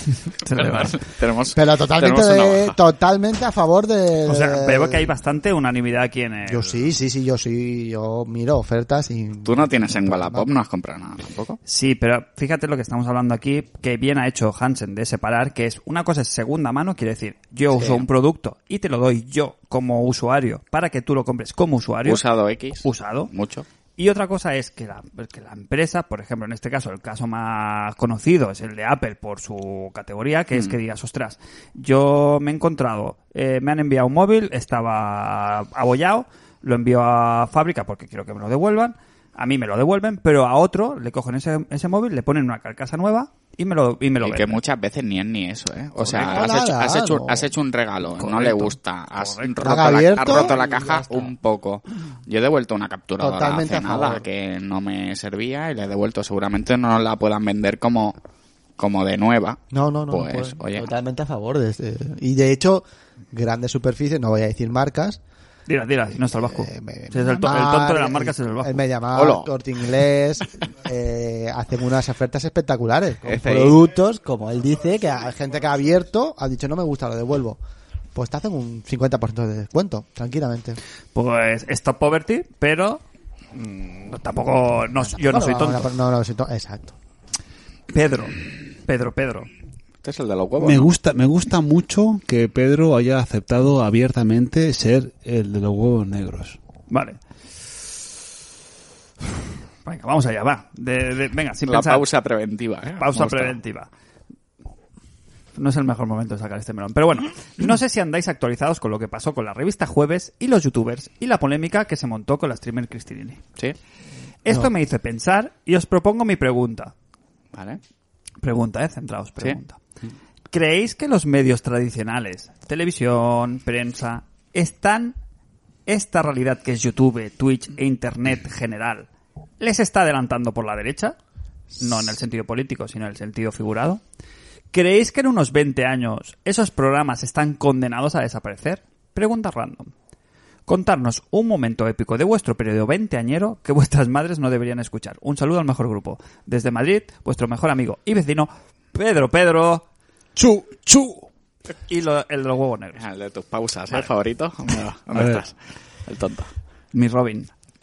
S3: Tenemos
S2: Pero
S3: una baja.
S2: totalmente a favor de...
S1: O sea, veo que hay bastante unanimidad aquí en el...
S2: Yo sí, yo miro ofertas y...
S3: Tú no tienes en Wallapop, no has comprado nada tampoco.
S1: Sí, pero fíjate lo que estamos hablando aquí, que bien ha hecho Hansen de separar, que es una cosa es segunda mano, quiere decir, yo uso un producto y te lo doy yo como usuario para que tú lo compres como usuario.
S3: Usado X.
S1: Usado.
S3: Mucho.
S1: Y otra cosa es que la empresa, por ejemplo, en este caso, el caso más conocido es el de Apple por su categoría, que es que digas, ostras, yo me he encontrado, me han enviado un móvil, estaba abollado, lo envío a fábrica porque quiero que me lo devuelvan, a mí me lo devuelven, pero a otro le cogen ese móvil, le ponen una carcasa nueva y me lo
S3: Y que
S1: venden.
S3: muchas veces ni es ni eso, ¿eh? O sea,
S2: Correcto.
S3: has hecho un regalo, no
S1: Correcto.
S3: le gusta, has
S2: Abierto
S3: roto la
S2: y
S3: caja
S2: ya está.
S3: un poco. Yo he devuelto una capturadora
S2: Totalmente
S3: hace
S2: a favor.
S3: nada que no me servía y la he devuelto. Seguramente no la puedan vender como de nueva.
S2: No,
S3: Pues, oye,
S2: totalmente a favor de este. Y de hecho, grandes superficies, no voy a decir marcas.
S1: Dila, si no está el vasco.
S2: Me-
S1: Si es el tonto de las marcas es el vasco.
S2: El MediaMarkt,
S3: Hola.
S2: Corte Inglés, hacen unas ofertas espectaculares. Con
S3: FI.
S2: productos, como él dice, que hay gente que ha abierto, ha dicho no me gusta, lo devuelvo. pues te hacen un 50% de descuento, tranquilamente.
S1: Pues Stop Poverty, pero tampoco... yo no soy tonto.
S2: No soy tonto, exacto.
S1: Pedro.
S3: Este es el de los huevos.
S4: Me gusta mucho que Pedro haya aceptado abiertamente ser el de los huevos negros.
S1: Vale. Venga, vamos allá, va. Venga, sin
S3: La
S1: pensar.
S3: pausa preventiva.
S1: Pausa preventiva. No es el mejor momento de sacar este melón. Pero bueno, no sé si andáis actualizados con lo que pasó con la revista Jueves y los youtubers y la polémica que se montó con la streamer Cristinini.
S3: Sí.
S1: Esto me hizo pensar y os propongo mi pregunta.
S3: Vale.
S1: Pregunta, centraos, pregunta.
S3: Sí.
S1: ¿Creéis que los medios tradicionales, televisión, prensa, están esta realidad que es YouTube, Twitch e Internet general, les está adelantando por la derecha? No en el sentido político, sino en el sentido figurado. ¿Creéis que en unos 20 años esos programas están condenados a desaparecer? Pregunta random. Contarnos un momento épico de vuestro periodo 20añero que vuestras madres no deberían escuchar. Un saludo al mejor grupo. Desde Madrid, vuestro mejor amigo y vecino, Pedro.
S4: ¡Chu!
S1: Y el de los huevos negros.
S3: El de tus pausas, ¿eh? Favorito. ¿Dónde estás? El tonto.
S1: Mi Robin.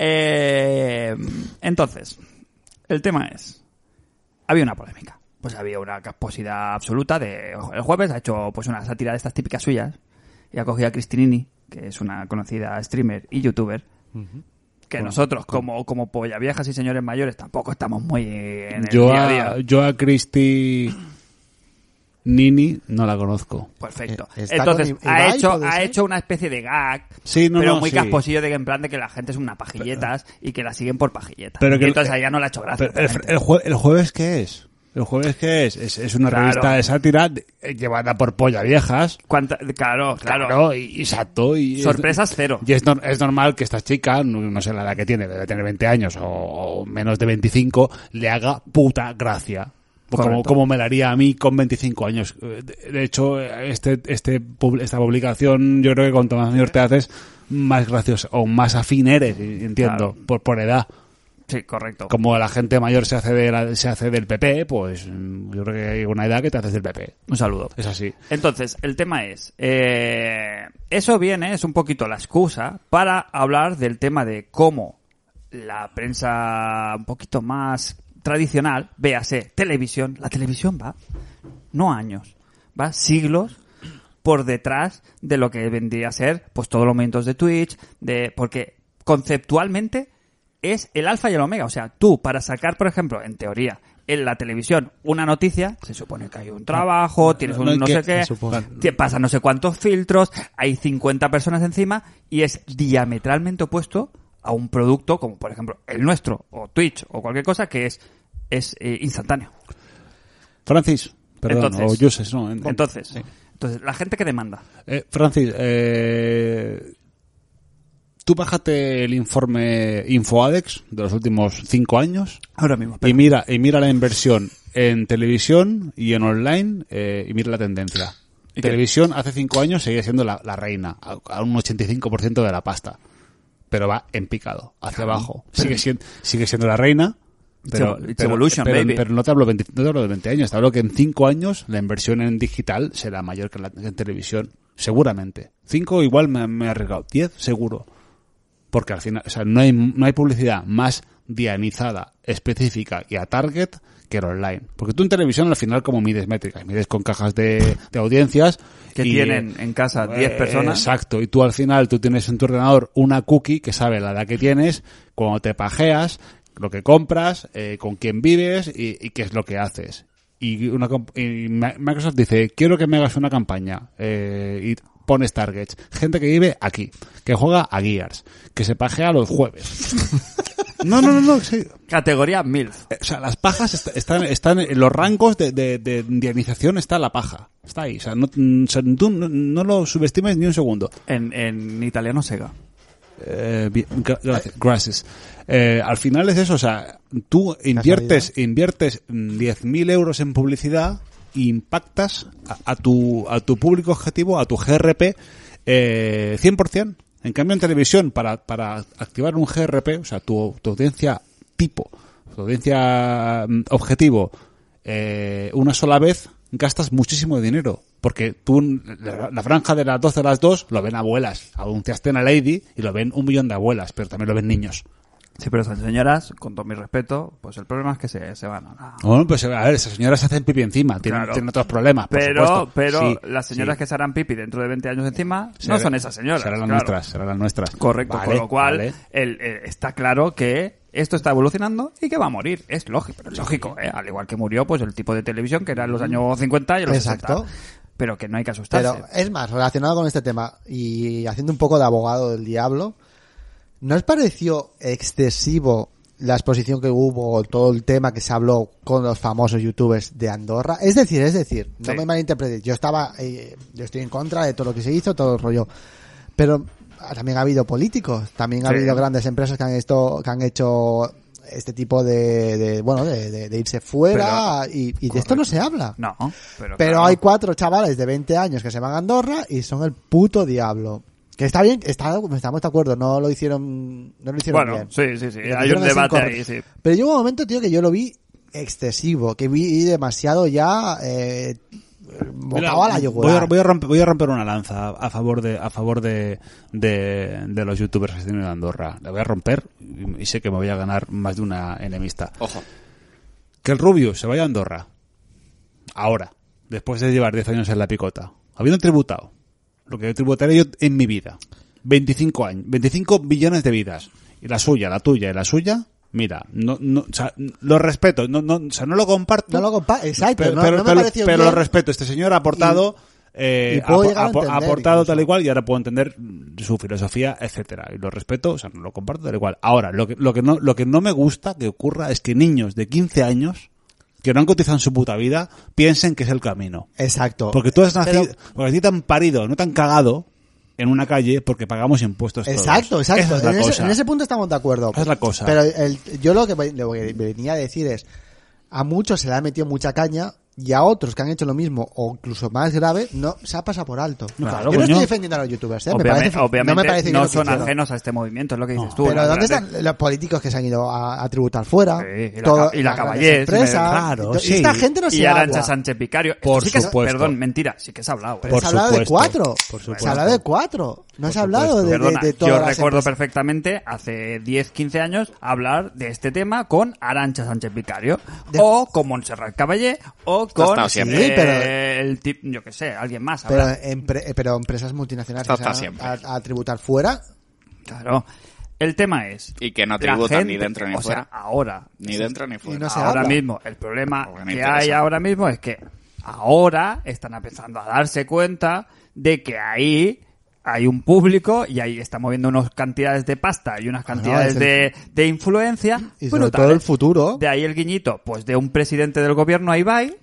S1: Entonces, el tema es... Había una polémica. Pues había una casposidad absoluta de... El Jueves ha hecho pues una sátira de estas típicas suyas y ha cogido a Cristinini, que es una conocida streamer y youtuber, que nosotros, como polla viejas y señores mayores, tampoco estamos muy en el día a día.
S4: Yo a Cristi Nini no la conozco.
S1: Perfecto.
S2: Está
S1: Entonces,
S2: con Ibai,
S1: ha hecho una especie de gag,
S4: Sí,
S1: pero muy
S4: sí.
S1: casposillo de que en plan de que la gente es una pajilletas y que la siguen por pajilletas.
S4: Pero que-
S1: y entonces a ella no le ha hecho gracia.
S4: Pero ¿el jueves qué es? ¿El jueves qué es? Es una
S1: Claro.
S4: revista de sátira llevada por polla viejas.
S1: Claro.
S4: Exacto. Y
S1: Sorpresas cero.
S4: Y es normal que esta chica, no sé la edad que tiene, debe tener 20 años o menos de 25, le haga puta gracia. Como me la haría a mí con 25 años. De hecho, esta publicación, yo creo que cuanto más mayor te haces, más gracioso o más afín eres, entiendo,
S1: Claro.
S4: por edad.
S1: Sí, correcto.
S4: Como la gente mayor se hace del PP, pues yo creo que hay una edad que te haces del PP.
S1: Un saludo.
S4: Es así.
S1: Entonces, el tema es... eso es un poquito la excusa para hablar del tema de cómo la prensa un poquito más tradicional, véase, televisión, la televisión va, no años, va siglos por detrás de lo que vendría a ser pues todos los movimientos de Twitch, porque conceptualmente es el alfa y el omega. O sea, tú para sacar, por ejemplo, en teoría, en la televisión una noticia, se supone que hay un trabajo, tienes un no sé qué, te pasa no sé cuántos filtros, hay 50 personas encima y es diametralmente opuesto a un producto como, por ejemplo, el nuestro o Twitch o cualquier cosa que es instantáneo.
S4: Francis, perdón,
S1: Entonces,
S4: o Joses, no.
S1: Entonces, la gente que demanda.
S4: Francis, tú bájate el informe InfoAdex de los últimos 5 años
S1: Ahora mismo.
S4: y mira la inversión en televisión y en online y mira la tendencia.
S1: ¿Y qué?
S4: Televisión hace 5 años seguía siendo la reina, a un 85% de la pasta, pero va en picado, hacia abajo. Sigue siendo la reina.
S1: It's evolution, baby.
S4: Pero no te hablo de 20 años, te hablo que en 5 años la inversión en digital será mayor que en televisión, seguramente. 5 igual me he arriesgado, 10 seguro. Porque al final, o sea, no hay publicidad más dianizada, específica y a target que el online. Porque tú en televisión al final como mides métricas, mides con cajas de audiencias
S1: Que tienen en casa 10 personas.
S4: Exacto, y tú al final tú tienes en tu ordenador una cookie que sabe la edad que tienes, cuando te pajeas, lo que compras, con quién vives y qué es lo que haces. Y Microsoft dice, quiero que me hagas una campaña y pones targets. Gente que vive aquí, que juega a Gears, que se pajea los jueves. No, sí.
S1: Categoría MILF.
S4: O sea, las pajas están en los rangos de dianización, está la paja. Está ahí. O sea, tú no lo subestimes ni un segundo.
S1: En italiano Sega.
S4: Gracias. Al final es eso, o sea, tú inviertes 10.000 euros en publicidad e impactas a tu público objetivo, a tu GRP, 100%. En cambio, en televisión, para activar un GRP, o sea, tu audiencia tipo, tu audiencia objetivo, una sola vez, gastas muchísimo dinero. Porque tú, la franja de las 12 a las 2 lo ven abuelas. Anunciaste en a Lady y lo ven 1 millón de abuelas, pero también lo ven niños.
S1: Sí, pero esas señoras, con todo mi respeto, pues el problema es que se van a la...
S4: Bueno, pues a ver, esas señoras se hacen pipi encima, tienen otros problemas, por supuesto.
S1: Pero
S4: Sí,
S1: las señoras
S4: sí.
S1: que se harán pipi dentro de 20 años encima no son esas señoras.
S4: Serán las
S1: claro.
S4: nuestras, serán las nuestras.
S1: Correcto,
S4: Vale,
S1: con lo cual
S4: vale.
S1: está claro que esto está evolucionando y que va a morir. Es lógico, pero es lógico, ¿eh? Al igual que murió pues el tipo de televisión que era en los años 50 y en los
S2: Exacto.
S1: 60. Pero que no hay que asustarse.
S2: Pero es más, relacionado con este tema y haciendo un poco de abogado del diablo, ¿no os pareció excesivo la exposición que hubo, todo el tema que se habló con los famosos youtubers de Andorra? Es decir, no
S1: Sí.
S2: me malinterpretéis, yo estoy en contra de todo lo que se hizo, todo el rollo, pero también ha habido políticos, también ha
S1: Sí.
S2: habido grandes empresas que han hecho este tipo de irse fuera y de esto no se habla.
S1: No,
S2: Pero
S1: claro.
S2: hay 4 chavales de 20 años que se van a Andorra y son el puto diablo. Que está bien, estamos de acuerdo, no lo hicieron
S1: Bueno,
S2: bien.
S1: sí.
S2: Lo
S1: Hay
S2: hicieron
S1: un
S2: así
S1: debate
S2: incorrecto.
S1: ahí, sí.
S2: Pero llegó un momento, tío, que yo lo vi excesivo, que vi demasiado ya botado a la yugular.
S4: Voy a romper una lanza a favor de los youtubers que están en Andorra. La voy a romper y sé que me voy a ganar más de una enemista.
S3: Ojo.
S4: Que el Rubio se vaya a Andorra ahora, después de llevar 10 años en la picota, habiendo tributado lo que tributaré yo en mi vida, 25 años, 25 billones de vidas, y la suya, la tuya y la suya, mira, o sea, lo respeto, o sea, no lo comparto.
S2: No lo exacto,
S4: pero,
S2: no
S4: pero,
S2: me
S4: pero-
S2: pareció
S4: pero
S2: bien.
S4: lo respeto. Este señor ha aportado,
S2: y puedo llegar a entender
S4: ha aportado
S2: incluso.
S4: tal y cual, y ahora puedo entender su filosofía, etcétera. Y lo respeto, o sea, no lo comparto tal y cual. Ahora, lo que no me gusta que ocurra es que niños de 15 años que no han cotizado en su puta vida piensen que es el camino.
S2: Exacto.
S4: Porque tú has nacido,
S2: Pero-
S4: porque a ti te han parido, no te han cagado en una calle porque pagamos impuestos todos.
S2: Exacto.
S4: Esa es la cosa.
S2: En ese punto estamos de acuerdo.
S4: Esa es la cosa.
S2: Pero yo lo que venía a decir es, a muchos se le ha metido mucha caña y a otros que han hecho lo mismo o incluso más grave, no se ha pasado por alto.
S4: Claro,
S2: yo no
S4: coño.
S2: estoy defendiendo a los youtubers,
S1: Obviamente,
S2: no me parece bien
S1: no
S2: lo que
S1: son
S2: hicieron.
S1: ajenos a este movimiento, es lo que dices tú.
S2: Pero
S1: las
S2: ¿dónde
S1: grandes-
S2: están los políticos que se han ido a tributar fuera?
S1: Sí, y la
S2: Todo-
S1: y la
S2: las
S1: Caballé,
S2: grandes empresas.
S4: claro,
S2: y
S4: sí.
S2: esta gente no se
S1: Y Arantxa
S2: habla.
S1: Sánchez Vicario. Esto
S4: Por
S1: sí que
S4: supuesto.
S1: perdón, mentira, sí que se ha hablado.
S2: Pero
S4: Por
S2: se ha hablado de
S4: supuesto,
S2: 4.
S4: por
S2: Se
S4: supuesto.
S2: ha hablado de 4. No se ha hablado de
S1: Perdona,
S2: de todas
S1: yo
S2: las
S1: recuerdo
S2: empresas.
S1: perfectamente hace 10, 15 años hablar de este tema con Arantxa Sánchez Vicario
S2: De-
S1: o con Montserrat Caballé o
S3: Esto ha
S1: con
S3: estado siempre.
S2: Sí, pero-
S1: el tip, yo que sé, alguien más.
S2: Pero,
S1: habrá.
S2: pero empresas multinacionales
S3: Esto
S2: que se
S3: está
S2: van
S3: siempre.
S2: a tributar fuera.
S1: Claro. El tema es...
S3: Y que no
S1: la
S3: tributan
S1: gente-
S3: ni dentro ni
S1: o
S3: fuera.
S1: sea, ahora...
S3: Ni dentro ni fuera.
S2: no se
S1: ahora
S2: habla.
S1: mismo, el problema
S3: Porque no
S1: que
S3: interesa.
S1: hay ahora mismo es que ahora están empezando a darse cuenta de que ahí hay un público y ahí está moviendo unas cantidades de pasta y unas cantidades
S2: es
S1: de influencia
S2: Y sobre
S1: brutales.
S2: todo el futuro.
S1: De ahí el guiñito, pues de un presidente del gobierno a Ibai.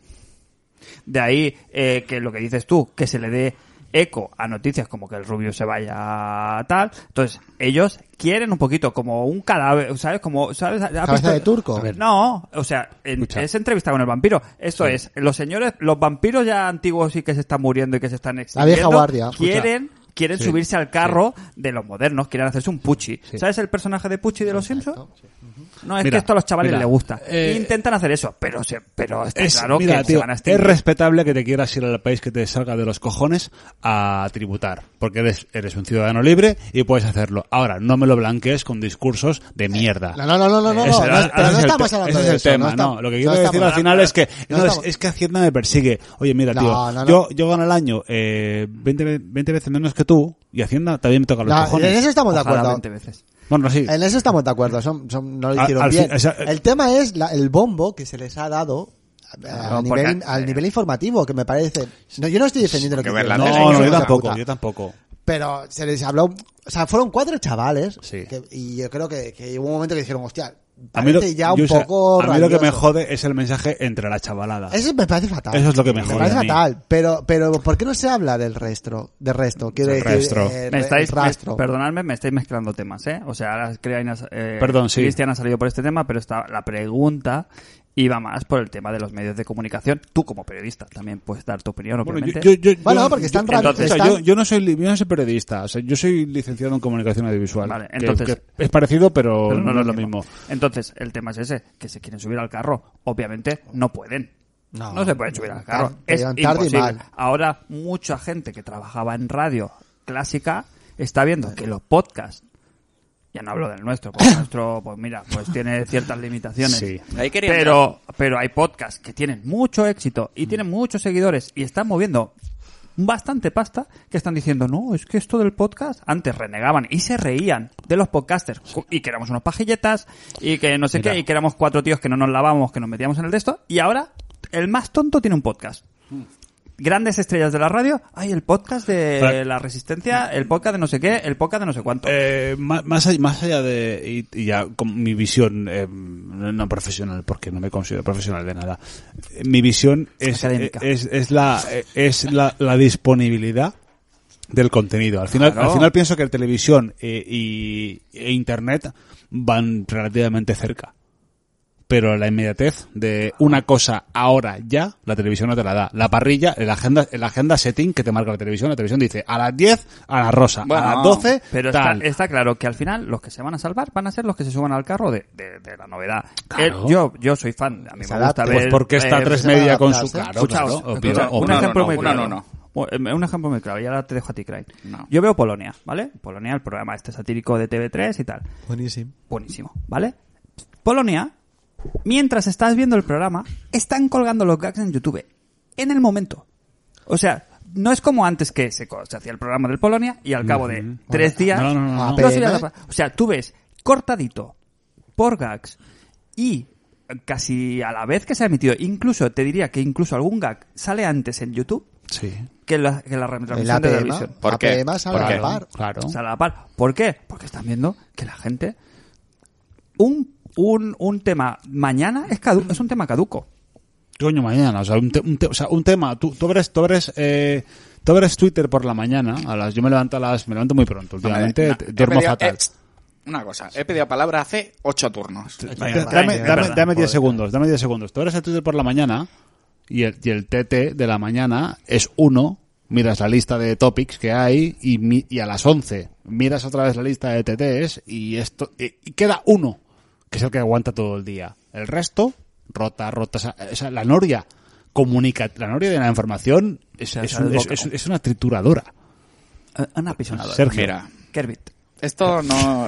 S1: De ahí que lo que dices tú, que se le dé eco a noticias como que el Rubio se vaya a tal. Entonces, ellos quieren un poquito como un cadáver, ¿sabes? Como, ¿sabes? ¿Has
S2: Cabeza
S1: visto?
S2: de turco.
S4: A ver.
S1: No, o sea,
S4: Escucha.
S1: es entrevista con el vampiro. Esto es, los señores, los vampiros ya antiguos y que se están muriendo y que se están extinguiendo,
S2: vieja guardia.
S1: quieren
S4: Sí,
S1: subirse al carro de los modernos, quieren hacerse un Pucci.
S4: Sí.
S1: ¿Sabes el personaje de Pucci de los Simpsons? No, es
S4: Mira,
S1: que esto a los chavales
S4: mira,
S1: les gusta.
S4: eh,
S1: Intentan hacer eso, pero está claro
S4: mira,
S1: que
S4: tío,
S1: se van a
S4: es
S1: extinguir.
S4: respetable que te quieras ir al país que te salga de los cojones a tributar, porque eres un ciudadano libre y puedes hacerlo. Ahora, no me lo blanquees con discursos de mierda.
S2: No, pero
S4: Ese
S2: no
S4: es el
S2: estamos
S4: te-
S2: hablando
S4: ese
S2: de
S4: es el
S2: eso.
S4: tema,
S2: está-
S4: no. Lo que
S2: no
S4: quiero decir
S2: estamos-
S4: al final es que
S2: no
S4: no,
S2: estamos-
S4: es que Hacienda me persigue. Oye, mira,
S2: No,
S4: tío,
S2: no.
S4: yo gano al año 20 veces menos que tú y Hacienda también me toca los
S2: No,
S4: cojones.
S2: en eso estamos de
S1: Ojalá
S2: acuerdo.
S1: 20 veces.
S4: Bueno, sí.
S2: En eso estamos de acuerdo. No lo hicieron
S4: al
S2: bien.
S4: fin- o sea,
S2: el tema es el bombo que se les ha dado
S1: Claro,
S2: al nivel informativo, que me parece. No, yo no estoy defendiendo lo que
S3: Porque ver la
S2: hicieron,
S3: tele,
S4: No,
S2: hijos
S4: yo
S2: de
S4: tampoco,
S2: puta.
S4: yo tampoco.
S2: Pero se les habló. O sea, fueron 4 chavales.
S4: Sí.
S2: Y yo creo que hubo un momento que dijeron, hostia,
S4: A mí,
S2: parece ya un
S4: yo, o sea,
S2: poco.
S4: a mí lo que me
S2: rabioso.
S4: jode es el mensaje entre la chavalada.
S2: Eso me parece fatal.
S4: Eso es lo que me
S2: Me
S4: jode
S2: parece
S4: a mí.
S2: fatal. Pero, ¿por qué no se habla del resto? Quiero
S4: Del
S2: decir,
S4: rastro.
S2: el rastro.
S1: Perdonadme, me estáis mezclando temas, ¿eh? O sea, ahora
S4: Perdón, sí.
S1: Cristian ha salido por este tema, pero la pregunta iba más por el tema de los medios de comunicación. Tú como periodista también puedes dar tu opinión,
S4: Bueno,
S1: obviamente.
S2: Bueno, porque están raros.
S1: entonces,
S4: o sea,
S2: están-
S4: yo no soy periodista, o sea, yo soy licenciado en comunicación audiovisual.
S1: Vale,
S4: que-
S1: entonces-
S4: que es parecido, pero
S1: Pero
S4: no es lo mismo.
S1: Entonces, el tema es ese, que se quieren subir al carro. Obviamente, no pueden. No se puede subir al carro.
S2: Te
S1: Es
S2: llegan tarde y
S1: imposible.
S2: mal.
S1: Ahora, mucha gente que trabajaba en radio clásica está viendo que los podcasts, ya no hablo del nuestro, porque el nuestro, pues mira, pues tiene ciertas limitaciones.
S4: Sí.
S3: Ahí quería
S1: Pero hay podcasts que tienen mucho éxito y tienen muchos seguidores y están moviendo bastante pasta, que están diciendo, no, es que esto del podcast, antes renegaban y se reían de los podcasters y que éramos unos pajilletas y que no sé
S4: Mira.
S1: qué, y que éramos 4 tíos que no nos lavábamos, que nos metíamos en el de esto, y ahora el más tonto tiene un podcast. Grandes estrellas de la radio, hay el podcast de
S4: Pero-
S1: la Resistencia, el podcast de no sé qué, el podcast de no sé cuánto.
S4: Más allá de, y ya con mi visión, no profesional, porque no me considero profesional de nada, mi visión es
S1: Académica.
S4: la disponibilidad del contenido. Al final
S1: Claro.
S4: pienso que televisión e internet van relativamente cerca. Pero la inmediatez de una cosa ahora ya, la televisión no te la da. La parrilla, el agenda setting que te marca la televisión dice a las 10 Ana Rosa,
S3: Bueno,
S4: a las 12
S1: Pero
S4: tal.
S1: está claro que al final los que se van a salvar van a ser los que se suban al carro de la novedad.
S4: Claro.
S1: Yo soy fan, a mí
S2: Se
S1: me gusta
S2: adapte.
S1: ver...
S4: Pues porque está
S1: eh,
S4: Tres
S2: se va a
S4: Media con su
S2: adaptarse.
S4: claro,
S1: Escuchaos,
S4: claro,
S1: escuchaos,
S4: obvio.
S1: un
S3: No,
S1: ejemplo
S3: no,
S1: muy
S3: no,
S1: claro.
S3: no.
S1: Un ejemplo muy claro, y ahora te dejo a ti, Crane.
S3: No.
S1: Yo veo Polonia, ¿vale? Polonia, el programa este satírico de TV3 y tal.
S2: Buenísimo.
S1: Buenísimo, ¿vale? Polonia, mientras estás viendo el programa, están colgando los gags en YouTube. En el momento. O sea, no es como antes que se hacía el programa del Polonia y al cabo de 3 días...
S4: No.
S1: no se veía la- O sea, tú ves cortadito por gags y casi a la vez que se ha emitido, incluso te diría que incluso algún gag sale antes en YouTube
S4: Sí.
S1: que la
S2: El
S1: retransmisión de
S2: APM,
S1: televisión.
S3: ¿Por qué?
S2: APM sale
S3: ¿Por
S2: a
S3: qué?
S2: la par.
S4: Claro.
S1: Sale a la par. ¿Por qué? Porque están viendo que la gente... Un tema mañana es un tema caduco.
S4: Coño, mañana, o sea, un tema, tú abres Twitter por la mañana, yo me levanto muy pronto, últimamente
S3: Hombre,
S4: duermo fatal.
S3: Una cosa, he pedido palabra hace 8 turnos.
S4: Dame 10 segundos, Tú abres el Twitter por la mañana y el TT de la mañana es 1, miras la lista de topics que hay y a las 11 miras otra vez la lista de TTs y queda 1, que es el que aguanta todo el día. El resto rota, esa la noria la noria de la información es una trituradora.
S1: Una pisonadora.
S4: Sergio.
S3: Mira,
S1: Kerbit.
S3: esto no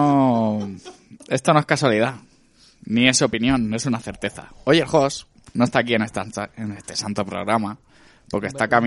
S3: es casualidad. Ni es opinión, es una certeza. Hoy el host no está aquí en este santo programa. Porque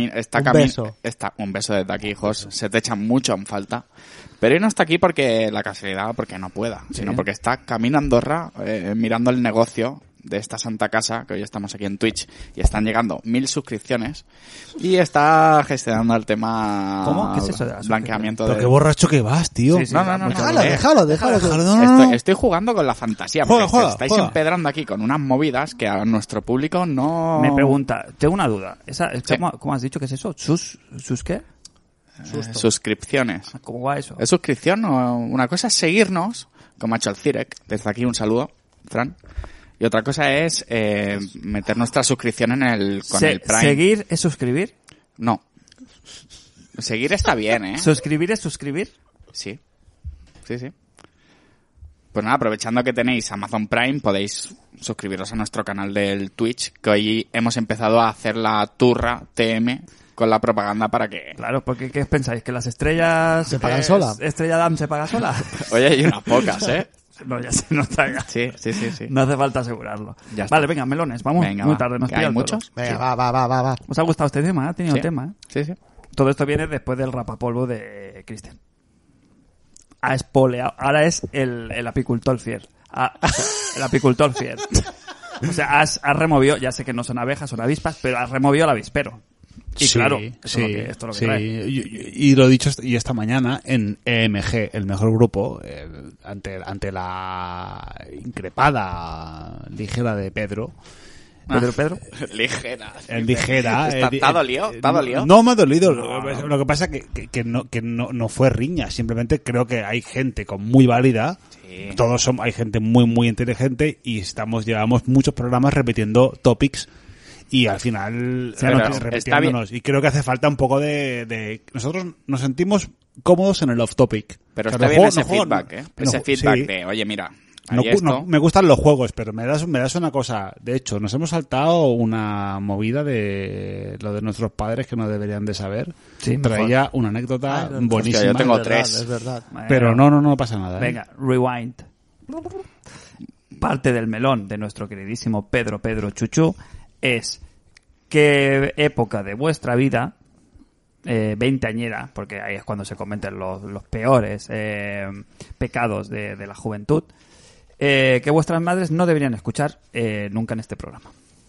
S3: un beso desde aquí, host. Se te echan mucho en falta. Pero hoy no está aquí porque la casualidad, porque no pueda. Sino porque está camino a Andorra, mirando el negocio de esta santa casa, que hoy estamos aquí en Twitch, y están llegando 1000 suscripciones, y está gestionando el tema...
S1: ¿Cómo? ¿Qué es eso de la
S3: blanqueamiento
S4: Pero
S3: de...
S4: qué borracho que vas, tío.
S1: Sí, sí.
S3: No.
S2: Déjalo.
S3: Estoy jugando con la fantasía, porque estáis empedrando aquí con unas movidas que a nuestro público no...
S1: Me pregunta, tengo una duda.
S3: Sí.
S1: ¿Cómo has dicho que es eso? ¿Sus qué?
S3: suscripciones.
S1: ¿Cómo va eso?
S3: ¿Es suscripción o una cosa es seguirnos, como ha hecho el Cirec? Desde aquí un saludo, Fran. Y otra cosa es meter nuestra suscripción con el Prime.
S1: ¿Seguir es suscribir?
S3: No. Seguir está bien, ¿eh?
S1: ¿Suscribir es suscribir?
S3: Sí. Pues nada, aprovechando que tenéis Amazon Prime, podéis suscribiros a nuestro canal del Twitch, que hoy hemos empezado a hacer la turra TM con la propaganda para que...
S1: Claro, porque ¿qué pensáis? ¿Que las estrellas...
S2: ¿Se pagan sola?
S1: ¿Estrella Damm se paga sola?
S3: Oye, hay unas pocas, ¿eh?
S1: No, ya se nota.
S3: Sí.
S1: No hace falta asegurarlo.
S3: Ya está.
S1: Vale, venga, melones, vamos.
S3: Venga,
S1: muy
S3: va.
S1: tarde, nos
S3: ¿Que
S1: pilla
S3: hay
S1: el toro.
S3: muchos?
S2: Venga, va.
S1: ¿Os ha gustado este tema? Ha tenido
S3: Sí.
S1: tema, ¿eh?
S3: Sí.
S1: Todo esto viene después del rapapolvo de Cristian. Ha espoleado. Ahora es el apicultor fiel. El apicultor fiel. O sea, has removido, ya sé que no son abejas, son avispas, pero has removido el avispero. Y
S4: Sí,
S1: claro, esto es lo que
S4: sí.
S1: trae.
S4: Y lo dicho, y esta mañana en EMG, el mejor grupo, ante la increpada ligera de Pedro.
S1: Pedro.
S3: Ligera.
S4: Ligera.
S3: ¿Te ha dolido?
S4: No me ha dolido. Lo que pasa es que no fue riña. Simplemente creo que hay gente con muy válida.
S3: Sí.
S4: Hay gente muy, muy inteligente y llevamos muchos programas repitiendo topics. Y al final repitiéndonos. Y creo que hace falta un poco de... Nosotros nos sentimos cómodos en el off-topic.
S3: Pero
S4: O sea,
S3: está
S4: no
S3: bien
S4: juego-
S3: ese
S4: no juego-
S3: feedback, ¿eh?
S4: no-
S3: Ese feedback
S4: sí.
S3: de, oye, mira,
S4: Me gustan los juegos, pero me das una cosa. De hecho, nos hemos saltado una movida de lo de nuestros padres que no deberían de saber.
S1: Sí,
S4: traía una anécdota buenísima.
S3: Hostia, yo tengo
S2: Es verdad,
S3: 3.
S2: es verdad.
S4: Pero no pasa nada.
S1: Venga, rewind. Parte del melón de nuestro queridísimo Pedro Chuchu es qué época de vuestra vida, veinteañera, porque ahí es cuando se cometen los peores pecados de la juventud, que vuestras madres no deberían escuchar nunca en este programa.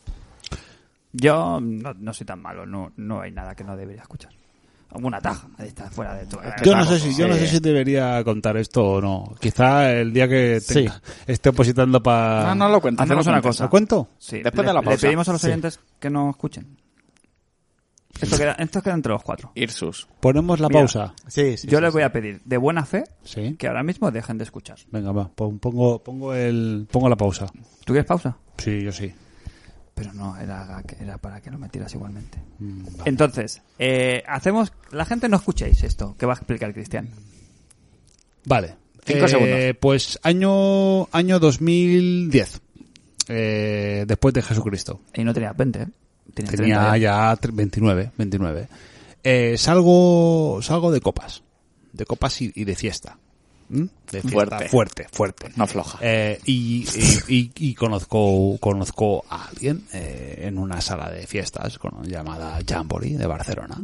S1: Yo no soy tan malo, no hay nada que no debería escuchar. Una taja, ahí está, fuera de todo.
S4: Yo no sé si debería contar esto o no. Quizá el día que esté opositando para...
S3: No lo cuento.
S1: Hacemos una cosa.
S4: ¿Lo cuento?
S1: Sí,
S3: Después de la pausa.
S1: Le pedimos a los oyentes que no escuchen. Esto queda entre los 4.
S3: Irsus.
S4: Ponemos la
S1: Mira,
S4: pausa.
S2: Sí,
S1: Yo les voy a pedir de buena fe
S4: Sí.
S1: que ahora mismo dejen de escuchar.
S4: Venga, va. Pongo la pausa.
S1: ¿Tú quieres pausa?
S4: Sí, yo sí.
S1: Pero no, era para que lo metieras igualmente.
S4: Vale.
S1: Entonces, la gente no escuchéis esto que va a explicar Cristian.
S4: Vale.
S3: 5 segundos.
S4: Pues año 2010. Después de Jesucristo.
S1: Y no tenía 20, ¿eh? Tienes
S4: Tenía
S1: 30
S4: ya 29. Salgo de copas. De copas y de fiesta. ¿Mm? De fiesta fuerte.
S3: No floja.
S4: Y conozco a alguien en una sala de fiestas llamada Jamboree de Barcelona.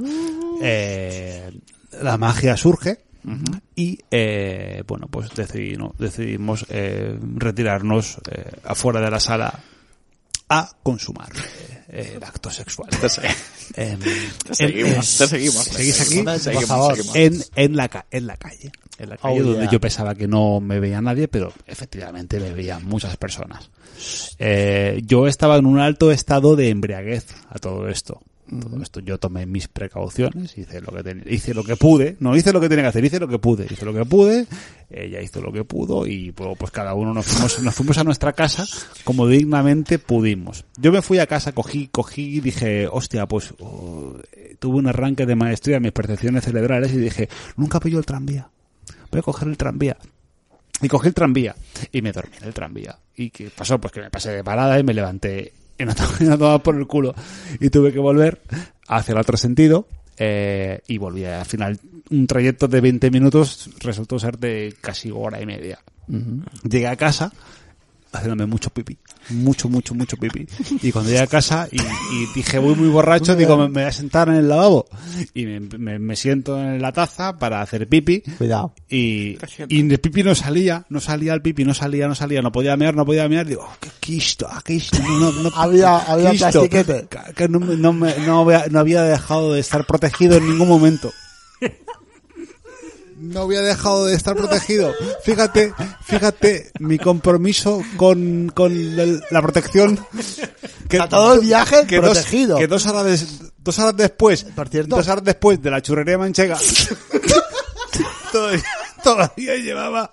S4: La magia surge y bueno, pues decidimos retirarnos afuera de la sala a consumar el acto sexual.
S3: Te seguimos.
S4: ¿Seguís aquí?
S2: Por favor.
S4: En la calle. En la calle donde
S2: yeah.
S4: yo pensaba que no me veía nadie, pero efectivamente me veían muchas personas. Yo estaba en un alto estado de embriaguez a todo esto. Yo tomé mis precauciones, hice lo que pude, no hice lo que tenía que hacer, hice lo que pude, ella hizo lo que pudo y pues cada uno nos fuimos a nuestra casa como dignamente pudimos. Yo me fui a casa, cogí y dije, hostia, pues tuve un arranque de maestría en mis percepciones cerebrales y dije, nunca pillo el tranvía, voy a coger el tranvía. Y cogí el tranvía y me dormí en el tranvía. ¿Y qué pasó? Pues que me pasé de parada y me levanté en una tomada por el culo y tuve que volver hacia el otro sentido y volví. Al final un trayecto de 20 minutos resultó ser de casi hora y media. Llegué a casa haciéndome mucho pipí, mucho pipí, y cuando llegué a casa y dije voy muy borracho, digo me voy a sentar en el lavabo y me siento en la taza para hacer pipí.
S2: Cuidado.
S4: Y el pipí no salía el pipí, no podía mear, digo, qué quisto, no
S2: Había
S4: quisto,
S2: plastiquete.
S4: que no había dejado de estar protegido en ningún momento. No había dejado de estar protegido. Fíjate mi compromiso con la protección. Que
S2: todo el viaje protegido.
S4: Que dos horas después,
S2: por cierto,
S4: 2 horas después de la churrería manchega, todavía llevaba.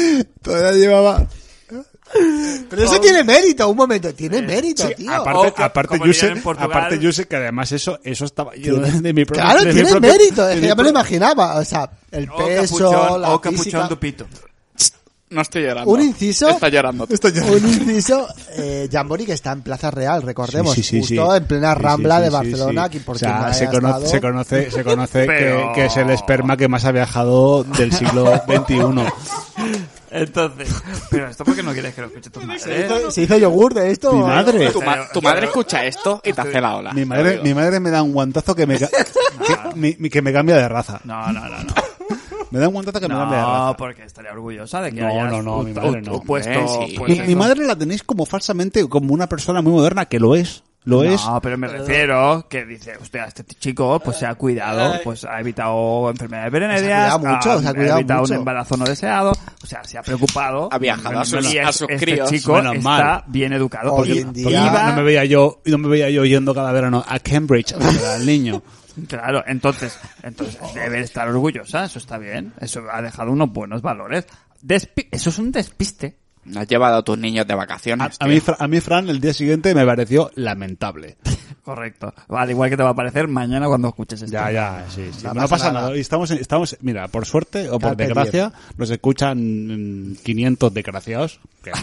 S2: Pero eso tiene mérito, un momento, tiene mérito,
S4: sí,
S2: tío.
S4: Aparte, yo sé que además eso estaba lleno de mi propio.
S2: Claro, tiene mérito, es que ya me lo imaginaba. O sea, el peso, la física.
S1: Tu pito.
S3: No estoy llorando.
S2: Un inciso.
S3: Está llorando.
S2: Un inciso, Jamboree, que está en Plaza Real, recordemos.
S4: Sí,
S2: justo en plena Rambla de Barcelona,
S4: sí.
S2: aquí por
S4: o sea,
S2: se
S4: conoce
S1: Pero...
S4: que es el esperma que más ha viajado del siglo XXI.
S1: Entonces, pero esto porque no quieres que lo escuche tu madre.
S2: ¿Se hizo yogur de esto?
S4: Mi madre.
S3: Tu madre escucha esto y te hace la ola.
S4: Mi madre me da un guantazo que me cambia de raza.
S1: No.
S4: Me da un guantazo que me cambia de raza.
S1: No, porque estaría orgullosa de que
S4: No,
S1: hayas
S4: mi madre no.
S1: puesto...
S3: Sí.
S4: Mi madre la tenéis como falsamente, como una persona muy moderna, que lo es.
S1: No, pero me refiero que dice, hostia, este chico pues se ha cuidado, pues ha evitado enfermedades venéreas,
S2: se ha cuidado
S1: evitado
S2: mucho.
S1: un embarazo no deseado, o sea, se ha preocupado.
S3: Ha viajado a sus
S1: este
S3: críos.
S1: chico
S4: Menos
S1: está
S4: mal.
S1: bien educado.
S2: Hoy
S1: Porque
S2: en día-
S4: no me veía yo yendo cada verano a Cambridge a ver al niño.
S1: Claro, entonces debe estar orgullosa, eso está bien, eso ha dejado unos buenos valores. Eso es un despiste.
S3: Has llevado a tus niños de vacaciones.
S4: A mí, Fran, el día siguiente me pareció lamentable.
S1: Correcto. Al igual que te va a aparecer mañana cuando escuches esto.
S4: Ya, sí.
S2: No
S4: No
S2: pasa
S4: pasa
S2: nada.
S4: nada. Y estamos, mira, por suerte o por
S2: Carpe
S4: desgracia, nos escuchan 500 desgraciados.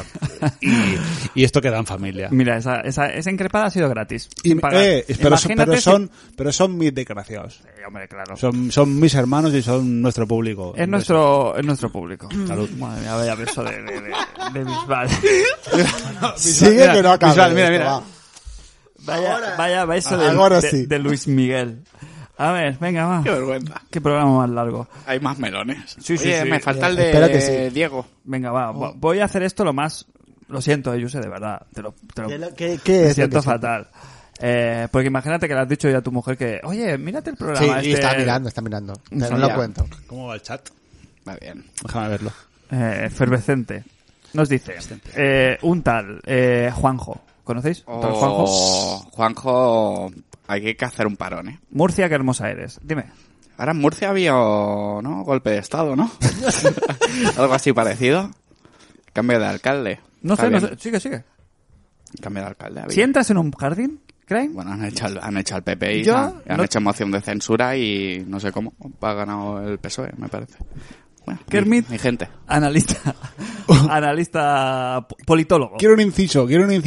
S4: Y esto queda en familia.
S1: Mira, esa increpada ha sido gratis.
S4: Y,
S1: Sin pagar. Imagínate
S4: pero son mis desgraciados.
S1: Sí, hombre, claro.
S4: Son mis hermanos y son nuestro público.
S1: Es nuestro público.
S4: Salud.
S1: Madre mía, vaya beso de Bisbal.
S2: Sigue que no acaba.
S4: Bisbal, mira.
S1: Vaya beso
S2: ahora sí.
S1: de Luis Miguel. A ver, venga, va.
S3: Qué vergüenza.
S1: Qué programa más largo.
S3: Hay más melones.
S1: Sí, sí,
S3: Oye,
S1: sí.
S3: me falta el de
S2: Espero que sí.
S3: Diego.
S1: Venga, va. Voy a hacer esto lo más... Lo siento, Yuse, de verdad. Te lo
S2: ¿Qué
S1: me
S2: es?
S1: siento
S2: lo que
S1: fatal. Porque imagínate que le has dicho ya a tu mujer que, oye, mírate el
S2: Sí,
S1: programa.
S2: y está mirando. Pero no lo
S3: Ya.
S2: cuento.
S4: ¿Cómo va el chat?
S3: Va bien.
S4: Déjame verlo.
S1: Efervescente. Nos dice, un tal Juanjo. ¿Conocéis? ¿Un tal Juanjo?
S3: Juanjo, hay que hacer un parón, ¿eh?
S1: Murcia, qué hermosa eres. Dime.
S3: Ahora en Murcia había, ¿no? Golpe de estado, ¿no? Algo así parecido. Cambio de alcalde.
S1: No
S3: Está
S1: sé, no
S3: bien.
S1: sé. Sigue.
S3: Cambio de alcalde. había.
S1: Si entras en un jardín, Crane,
S3: Bueno, han hecho al PP y
S1: Yo
S3: han
S1: no-
S3: hecho moción de censura y no sé cómo. Ha ganado el PSOE, me parece. Bueno,
S1: Kermit.
S3: mi gente.
S1: analista politólogo.
S4: Quiero un inciso.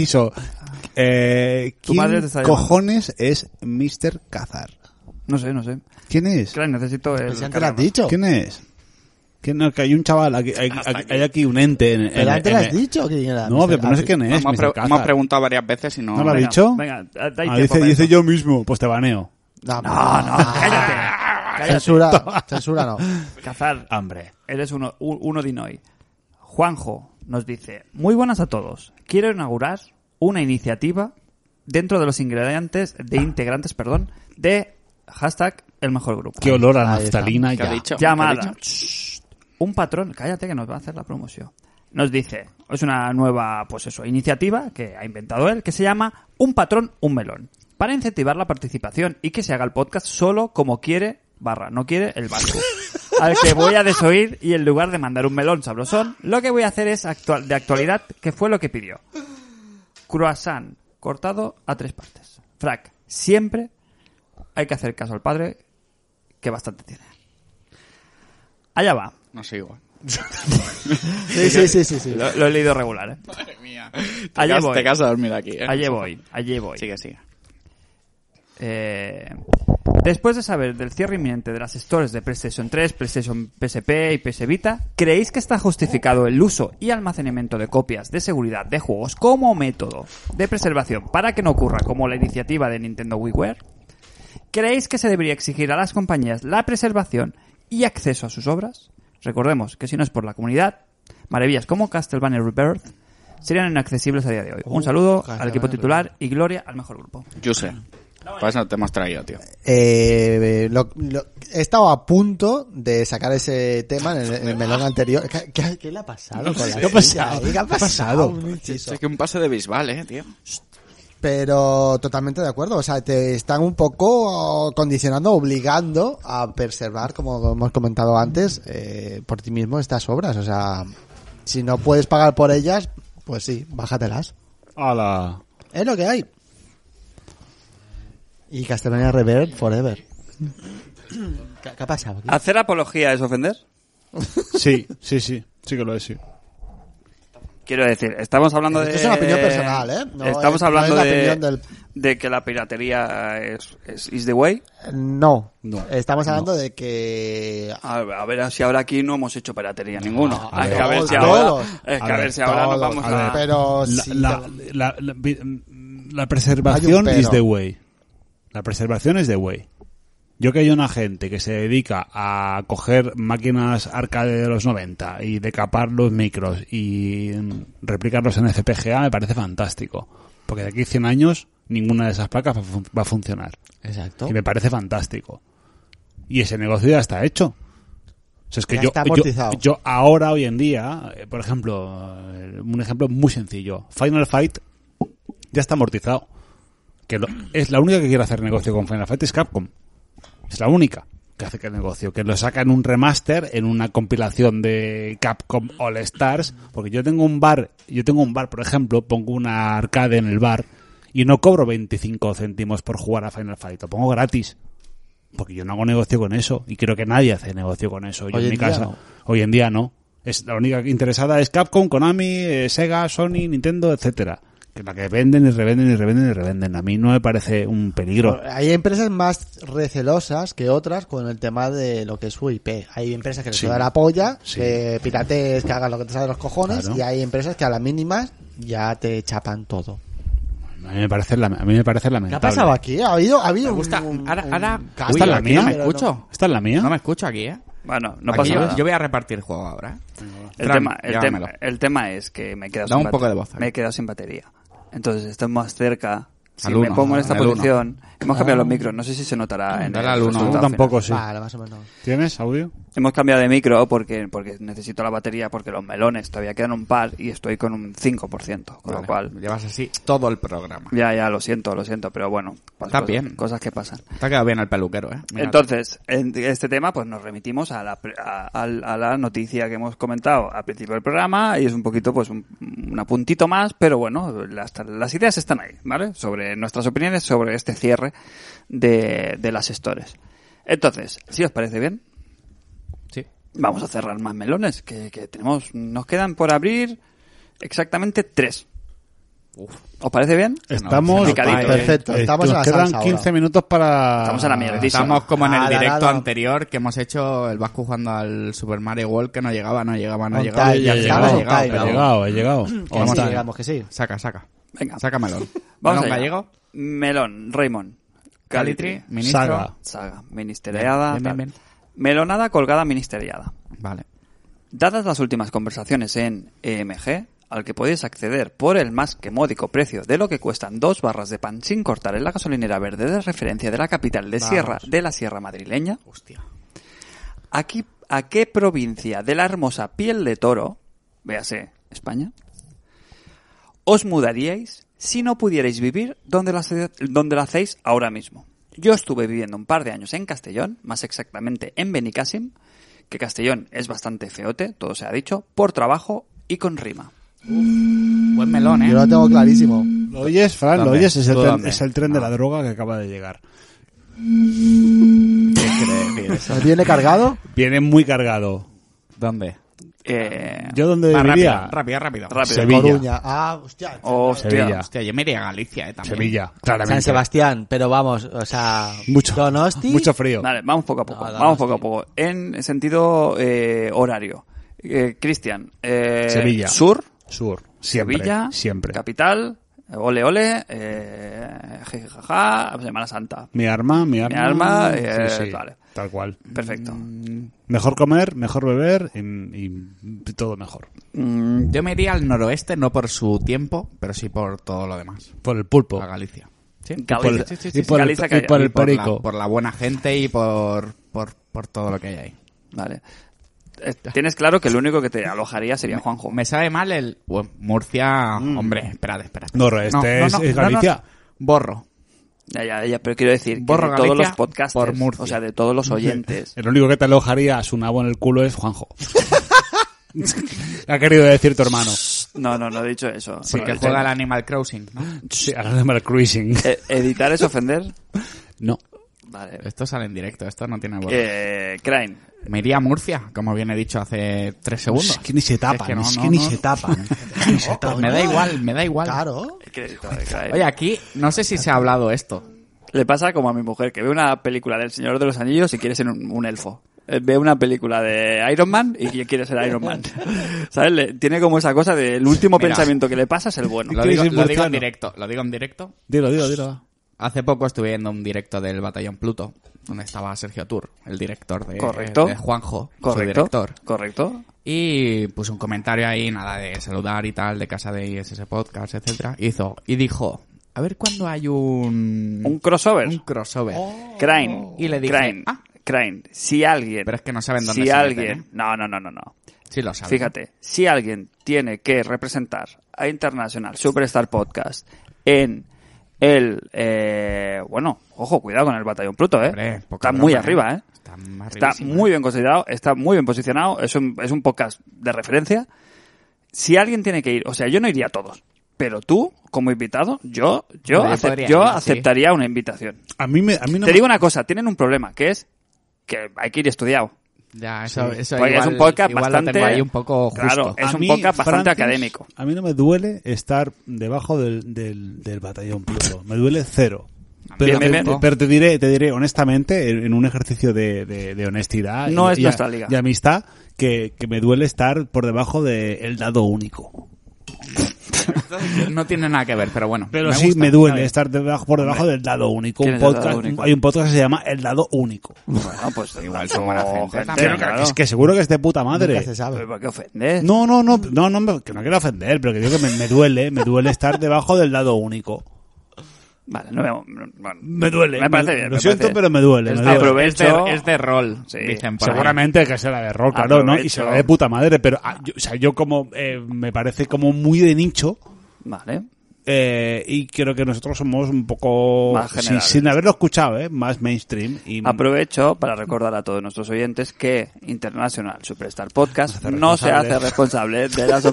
S1: Tu madre te
S4: ¿Quién
S1: está llamando.
S4: cojones es Mr. Cazar?
S1: No sé.
S4: ¿Quién es?
S1: Crane, necesito el...
S2: Pues ya te lo has dicho.
S4: ¿Quién es? No, que hay un chaval, hay aquí un ente en
S2: Pero antes lo has dicho. ¿Quién era?
S4: No, pero no sé quién es.
S3: Hemos,
S4: Mr. Cazar.
S3: hemos preguntado varias veces y no...
S4: ¿No lo ha
S1: Venga,
S4: dicho?
S1: Venga, hay
S4: Ah,
S1: tiempo para
S4: dice
S1: eso.
S4: yo mismo, pues te baneo.
S2: No,
S1: Cállate.
S2: Censura no.
S1: Cazar,
S4: Hambre.
S1: eres uno de hoy. Juanjo nos dice, muy buenas a todos. Quiero inaugurar una iniciativa dentro de los integrantes, de hashtag el mejor grupo.
S4: Qué olor a
S2: Ahí está.
S4: naftalina
S3: ¿Qué ha
S4: ya.
S3: dicho?
S1: Llamada.
S3: ¿Qué ha dicho?
S1: Un patrón, cállate que nos va a hacer la promoción. Nos dice, es una nueva, pues eso, iniciativa que ha inventado él, que se llama Un patrón, un melón. Para incentivar la participación y que se haga el podcast solo como quiere, no quiere el vasco. Al que voy a desoír y en lugar de mandar un melón sabrosón, lo que voy a hacer es de actualidad, que fue lo que pidió. Croissant cortado a 3 partes. Frac, siempre hay que hacer caso al padre, que bastante tiene. Allá va.
S3: No sé igual.
S2: Sí.
S1: Lo he leído regular, ¿eh?
S3: Madre mía.
S1: Allá voy.
S3: Te casas a dormir aquí, ¿eh?
S1: Allí voy.
S3: Sigue.
S1: Después de saber del cierre inminente de las stores de PlayStation 3, PlayStation PSP y PS Vita, ¿creéis que está justificado el uso y almacenamiento de copias de seguridad de juegos como método de preservación para que no ocurra como la iniciativa de Nintendo WiiWare? ¿Creéis que se debería exigir a las compañías la preservación y acceso a sus obras? Recordemos que si no es por la comunidad, maravillas como Castlevania Rebirth serían inaccesibles a día de hoy. Un saludo al
S2: Castlevania
S1: equipo titular y gloria al mejor grupo.
S3: Yo sé. Por eso te hemos traído, tío.
S2: He estado a punto de sacar ese tema en el melón anterior. ¿Qué le ha pasado con la
S4: ¿Qué ha pasado?
S2: silla? ¿Qué ha pasado? Un
S3: Es
S2: inciso.
S3: que un pase de Bisbal, tío.
S2: Pero totalmente de acuerdo. O sea, te están un poco condicionando, obligando a preservar, como hemos comentado antes, por ti mismo estas obras. O sea, si no puedes pagar por ellas, pues sí, bájatelas.
S4: ¡Hala!
S2: Es lo que hay. Y Castlevania Rebirth Forever. ¿Qué ha pasado aquí?
S1: ¿Hacer apología es ofender?
S4: Sí que lo es, sí.
S1: Quiero decir, estamos hablando
S2: Esto
S1: de...
S2: es una opinión personal, ¿eh? No
S1: estamos
S2: es- no
S1: hablando
S2: es la
S1: de,
S2: opinión del-
S1: de que la piratería es is the way.
S2: No.
S4: No.
S2: Estamos hablando de que...
S1: A ver si ahora aquí no hemos hecho piratería ninguno.
S2: a
S1: Es que
S2: ver,
S1: a ver si
S2: todos.
S1: ahora... Es que a ver si ahora nos
S2: Todos,
S1: vamos
S4: a ver,
S1: a...
S2: Pero
S4: La,
S2: sí,
S4: la
S2: Hay
S4: preservación
S2: un pero.
S4: is the way. La preservación es the way. Yo que hay una gente que se dedica a coger máquinas arcade de los 90 y decapar los micros y replicarlos en FPGA me parece fantástico. Porque de aquí a 100 años ninguna de esas placas va a funcionar.
S2: Exacto.
S4: Y me parece fantástico. Y ese negocio ya está hecho. O sea, es que
S2: Ya
S4: yo,
S2: está amortizado.
S4: yo ahora, hoy en día, por ejemplo, un ejemplo muy sencillo. Final Fight ya está amortizado. Es la única que quiere hacer negocio con Final Fight es Capcom. Es la única que hace que el negocio. Que lo saca en un remaster, en una compilación de Capcom All Stars. Porque yo tengo un bar, por ejemplo, pongo una arcade en el bar y no cobro 25 céntimos por jugar a Final Fight, lo pongo gratis. Porque yo no hago negocio con eso y creo que nadie hace negocio con eso. Yo
S2: Hoy
S4: en
S2: en
S4: mi
S2: día
S4: casa,
S2: no.
S4: hoy en día no. Es la única interesada es Capcom, Konami, Sega, Sony, Nintendo, etcétera. Que la que venden y revenden y revenden y revenden. A mí no me parece un peligro.
S2: Hay empresas más recelosas que otras con el tema de lo que es su IP. Hay empresas que les
S4: Sí.
S2: da la polla,
S4: Sí.
S2: que piratees, que hagan lo que te sale de los cojones,
S4: Claro.
S2: y hay empresas que a las mínimas ya te chapan todo.
S4: A mí me parece lamentable.
S2: ¿Qué ha pasado aquí? ¿Ha habido
S3: Me gusta. Ahora,
S2: cambio
S4: ¿Esta es la
S2: aquí,
S4: mía?
S3: ¿No me
S2: pero
S3: escucho?
S4: ¿Esta es la mía?
S3: No me escucho aquí, ¿eh?
S1: Bueno, no
S3: Aquí
S1: pasa
S3: yo,
S1: nada.
S3: yo voy a repartir juego ahora, ¿eh?
S1: El
S3: Fran,
S1: tema, el tema es que me he quedado
S3: Da
S1: sin
S3: un poco
S1: bate-
S3: de voz,
S1: me he quedado sin batería. Entonces estoy más cerca. Si
S3: Al
S1: me
S3: uno,
S1: pongo en esta
S3: al uno.
S1: posición, hemos cambiado los micros. No sé si se notará en
S3: Dale
S1: el
S3: al uno.
S1: resultado
S4: Yo
S1: final.
S4: tampoco, sí.
S2: Vale, más o menos.
S4: ¿Tienes audio?
S1: Hemos cambiado de micro porque necesito la batería porque los melones todavía quedan un par y estoy con un 5%, con lo
S3: Vale,
S1: cual
S3: llevas así todo el programa.
S1: ya lo siento, pero bueno, pues
S3: Está
S1: cosas,
S3: bien.
S1: cosas que pasan.
S3: Te ha quedado bien el peluquero, ¿eh? Mira.
S1: Entonces, en este tema, pues nos remitimos a la noticia que hemos comentado al principio del programa y es un poquito, pues, un apuntito más, pero bueno, las ideas están ahí, ¿vale? Sobre nuestras opiniones sobre este cierre de las stores. Entonces, si os parece bien,
S3: Sí.
S1: vamos a cerrar más melones, que nos quedan por abrir exactamente 3. ¿Os parece bien?
S4: Estamos...
S1: picadito.
S2: Perfecto, estamos en
S4: nos
S2: la
S4: quedan
S2: salsa
S4: 15
S2: ahora.
S4: minutos para...
S1: Estamos en la mierdísima.
S3: Estamos como en el
S2: Nada,
S3: directo
S2: nada.
S3: anterior que hemos hecho el Vasco jugando al Super Mario World que no llegaba.
S2: On
S3: llegaba.
S2: time,
S3: Y
S2: ya
S3: al final
S2: estamos
S3: ha
S2: on
S3: llegado,
S2: time,
S3: pero-
S4: He llegado.
S2: Que
S3: Vamos
S2: sí,
S3: a-
S2: digamos que sí.
S3: Saca.
S1: Venga.
S3: Saca melón.
S1: Vamos
S3: Melón
S1: allá.
S3: gallego.
S1: Melón, Raymond.
S3: Calitri. Ministro.
S4: Saga.
S1: Ministeriada.
S3: Bien,
S1: tal.
S3: bien.
S1: Melonada colgada ministeriada.
S3: Vale.
S1: Dadas las últimas conversaciones en EMG, al que podéis acceder por el más que módico precio de lo que cuestan 2 barras de pan sin cortar en la gasolinera verde de referencia de la capital de la Sierra madrileña,
S3: Hostia.
S1: aquí, ¿a qué provincia de la hermosa piel de toro, véase España, os mudaríais si no pudierais vivir donde lo hacéis ahora mismo? Yo estuve viviendo un par de años en Castellón, más exactamente en Benicàssim, que Castellón es bastante feote, todo se ha dicho, por trabajo y con rima.
S3: Buen melón, ¿eh?
S2: Yo lo tengo clarísimo.
S4: ¿Lo oyes, Fran? ¿Lo
S3: ¿Dónde?
S4: oyes? Es el
S3: ¿Tú
S4: tren,
S3: dónde?
S4: es el tren de la
S3: Ah.
S4: droga que acaba de llegar.
S3: ¿Qué quiere decir eso?
S2: ¿Me viene cargado?
S4: Viene muy cargado.
S3: ¿Dónde?
S4: ¿Yo dónde
S3: Va,
S4: viviría?
S3: rápido.
S1: Rápido.
S4: Sevilla.
S2: Coruña. Ah, hostia.
S1: Hostia.
S4: Sevilla.
S3: Hostia, yo me iría a Galicia, también.
S4: Sevilla, claramente.
S2: San Sebastián, pero vamos, o sea...
S4: Mucho,
S2: Donosti.
S4: mucho frío.
S1: Vale, vamos poco a poco.
S2: No,
S1: Vamos poco a poco. En sentido horario. Cristian,
S4: Sevilla.
S1: sur,
S4: Sur. Siempre.
S1: Sevilla,
S4: Siempre.
S1: capital, ole ole, jijijaja, Semana Santa.
S4: Mi arma.
S1: Mi arma,
S4: sí,
S1: vale.
S4: Tal cual.
S1: Perfecto.
S4: Mejor comer, mejor beber y todo mejor.
S3: Yo me iría al noroeste, no por su tiempo, pero sí por todo lo demás.
S4: Por el pulpo.
S3: A Galicia. ¿Sí?
S1: Galicia.
S4: Y por el-
S1: Galicia
S4: y por el
S3: Y por
S4: perico.
S3: por la buena gente y por todo lo que hay ahí.
S1: Vale. Tienes claro que el único que te alojaría sería Juanjo.
S3: Me sabe mal el... Bueno, Murcia... Hombre, espérate.
S4: Noroeste es Galicia.
S3: Borro.
S1: Ya, pero quiero decir que
S3: Borro
S1: de todos
S3: Galicia
S1: los podcasters,
S3: por Murcia.
S1: o sea, de todos los oyentes,
S4: El único que te alojaría a su nabo en el culo es Juanjo. Ha querido decir tu hermano.
S1: no he dicho eso.
S3: Sí,
S1: Pero
S3: que juega al Animal Crossing, ¿no?
S4: Sí, al Animal Cruising.
S1: editar es ofender.
S4: No.
S1: Vale.
S3: Esto sale en directo, esto no tiene borro.
S1: Crane.
S3: Me iría a Murcia, como bien he dicho hace 3 segundos.
S4: Es que ni se tapan,
S3: Es que no,
S4: es
S3: no,
S4: que ni
S3: no.
S4: se tapan. Ni se tapan.
S3: Me da igual.
S2: Claro.
S1: Crédito de Crane.
S3: Oye, aquí no sé si se ha hablado esto.
S1: Le pasa como a mi mujer, que ve una película del Señor de los Anillos y quiere ser un elfo. Ve una película de Iron Man y quiere ser Iron Man. ¿Sabes? Tiene como esa cosa de el último
S3: Mira.
S1: pensamiento que le pasa es el bueno.
S3: Lo
S4: ¿Quieres
S3: digo,
S4: ir
S3: lo digo en
S4: murciano?
S3: directo. Lo digo en directo.
S4: Dilo.
S3: Hace poco estuve viendo un directo del Batallón Pluto, donde estaba Sergio Tur, el director
S1: Correcto.
S3: de Juanjo, su
S1: Correcto.
S3: director.
S1: Correcto.
S3: Y puso un comentario ahí, nada de saludar y tal, de casa de ISS Podcast, etcétera. Y dijo, a ver cuándo hay
S1: Un crossover.
S3: un crossover.
S1: Crane.
S3: Y le dije,
S1: Crane.
S3: ah.
S1: Crane. Si alguien...
S3: Pero es que no saben dónde
S1: si
S3: se
S1: alguien...
S3: meten, ¿eh?
S1: No.
S3: Sí lo saben.
S1: Fíjate, si alguien tiene que representar a International Superstar Podcast en el... bueno, ojo, cuidado con el Batallón Pluto,
S3: Hombre, poca
S1: Está muy
S3: broma,
S1: arriba,
S3: Está
S1: Está
S3: arribísima,
S1: muy bien considerado, está muy bien posicionado, es un podcast de referencia. Si alguien tiene que ir, o sea, yo no iría a todos, Pero tú, como invitado, yo
S5: podría ir,
S1: aceptaría una invitación.
S4: A mí no
S1: Te digo una cosa, tienen un problema, que es que hay que ir estudiado.
S5: Ya, eso
S1: Porque
S5: igual,
S1: es un podcast
S5: igual
S1: bastante...
S5: lo tengo ahí un poco justo.
S1: Claro, es
S4: A
S1: un
S4: mí,
S1: podcast bastante
S4: Francis,
S1: académico.
S4: A mí no me duele estar debajo del batallón Pluto. Me duele cero. Pero,
S1: Bien.
S4: pero te diré honestamente, en un ejercicio de honestidad
S1: No es nuestra liga.
S4: y amistad, que me duele estar por debajo del dado único.
S5: No tiene nada que ver, pero bueno.
S4: Pero
S5: me
S4: sí
S5: gusta,
S4: me
S5: está
S4: duele
S5: bien.
S4: estar por debajo del dado único.
S1: ¿Quién
S4: Un
S1: es el dado
S4: podcast,
S1: único?
S4: hay un podcast que se llama El Dado Único.
S1: Bueno, pues igual son buena gente.
S5: también,
S1: claro.
S4: Es que seguro que es de puta madre.
S2: Nunca se sabe.
S1: ¿Pero por qué ofendes?
S4: No, que no quiero ofender, pero que digo que me duele estar debajo del dado único.
S1: Vale, bueno,
S4: Me duele.
S1: Me parece bien.
S4: Lo siento, pero me duele.
S5: Es
S4: me
S5: de,
S4: duele.
S1: Aprovecho-
S5: es de rol,
S1: Sí,
S5: dicen por ahí.
S4: Seguramente que será de rol, claro, ¿no? Y
S1: Aprovecho.
S4: será de puta madre, pero yo como me parece como muy de nicho,
S1: Vale.
S4: y creo que nosotros somos un poco
S1: Más generales.
S4: sin haberlo escuchado, más mainstream y
S1: Aprovecho para recordar a todos nuestros oyentes que International Superstar Podcast
S4: hace
S1: no se
S4: responsable.
S1: hace responsable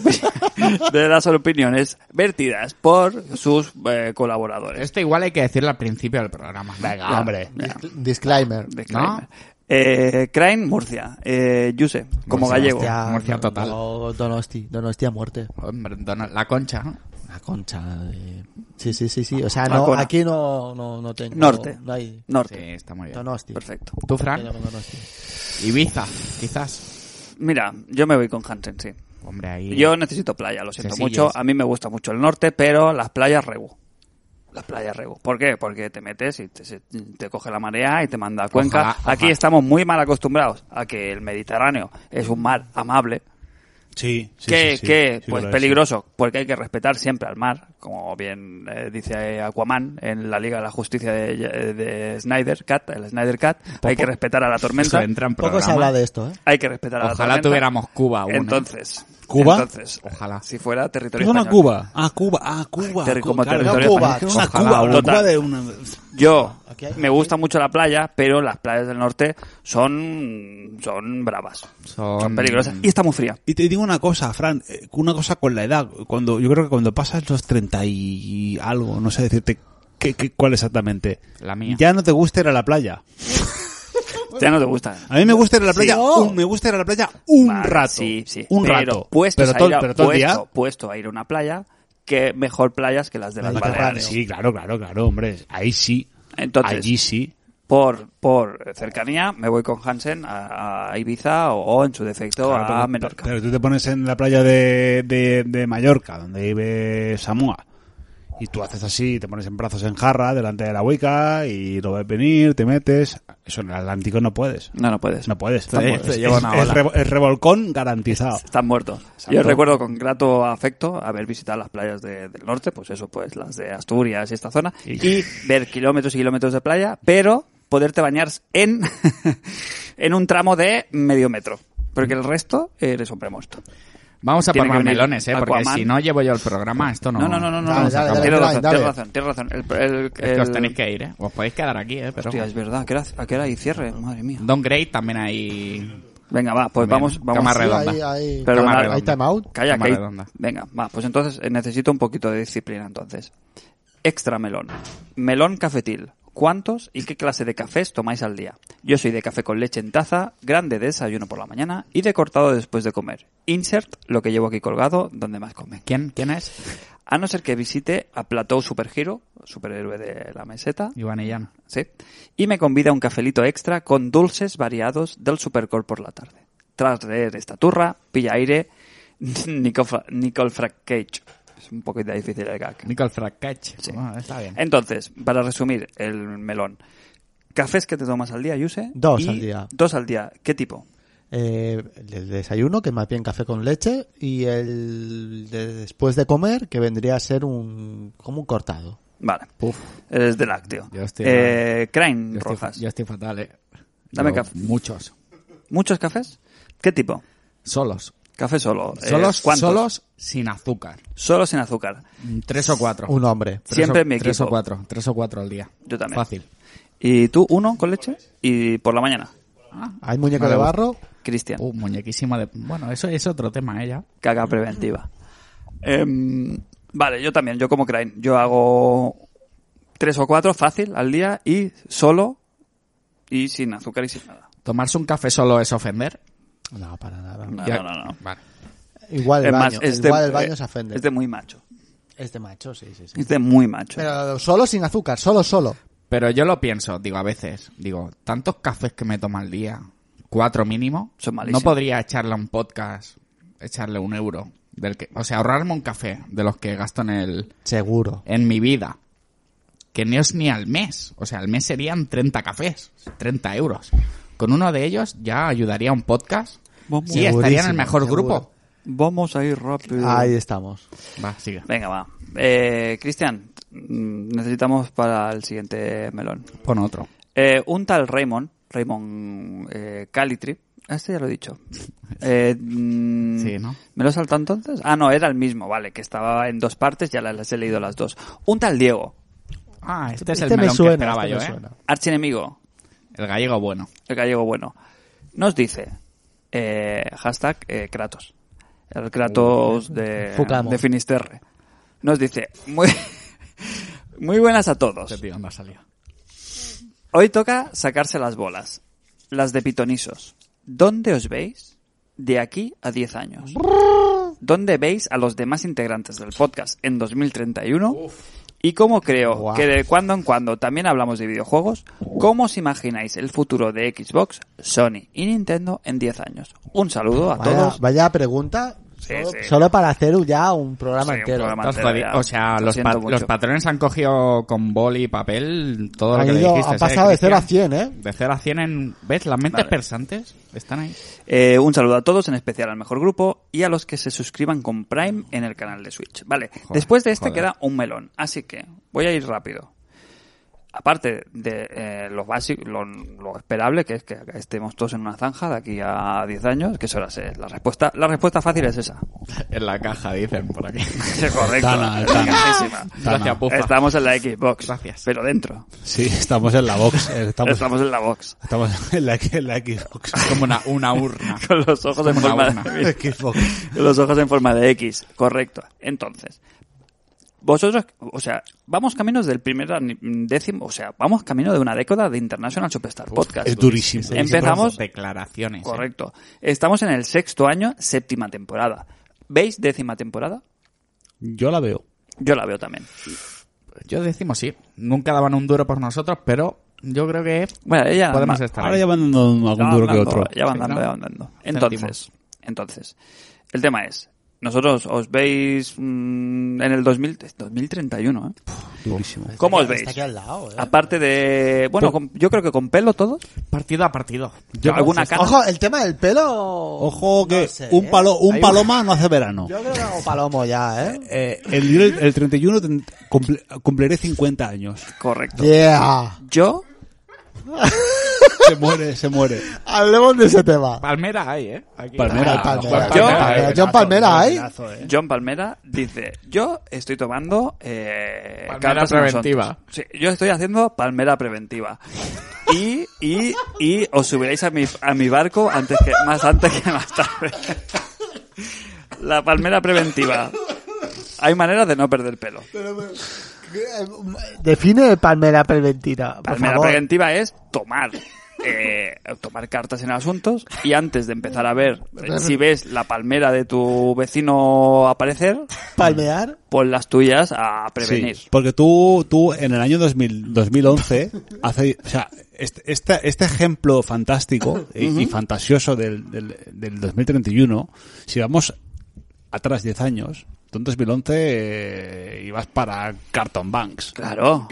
S1: de las opiniones vertidas por sus colaboradores.
S5: Esto igual hay que decirlo al principio del programa.
S4: venga, hombre.
S2: Disclaimer.
S1: Disclaimer. Crane, Murcia. Yuse, como
S5: Murcia,
S1: gallego.
S5: hostia. Murcia total.
S2: No, Donosti a muerte.
S5: Hombre, la concha, ¿no?
S2: La concha. Sí. O sea,
S1: La
S2: no,
S1: cona.
S2: aquí no tengo...
S1: Norte.
S2: No hay...
S1: Norte.
S5: Sí, está muy bien.
S2: Donosti.
S1: Perfecto.
S5: ¿Tú, Fran?
S2: Donosti.
S5: Ibiza, quizás.
S1: Mira, yo me voy con Hansen, sí.
S5: Hombre, ahí...
S1: Yo necesito playa, lo siento
S5: Sencillas.
S1: mucho. A mí me gusta mucho el norte, pero las playas regu. Las playas regu. ¿Por qué? Porque te metes y te coge la marea y te manda a Cuenca.
S5: Ojalá.
S1: Aquí estamos muy mal acostumbrados a que el Mediterráneo es un mar amable.
S4: Sí,
S1: que
S4: sí,
S1: pues
S4: lo es,
S1: peligroso, porque hay que respetar siempre al mar, como bien dice Aquaman en la Liga de la Justicia de Snyder Cat, el Snyder Cat. Hay que respetar a la
S5: Eso
S1: tormenta.
S5: entra en
S2: Poco
S5: programa.
S2: se habla de esto, ¿eh?
S1: Hay que respetar a la
S5: Ojalá
S1: tormenta.
S5: tuviéramos Cuba aún, ¿eh?
S1: Entonces,
S4: ¿Cuba?
S1: Entonces,
S5: Ojalá.
S1: si fuera territorio
S4: ¿Qué es una
S1: español.
S4: Cuba? Cuba.
S1: Como
S4: Claro,
S1: territorio
S2: Cuba.
S1: español.
S4: es una
S5: Ojalá,
S4: Cuba, una
S1: total.
S4: Cuba de una...
S1: Yo
S2: Aquí hay-
S1: me gusta mucho la playa, pero las playas del norte son bravas, son peligrosas y está muy fría.
S4: Y te digo una cosa, Fran, una cosa con la edad. Yo creo que cuando pasas los 30 y algo, no sé decirte cuál exactamente.
S5: La mía.
S4: Ya no te gusta ir a la playa.
S1: Ya no te gusta.
S4: A mí me gusta ir a la playa,
S2: no.
S4: me gusta ir a la playa un
S1: Vale,
S4: rato.
S1: Sí, sí.
S4: Un
S1: pero
S4: rato.
S1: Puestos
S4: pero
S1: a ir
S4: todo el día.
S1: puesto a ir a una playa, que mejor playas que las de las
S2: Mediterráneo.
S1: Baleares.
S4: Sí, claro, hombre. Ahí sí.
S1: Entonces,
S4: Allí sí.
S1: por cercanía, me voy con Hansen a Ibiza o en su defecto
S4: Claro,
S1: a Menorca.
S4: Pero tú te pones en la playa de Mallorca, donde vive Samoa, y tú haces así, te pones en brazos en jarra delante de la hueca y lo ves venir, te metes. Eso en el Atlántico no puedes.
S1: No puedes.
S4: No puedes.
S1: Te lleva una
S4: Es
S1: ola.
S4: revolcón garantizado.
S1: Están muertos. Yo recuerdo con grato afecto haber visitado las playas del norte, pues eso, pues las de Asturias y esta zona, y ver kilómetros y kilómetros de playa, pero poderte bañar en un tramo de medio metro, porque el resto eres hombre muerto.
S5: Vamos a
S1: Tiene
S5: por más
S1: que venir
S5: melones, porque
S1: Aquaman.
S5: si no llevo yo el programa, esto no...
S2: Dale,
S1: Tienes
S2: dale,
S1: razón,
S2: dale.
S1: tienes razón.
S5: Es que os tenéis que ir, Os podéis quedar aquí, pero...
S1: Hostia, es verdad, ¿a qué hora hay cierre? Madre mía.
S5: Don Gray también hay...
S1: Venga, va, pues
S5: También.
S1: vamos.
S5: Cama
S2: Sí,
S5: redonda.
S2: hay
S1: Perdona,
S5: Cama redonda.
S2: hay time out.
S1: Calla,
S5: Cama
S1: que hay-
S5: redonda.
S1: Venga, va, pues entonces necesito un poquito de disciplina entonces. Extra melón. Melón cafetil. ¿Cuántos y qué clase de cafés tomáis al día? Yo soy de café con leche en taza, grande de desayuno por la mañana y de cortado después de comer. Insert lo que llevo aquí colgado donde más come.
S5: ¿Quién es?
S1: A no ser que visite a Plateau Superhero, superhéroe de la meseta,
S5: Iván Illán.
S1: sí, y me convida a un cafelito extra con dulces variados del Supercore por la tarde. Tras leer esta turra, pilla aire Nicole Frackage. Es un poquito difícil el gag.
S5: Nicole Frackage.
S1: Sí.
S5: Bueno, está bien.
S1: Entonces, para resumir el melón. ¿Cafés que te tomas al día, Yuse?
S2: Dos
S1: Y
S2: al día.
S1: 2 al día. ¿Qué tipo?
S2: El desayuno, que más bien café con leche, y el de después de comer, que vendría a ser como un cortado.
S1: Vale.
S5: Puf.
S1: Eres de lácteo.
S5: Yo estoy-
S1: Crane
S5: Yo
S1: Rojas.
S5: estoy fatal,
S1: Dame
S5: Yo,
S1: café.
S5: Muchos.
S1: ¿Muchos cafés? ¿Qué tipo?
S5: Solos.
S1: Café solo. ¿Cuántos?
S5: Solos sin azúcar.
S1: Solo sin azúcar.
S5: 3 o 4.
S2: Un hombre.
S1: Siempre en mi
S5: Tres o
S1: equipo.
S5: cuatro. 3 o 4 al día.
S1: Yo también.
S5: Fácil.
S1: ¿Y tú, uno con leche? ¿Y por la mañana?
S2: Hay muñeco
S5: Vale,
S2: de barro.
S1: Cristian.
S5: Muñequísimo de... Bueno, eso es otro tema, ya.
S1: Caga preventiva. Vale, yo también, yo como Crane. Yo hago 3 o 4 fácil al día y solo y sin azúcar y sin nada.
S3: ¿Tomarse un café solo es ofender?
S2: No, para nada.
S1: No,
S3: Ya-
S1: no.
S3: Vale.
S2: Igual el
S1: Es
S2: baño.
S1: más, es
S2: Igual
S1: de,
S2: el baño se ofende.
S1: es de muy macho.
S2: Es de macho, sí.
S1: Es de muy macho.
S2: Pero solo sin azúcar, solo.
S3: Pero yo lo pienso, digo, a veces, tantos cafés que me tomo al día, 4 mínimo,
S1: Son malísimos.
S3: no podría echarle a un podcast, echarle €1 o sea, ahorrarme un café de los que gasto
S2: Seguro.
S3: en mi vida, que no es ni al mes, o sea, al mes serían 30 cafés, 30 euros. Con uno de ellos ya ayudaría a un podcast y estaría en el mejor
S2: Seguro.
S3: grupo.
S1: Vamos a ir rápido.
S2: Ahí estamos.
S3: Va, sigue.
S1: Venga, va. Cristian, necesitamos para el siguiente melón.
S3: Pon otro.
S1: Un tal Raymond Calitri, este ya lo he dicho.
S3: Sí, ¿no?
S1: ¿Me lo he saltado entonces? Ah, no, era el mismo, vale, que estaba en 2 partes, ya las he leído las 2. Un tal Diego,
S3: Ah, este es
S2: Este
S3: el
S2: me
S3: melón
S2: suena,
S3: que esperaba
S2: este
S3: yo,
S2: me
S3: ¿eh?
S2: suena.
S1: archienemigo,
S3: El gallego bueno.
S1: el gallego bueno, nos dice, hashtag Kratos, el Kratos de Finisterre, nos dice, muy buenas a todos.
S3: Este tío no ha salido.
S1: Hoy toca sacarse las bolas, las de pitonisos. ¿Dónde os veis de aquí a 10 años? ¿Dónde veis a los demás integrantes del podcast en 2031? Y como creo
S2: Guau.
S1: que de cuando en cuando también hablamos de videojuegos, ¿cómo os imagináis el futuro de Xbox, Sony y Nintendo en 10 años? Un saludo a todos.
S2: Vaya pregunta.
S1: Sí,
S2: Solo,
S1: sí.
S2: solo para hacer ya un programa
S1: Sí, un
S2: entero.
S1: programa.
S3: Estás
S1: Entera,
S3: jodido.
S1: ya.
S3: O sea,
S1: Lo
S3: los,
S1: siento mucho.
S3: los patrones han cogido con boli y papel todo lo que le dijiste.
S2: Han pasado de 0 a 100, ¿eh?
S3: De 0 a 100 en... ¿Ves? Las mentes
S1: Vale.
S3: pensantes están ahí.
S1: Un saludo a todos, en especial al mejor grupo y a los que se suscriban con Prime en el canal de Switch. Vale, después de este
S3: joder.
S1: queda un melón, así que voy a ir rápido. Aparte de lo básico, lo esperable, que es que estemos todos en una zanja de aquí a 10 años, que eso era la respuesta. La respuesta fácil es esa.
S3: En la caja, dicen por aquí.
S1: Correcto.
S4: Tana.
S1: Cajísima.
S3: Gracias, Pufa.
S1: Estamos en la Xbox.
S3: Gracias.
S1: Pero dentro.
S4: Sí, estamos en la box.
S1: Estamos en la box.
S4: Estamos en la Xbox.
S3: Como una urna.
S1: Con los ojos en
S3: Como una
S1: forma
S3: urna.
S1: de...
S2: Xbox.
S1: Los ojos en forma de X, correcto. Entonces, vosotros, o sea, vamos caminos del primer décimo, o sea, vamos camino de una década de International Superstar Podcast.
S4: Es durísimo.
S1: Empezamos,
S3: Declaraciones.
S1: correcto. Estamos en el 6º año, 7ª temporada. ¿Veis 10ª temporada?
S4: Yo la veo.
S1: Yo la veo también.
S3: Yo decimos sí. Nunca daban un duro por nosotros, pero yo creo que
S1: Bueno, ella
S3: podemos estar
S4: Ahora
S3: ahí.
S4: ya van dando algún duro que otro.
S1: Ya van
S3: Sí,
S1: dando,
S3: ¿no?
S1: ya van dando. Entonces, el tema es, nosotros os veis en el 2031, ¿eh?
S4: Durísimo.
S1: ¿Cómo os veis?
S2: Está aquí al lado, ¿eh?
S1: Aparte de... Bueno, yo creo que con pelo todos.
S3: Partido a partido.
S1: ¿Alguna cara?
S2: Ojo, el tema del pelo...
S4: Ojo que
S2: no sé,
S4: un
S2: ¿eh?
S4: paloma no hace verano.
S2: Yo creo que hago palomo ya, ¿eh?
S4: El 31 cumpliré 50 años.
S1: Correcto.
S2: Yeah.
S1: Yo,
S4: Se muere.
S2: Hablemos de ese tema.
S3: Palmera hay, ¿eh? Aquí.
S4: Palmera.
S2: Ay, Palmera.
S1: Yo-
S2: Palmera. John Palmera, ¿hay?
S1: John Palmera, dice, yo estoy tomando
S3: Palmera
S1: cartas en los
S3: preventiva.
S1: ontos. Sí, yo estoy haciendo palmera preventiva. Y os subiréis a mi barco más antes que más tarde. La palmera preventiva. Hay maneras de no perder pelo.
S2: Define palmera preventiva, por
S1: Palmera
S2: favor.
S1: preventiva es tomar cartas en asuntos y antes de empezar a ver si ves la palmera de tu vecino aparecer,
S2: Palmear.
S1: pon las tuyas a prevenir.
S4: Sí, porque tú en el año 2011, o sea, este ejemplo fantástico y fantasioso del 2031, si vamos atrás 10 años, tú en 2011 ibas para Carton Banks.
S1: Claro.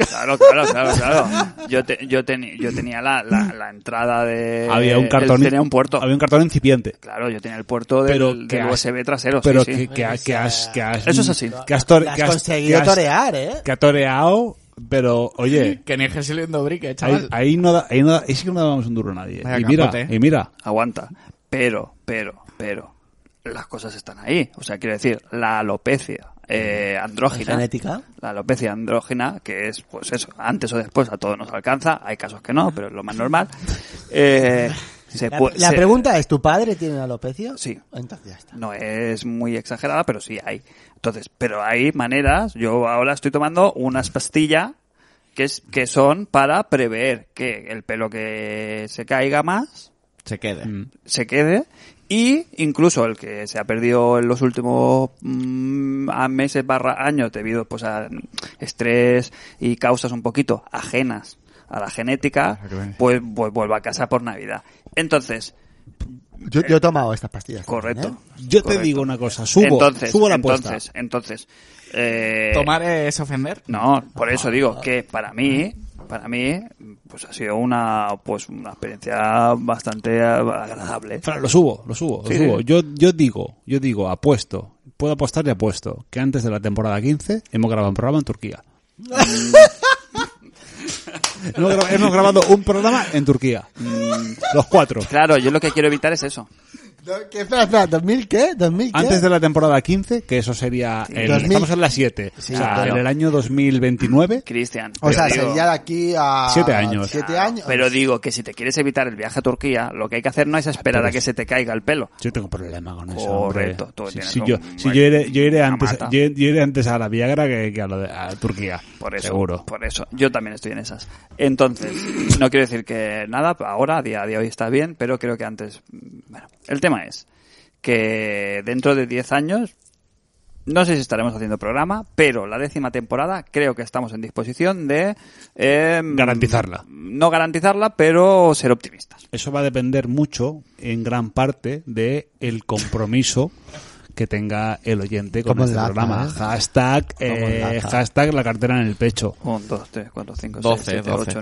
S1: Yo tenía la entrada de...
S4: Había un cartón,
S1: tenía un puerto.
S4: había un cartón incipiente.
S1: Claro, yo tenía el puerto del USB trasero.
S4: Pero
S1: sí, sí.
S4: que has
S1: Eso es así.
S4: que has
S2: Las has conseguido torear, ¿eh?
S4: que ha toreado, pero oye,
S3: Que ni Jesiliendo Brique,
S4: ahí,
S3: chaval.
S4: ahí sí que no dábamos un duro a nadie.
S3: Vaya
S4: Y mira,
S3: capote, ¿eh?
S4: y mira,
S1: Aguanta. Pero, las cosas están ahí. O sea, quiero decir, la alopecia andrógina.
S2: Genética.
S1: La alopecia andrógina, que es, pues eso, antes o después a todos nos alcanza. Hay casos que no, pero es lo más normal.
S6: La pregunta es, ¿tu padre tiene alopecia?
S1: Sí.
S6: Entonces ya está.
S1: No es muy exagerada, pero sí hay. Entonces, pero hay maneras. Yo ahora estoy tomando unas pastillas que son para prever que el pelo que se caiga más
S3: Se quede.
S1: se quede, y incluso el que se ha perdido en los últimos meses / años debido pues a estrés y causas un poquito ajenas a la genética, pues vuelva a casa por Navidad. Entonces,
S2: Yo he tomado estas pastillas.
S1: correcto.
S2: también,
S4: Yo te
S1: correcto.
S4: digo una cosa, subo la apuesta.
S1: Entonces,
S3: ¿Tomar es ofender?
S1: no, por eso digo que para mí, pues ha sido una experiencia bastante agradable.
S4: Fran, lo subo.
S1: Sí.
S4: Yo digo, apuesto, puedo apostar y apuesto, que antes de la temporada 15 hemos grabado un programa en Turquía. hemos grabado un programa en Turquía. Los 4.
S1: Claro, yo lo que quiero evitar es eso.
S2: ¿Qué? Espera, ¿2000 qué? ¿2000 qué?
S4: Antes de la temporada 15, que eso sería... estamos en la 7.
S2: Sí,
S4: o sea,
S2: claro.
S4: en el año 2029.
S1: Cristian.
S2: O sea,
S1: pero digo-
S2: sería de aquí a...
S4: 7 años.
S2: 7 años.
S1: Pero digo que si te quieres evitar el viaje a Turquía, lo que hay que hacer no es esperar a que se te caiga el pelo.
S4: Yo tengo problema con eso.
S1: Correcto,
S4: hombre.
S1: tú
S4: Sí,
S1: tienes
S4: sí,
S1: un-
S4: yo iré
S1: una
S4: antes,
S1: mata.
S4: yo iré antes a la Viagra que a Turquía.
S1: Por eso,
S4: Seguro.
S1: por eso. Yo también estoy en esas. Entonces, no quiero decir que nada, ahora, a día de hoy está bien, pero creo que antes... Bueno, el tema es que dentro de 10 años, no sé si estaremos haciendo programa, pero la 10ª temporada creo que estamos en disposición de...
S4: Garantizarla.
S1: No garantizarla, pero ser optimistas.
S4: Eso va a depender mucho, en gran parte, de el compromiso que tenga el oyente con
S2: ¿Cómo
S4: este
S2: enlaza,
S4: programa. Hashtag la cartera en el pecho.
S1: 1, 2, 3, 4, 5,
S3: 12,
S1: 6, 7,
S3: 12.
S1: 8,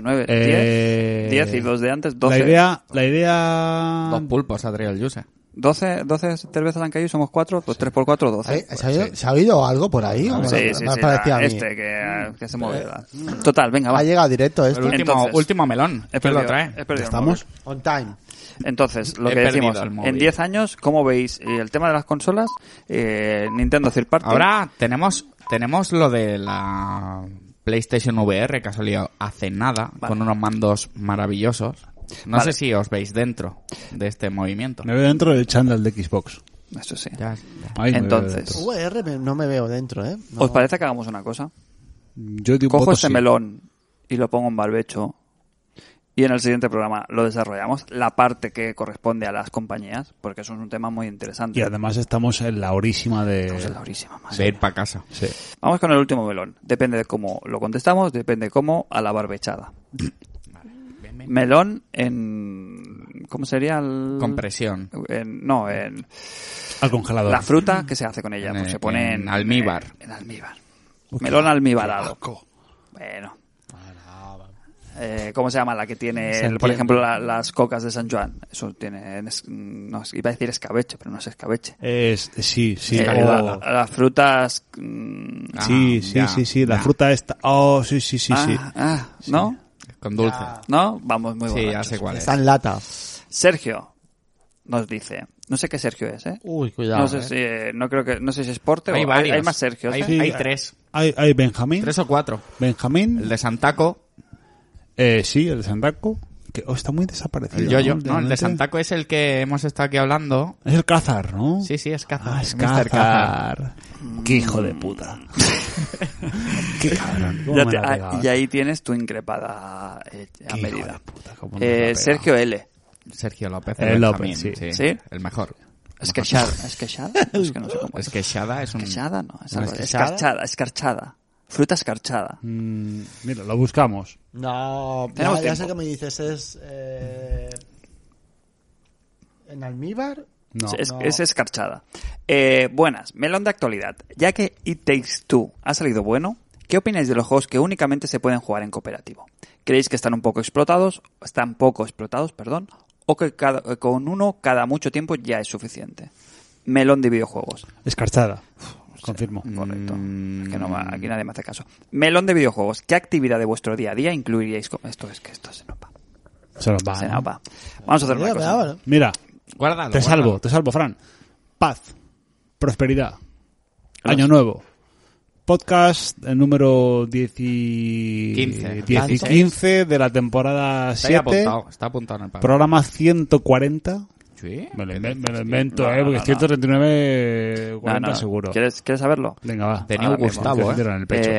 S1: 9, 10 y los de antes, 12.
S4: La idea...
S3: Dos pulpos ha traído el Yuse.
S1: 12 cervezas han caído y somos 4, pues 3 por 4, 12.
S2: ¿Se ha oído algo por ahí? ¿O
S1: Sí,
S2: me ha parecido a mí?
S1: que se mueve. Total, venga, va.
S2: Ha llegado directo esto.
S3: El
S1: Entonces,
S3: último melón.
S1: He
S3: ¿Quién
S1: perdido,
S3: lo trae?
S1: he perdido el
S4: ¿Estamos?
S2: On time.
S1: móvil. Entonces, lo
S3: He
S1: que decimos,
S3: perdido el móvil.
S1: en 10 años, ¿cómo veis el tema de las consolas? Nintendo Third Party.
S3: Ahora tenemos lo de la PlayStation VR que ha salido hace nada,
S1: Vale.
S3: con unos mandos maravillosos. No
S1: Vale.
S3: sé si os veis dentro de este movimiento.
S4: Me veo dentro del channel de Xbox.
S1: Eso sí.
S3: Ya.
S4: Ahí me veo
S1: Entonces,
S4: dentro.
S6: VR no me veo dentro, ¿eh? No.
S1: ¿os parece que hagamos una cosa?
S4: Yo digo
S1: Cojo
S4: voto
S1: este
S4: sí.
S1: melón y lo pongo en barbecho, y en el siguiente programa lo desarrollamos, la parte que corresponde a las compañías, porque eso es un tema muy interesante.
S4: Y además estamos en la horísima de...
S1: Estamos en la horísima, madre.
S3: De ir para casa.
S4: Sí.
S1: Vamos con el último melón. Depende de cómo lo contestamos, depende de cómo a la barbechada. Melón en... ¿Cómo sería?
S3: Compresión.
S1: No, en
S4: Al congelador.
S1: la fruta que se hace con ella.
S3: En-
S1: Pues se pone
S3: en almíbar.
S1: En almíbar. Melón almibarado. Bueno. ¿Cómo se llama la que tiene,
S6: Se
S1: por
S6: entiende.
S1: ejemplo, las cocas de San Juan? Eso tiene... No, iba a decir escabeche, pero no es escabeche.
S4: Sí.
S1: Las frutas...
S4: Sí,
S3: ya,
S4: la
S3: ya.
S4: fruta esta. Oh, sí.
S1: ¿No?
S3: Con dulce.
S1: ¿No? Vamos muy
S3: Sí,
S1: borrachos.
S3: ya sé cuál es.
S2: Está en lata.
S1: Sergio nos dice... No sé qué Sergio es, ¿eh?
S6: Uy, cuidado.
S1: No sé si... No sé si es Porte
S3: Hay
S1: o...
S3: varios.
S1: Hay más Sergios,
S3: Hay,
S1: ¿eh?
S4: Sí.
S3: hay tres.
S4: Hay Benjamín.
S3: 3 o 4.
S4: Benjamín.
S3: El de Santaco,
S4: Sí, el de Santaco. Que está muy desaparecido.
S3: el Yoyo. No, el
S4: Últimamente.
S3: de Santaco es el que hemos estado aquí hablando.
S4: Es el Cázar, ¿no?
S3: Sí, es Cázar.
S4: Ah, es
S3: Mr.
S4: Cázar. Qué hijo de puta. Qué cabrón. ¿Cómo
S1: Ya
S4: me
S1: te-
S4: la ha pegado?
S1: y ahí tienes tu increpada a
S4: Qué hijo
S1: medida.
S4: de puta, cómo me la ha pegado.
S1: Sergio L.
S3: Sergio López.
S4: López,
S3: Benjamín,
S4: sí.
S1: ¿Sí?
S3: El mejor.
S1: Esquechada. ¿Esquechada? Es que no sé cómo
S3: Es que Shada es un...
S1: Esquechada, no. Es
S6: ¿Una
S1: algo-
S6: esquechada?
S1: escarchada. Fruta escarchada.
S4: Mira, lo buscamos.
S6: No,
S1: Tenemos
S6: ya sé
S1: tiempo.
S6: que me dices, es... ¿En almíbar?
S4: No.
S1: Es escarchada. Buenas. Melón de actualidad. Ya que It Takes Two ha salido bueno, ¿qué opináis de los juegos que únicamente se pueden jugar en cooperativo? ¿Creéis que están un poco explotados? ¿Están poco explotados, perdón? ¿O que con uno cada mucho tiempo ya es suficiente? Melón de videojuegos.
S4: Escarchada. Confirmo.
S1: Correcto. Es que no, aquí nadie me hace caso. Melón de videojuegos. ¿Qué actividad de vuestro día a día incluiríais? Esto se nos va.
S4: Se nos va.
S1: Se
S4: ¿no?
S1: nos va. Vamos a hacer una
S6: Mira,
S1: cosa.
S6: mira,
S4: Mira,
S3: Guárdalo,
S4: te
S3: guárdalo.
S4: salvo, Fran. Paz. Prosperidad.
S1: Los-
S4: Año nuevo. podcast el número 15 de la temporada
S3: Está ahí
S4: 7.
S3: está apuntado en el papel.
S4: Programa 140.
S3: ¿Sí?
S4: Me lo invento,
S1: No,
S4: porque
S1: no.
S4: 139, 40
S1: No, no.
S4: seguro.
S1: ¿Quieres saberlo?
S4: Venga, va.
S3: Tenía
S1: Ahora mismo.
S3: Gustavo,
S4: Que se tira en el pecho.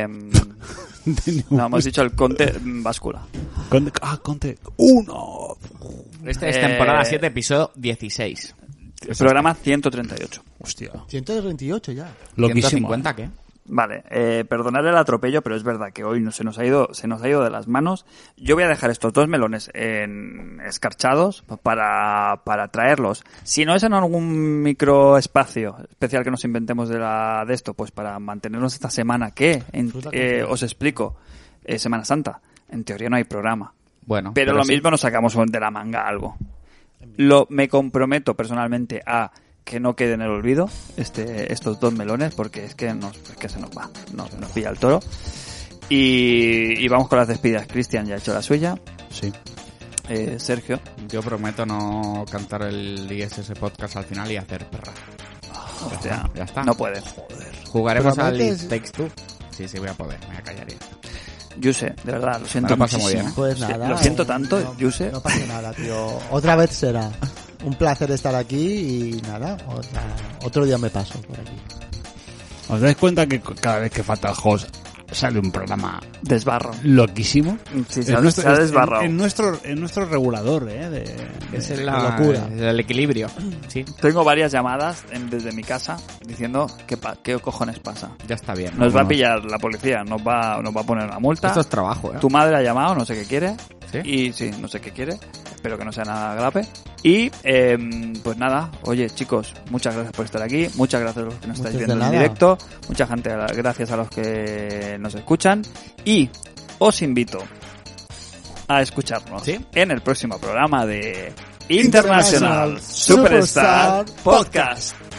S1: No, hemos dicho el Conte Báscula.
S4: Conte. 1.
S3: Este es
S1: Eh,
S3: temporada 7, episodio 16.
S1: Programa 138.
S4: Hostia.
S6: 138 ya.
S4: Loquísimo.
S3: ¿150 qué?
S1: Vale, perdonad el atropello, pero es verdad que hoy se nos ha ido de las manos. Yo voy a dejar estos 2 melones escarchados para traerlos. Si no es en algún microespacio especial que nos inventemos de esto, pues para mantenernos esta semana, os explico, Semana Santa. En teoría no hay programa.
S3: Bueno,
S1: Pero lo
S3: sí.
S1: mismo nos sacamos de la manga algo. Me comprometo personalmente a que no quede en el olvido estos 2 melones, porque es que se nos va, nos pilla el toro. Y vamos con las despedidas. Cristian ya ha hecho la suya.
S4: Sí.
S1: Sergio.
S3: Yo prometo no cantar el ISS podcast al final y hacer perra.
S1: Hostia,
S3: ya está.
S1: no puede.
S3: Jugaremos al
S6: ¿Prometes?
S3: Takes Two. Sí, voy a poder, me callaría.
S1: Yuse, de verdad, lo siento
S3: Me lo paso muy
S1: muchísimo.
S3: bien, ¿eh?
S6: Pues
S1: Sí,
S6: nada.
S1: lo siento tanto,
S6: no,
S1: Yuse.
S6: No pasa nada, tío. Otra vez será. Un placer estar aquí y nada, otro día me paso por aquí.
S4: ¿Os dais cuenta que cada vez que falta el host sale un programa
S1: Desbarro.
S4: loquísimo?
S1: Sí,
S4: Es
S1: se ha desbarrado.
S4: en nuestro regulador,
S3: Es
S6: la locura.
S3: el equilibrio. Sí,
S1: Tengo varias llamadas desde mi casa diciendo qué cojones pasa.
S3: ya está bien.
S1: Nos va a
S3: Vámonos.
S1: pillar la policía, nos va a poner una multa.
S3: Esto es trabajo, ¿eh?
S1: Tu madre ha llamado, no sé qué quiere.
S3: ¿Sí?
S1: Y sí, no sé qué quiere. Espero que no sea nada grave. Y pues nada, oye chicos, muchas gracias por estar aquí. Muchas gracias a los que nos estáis
S6: Muchas
S1: viendo
S6: de
S1: en
S6: nada.
S1: directo. Mucha gente, gracias a los que nos escuchan. Y os invito a escucharnos
S3: ¿Sí?
S1: en el próximo programa de International Superstar Podcast.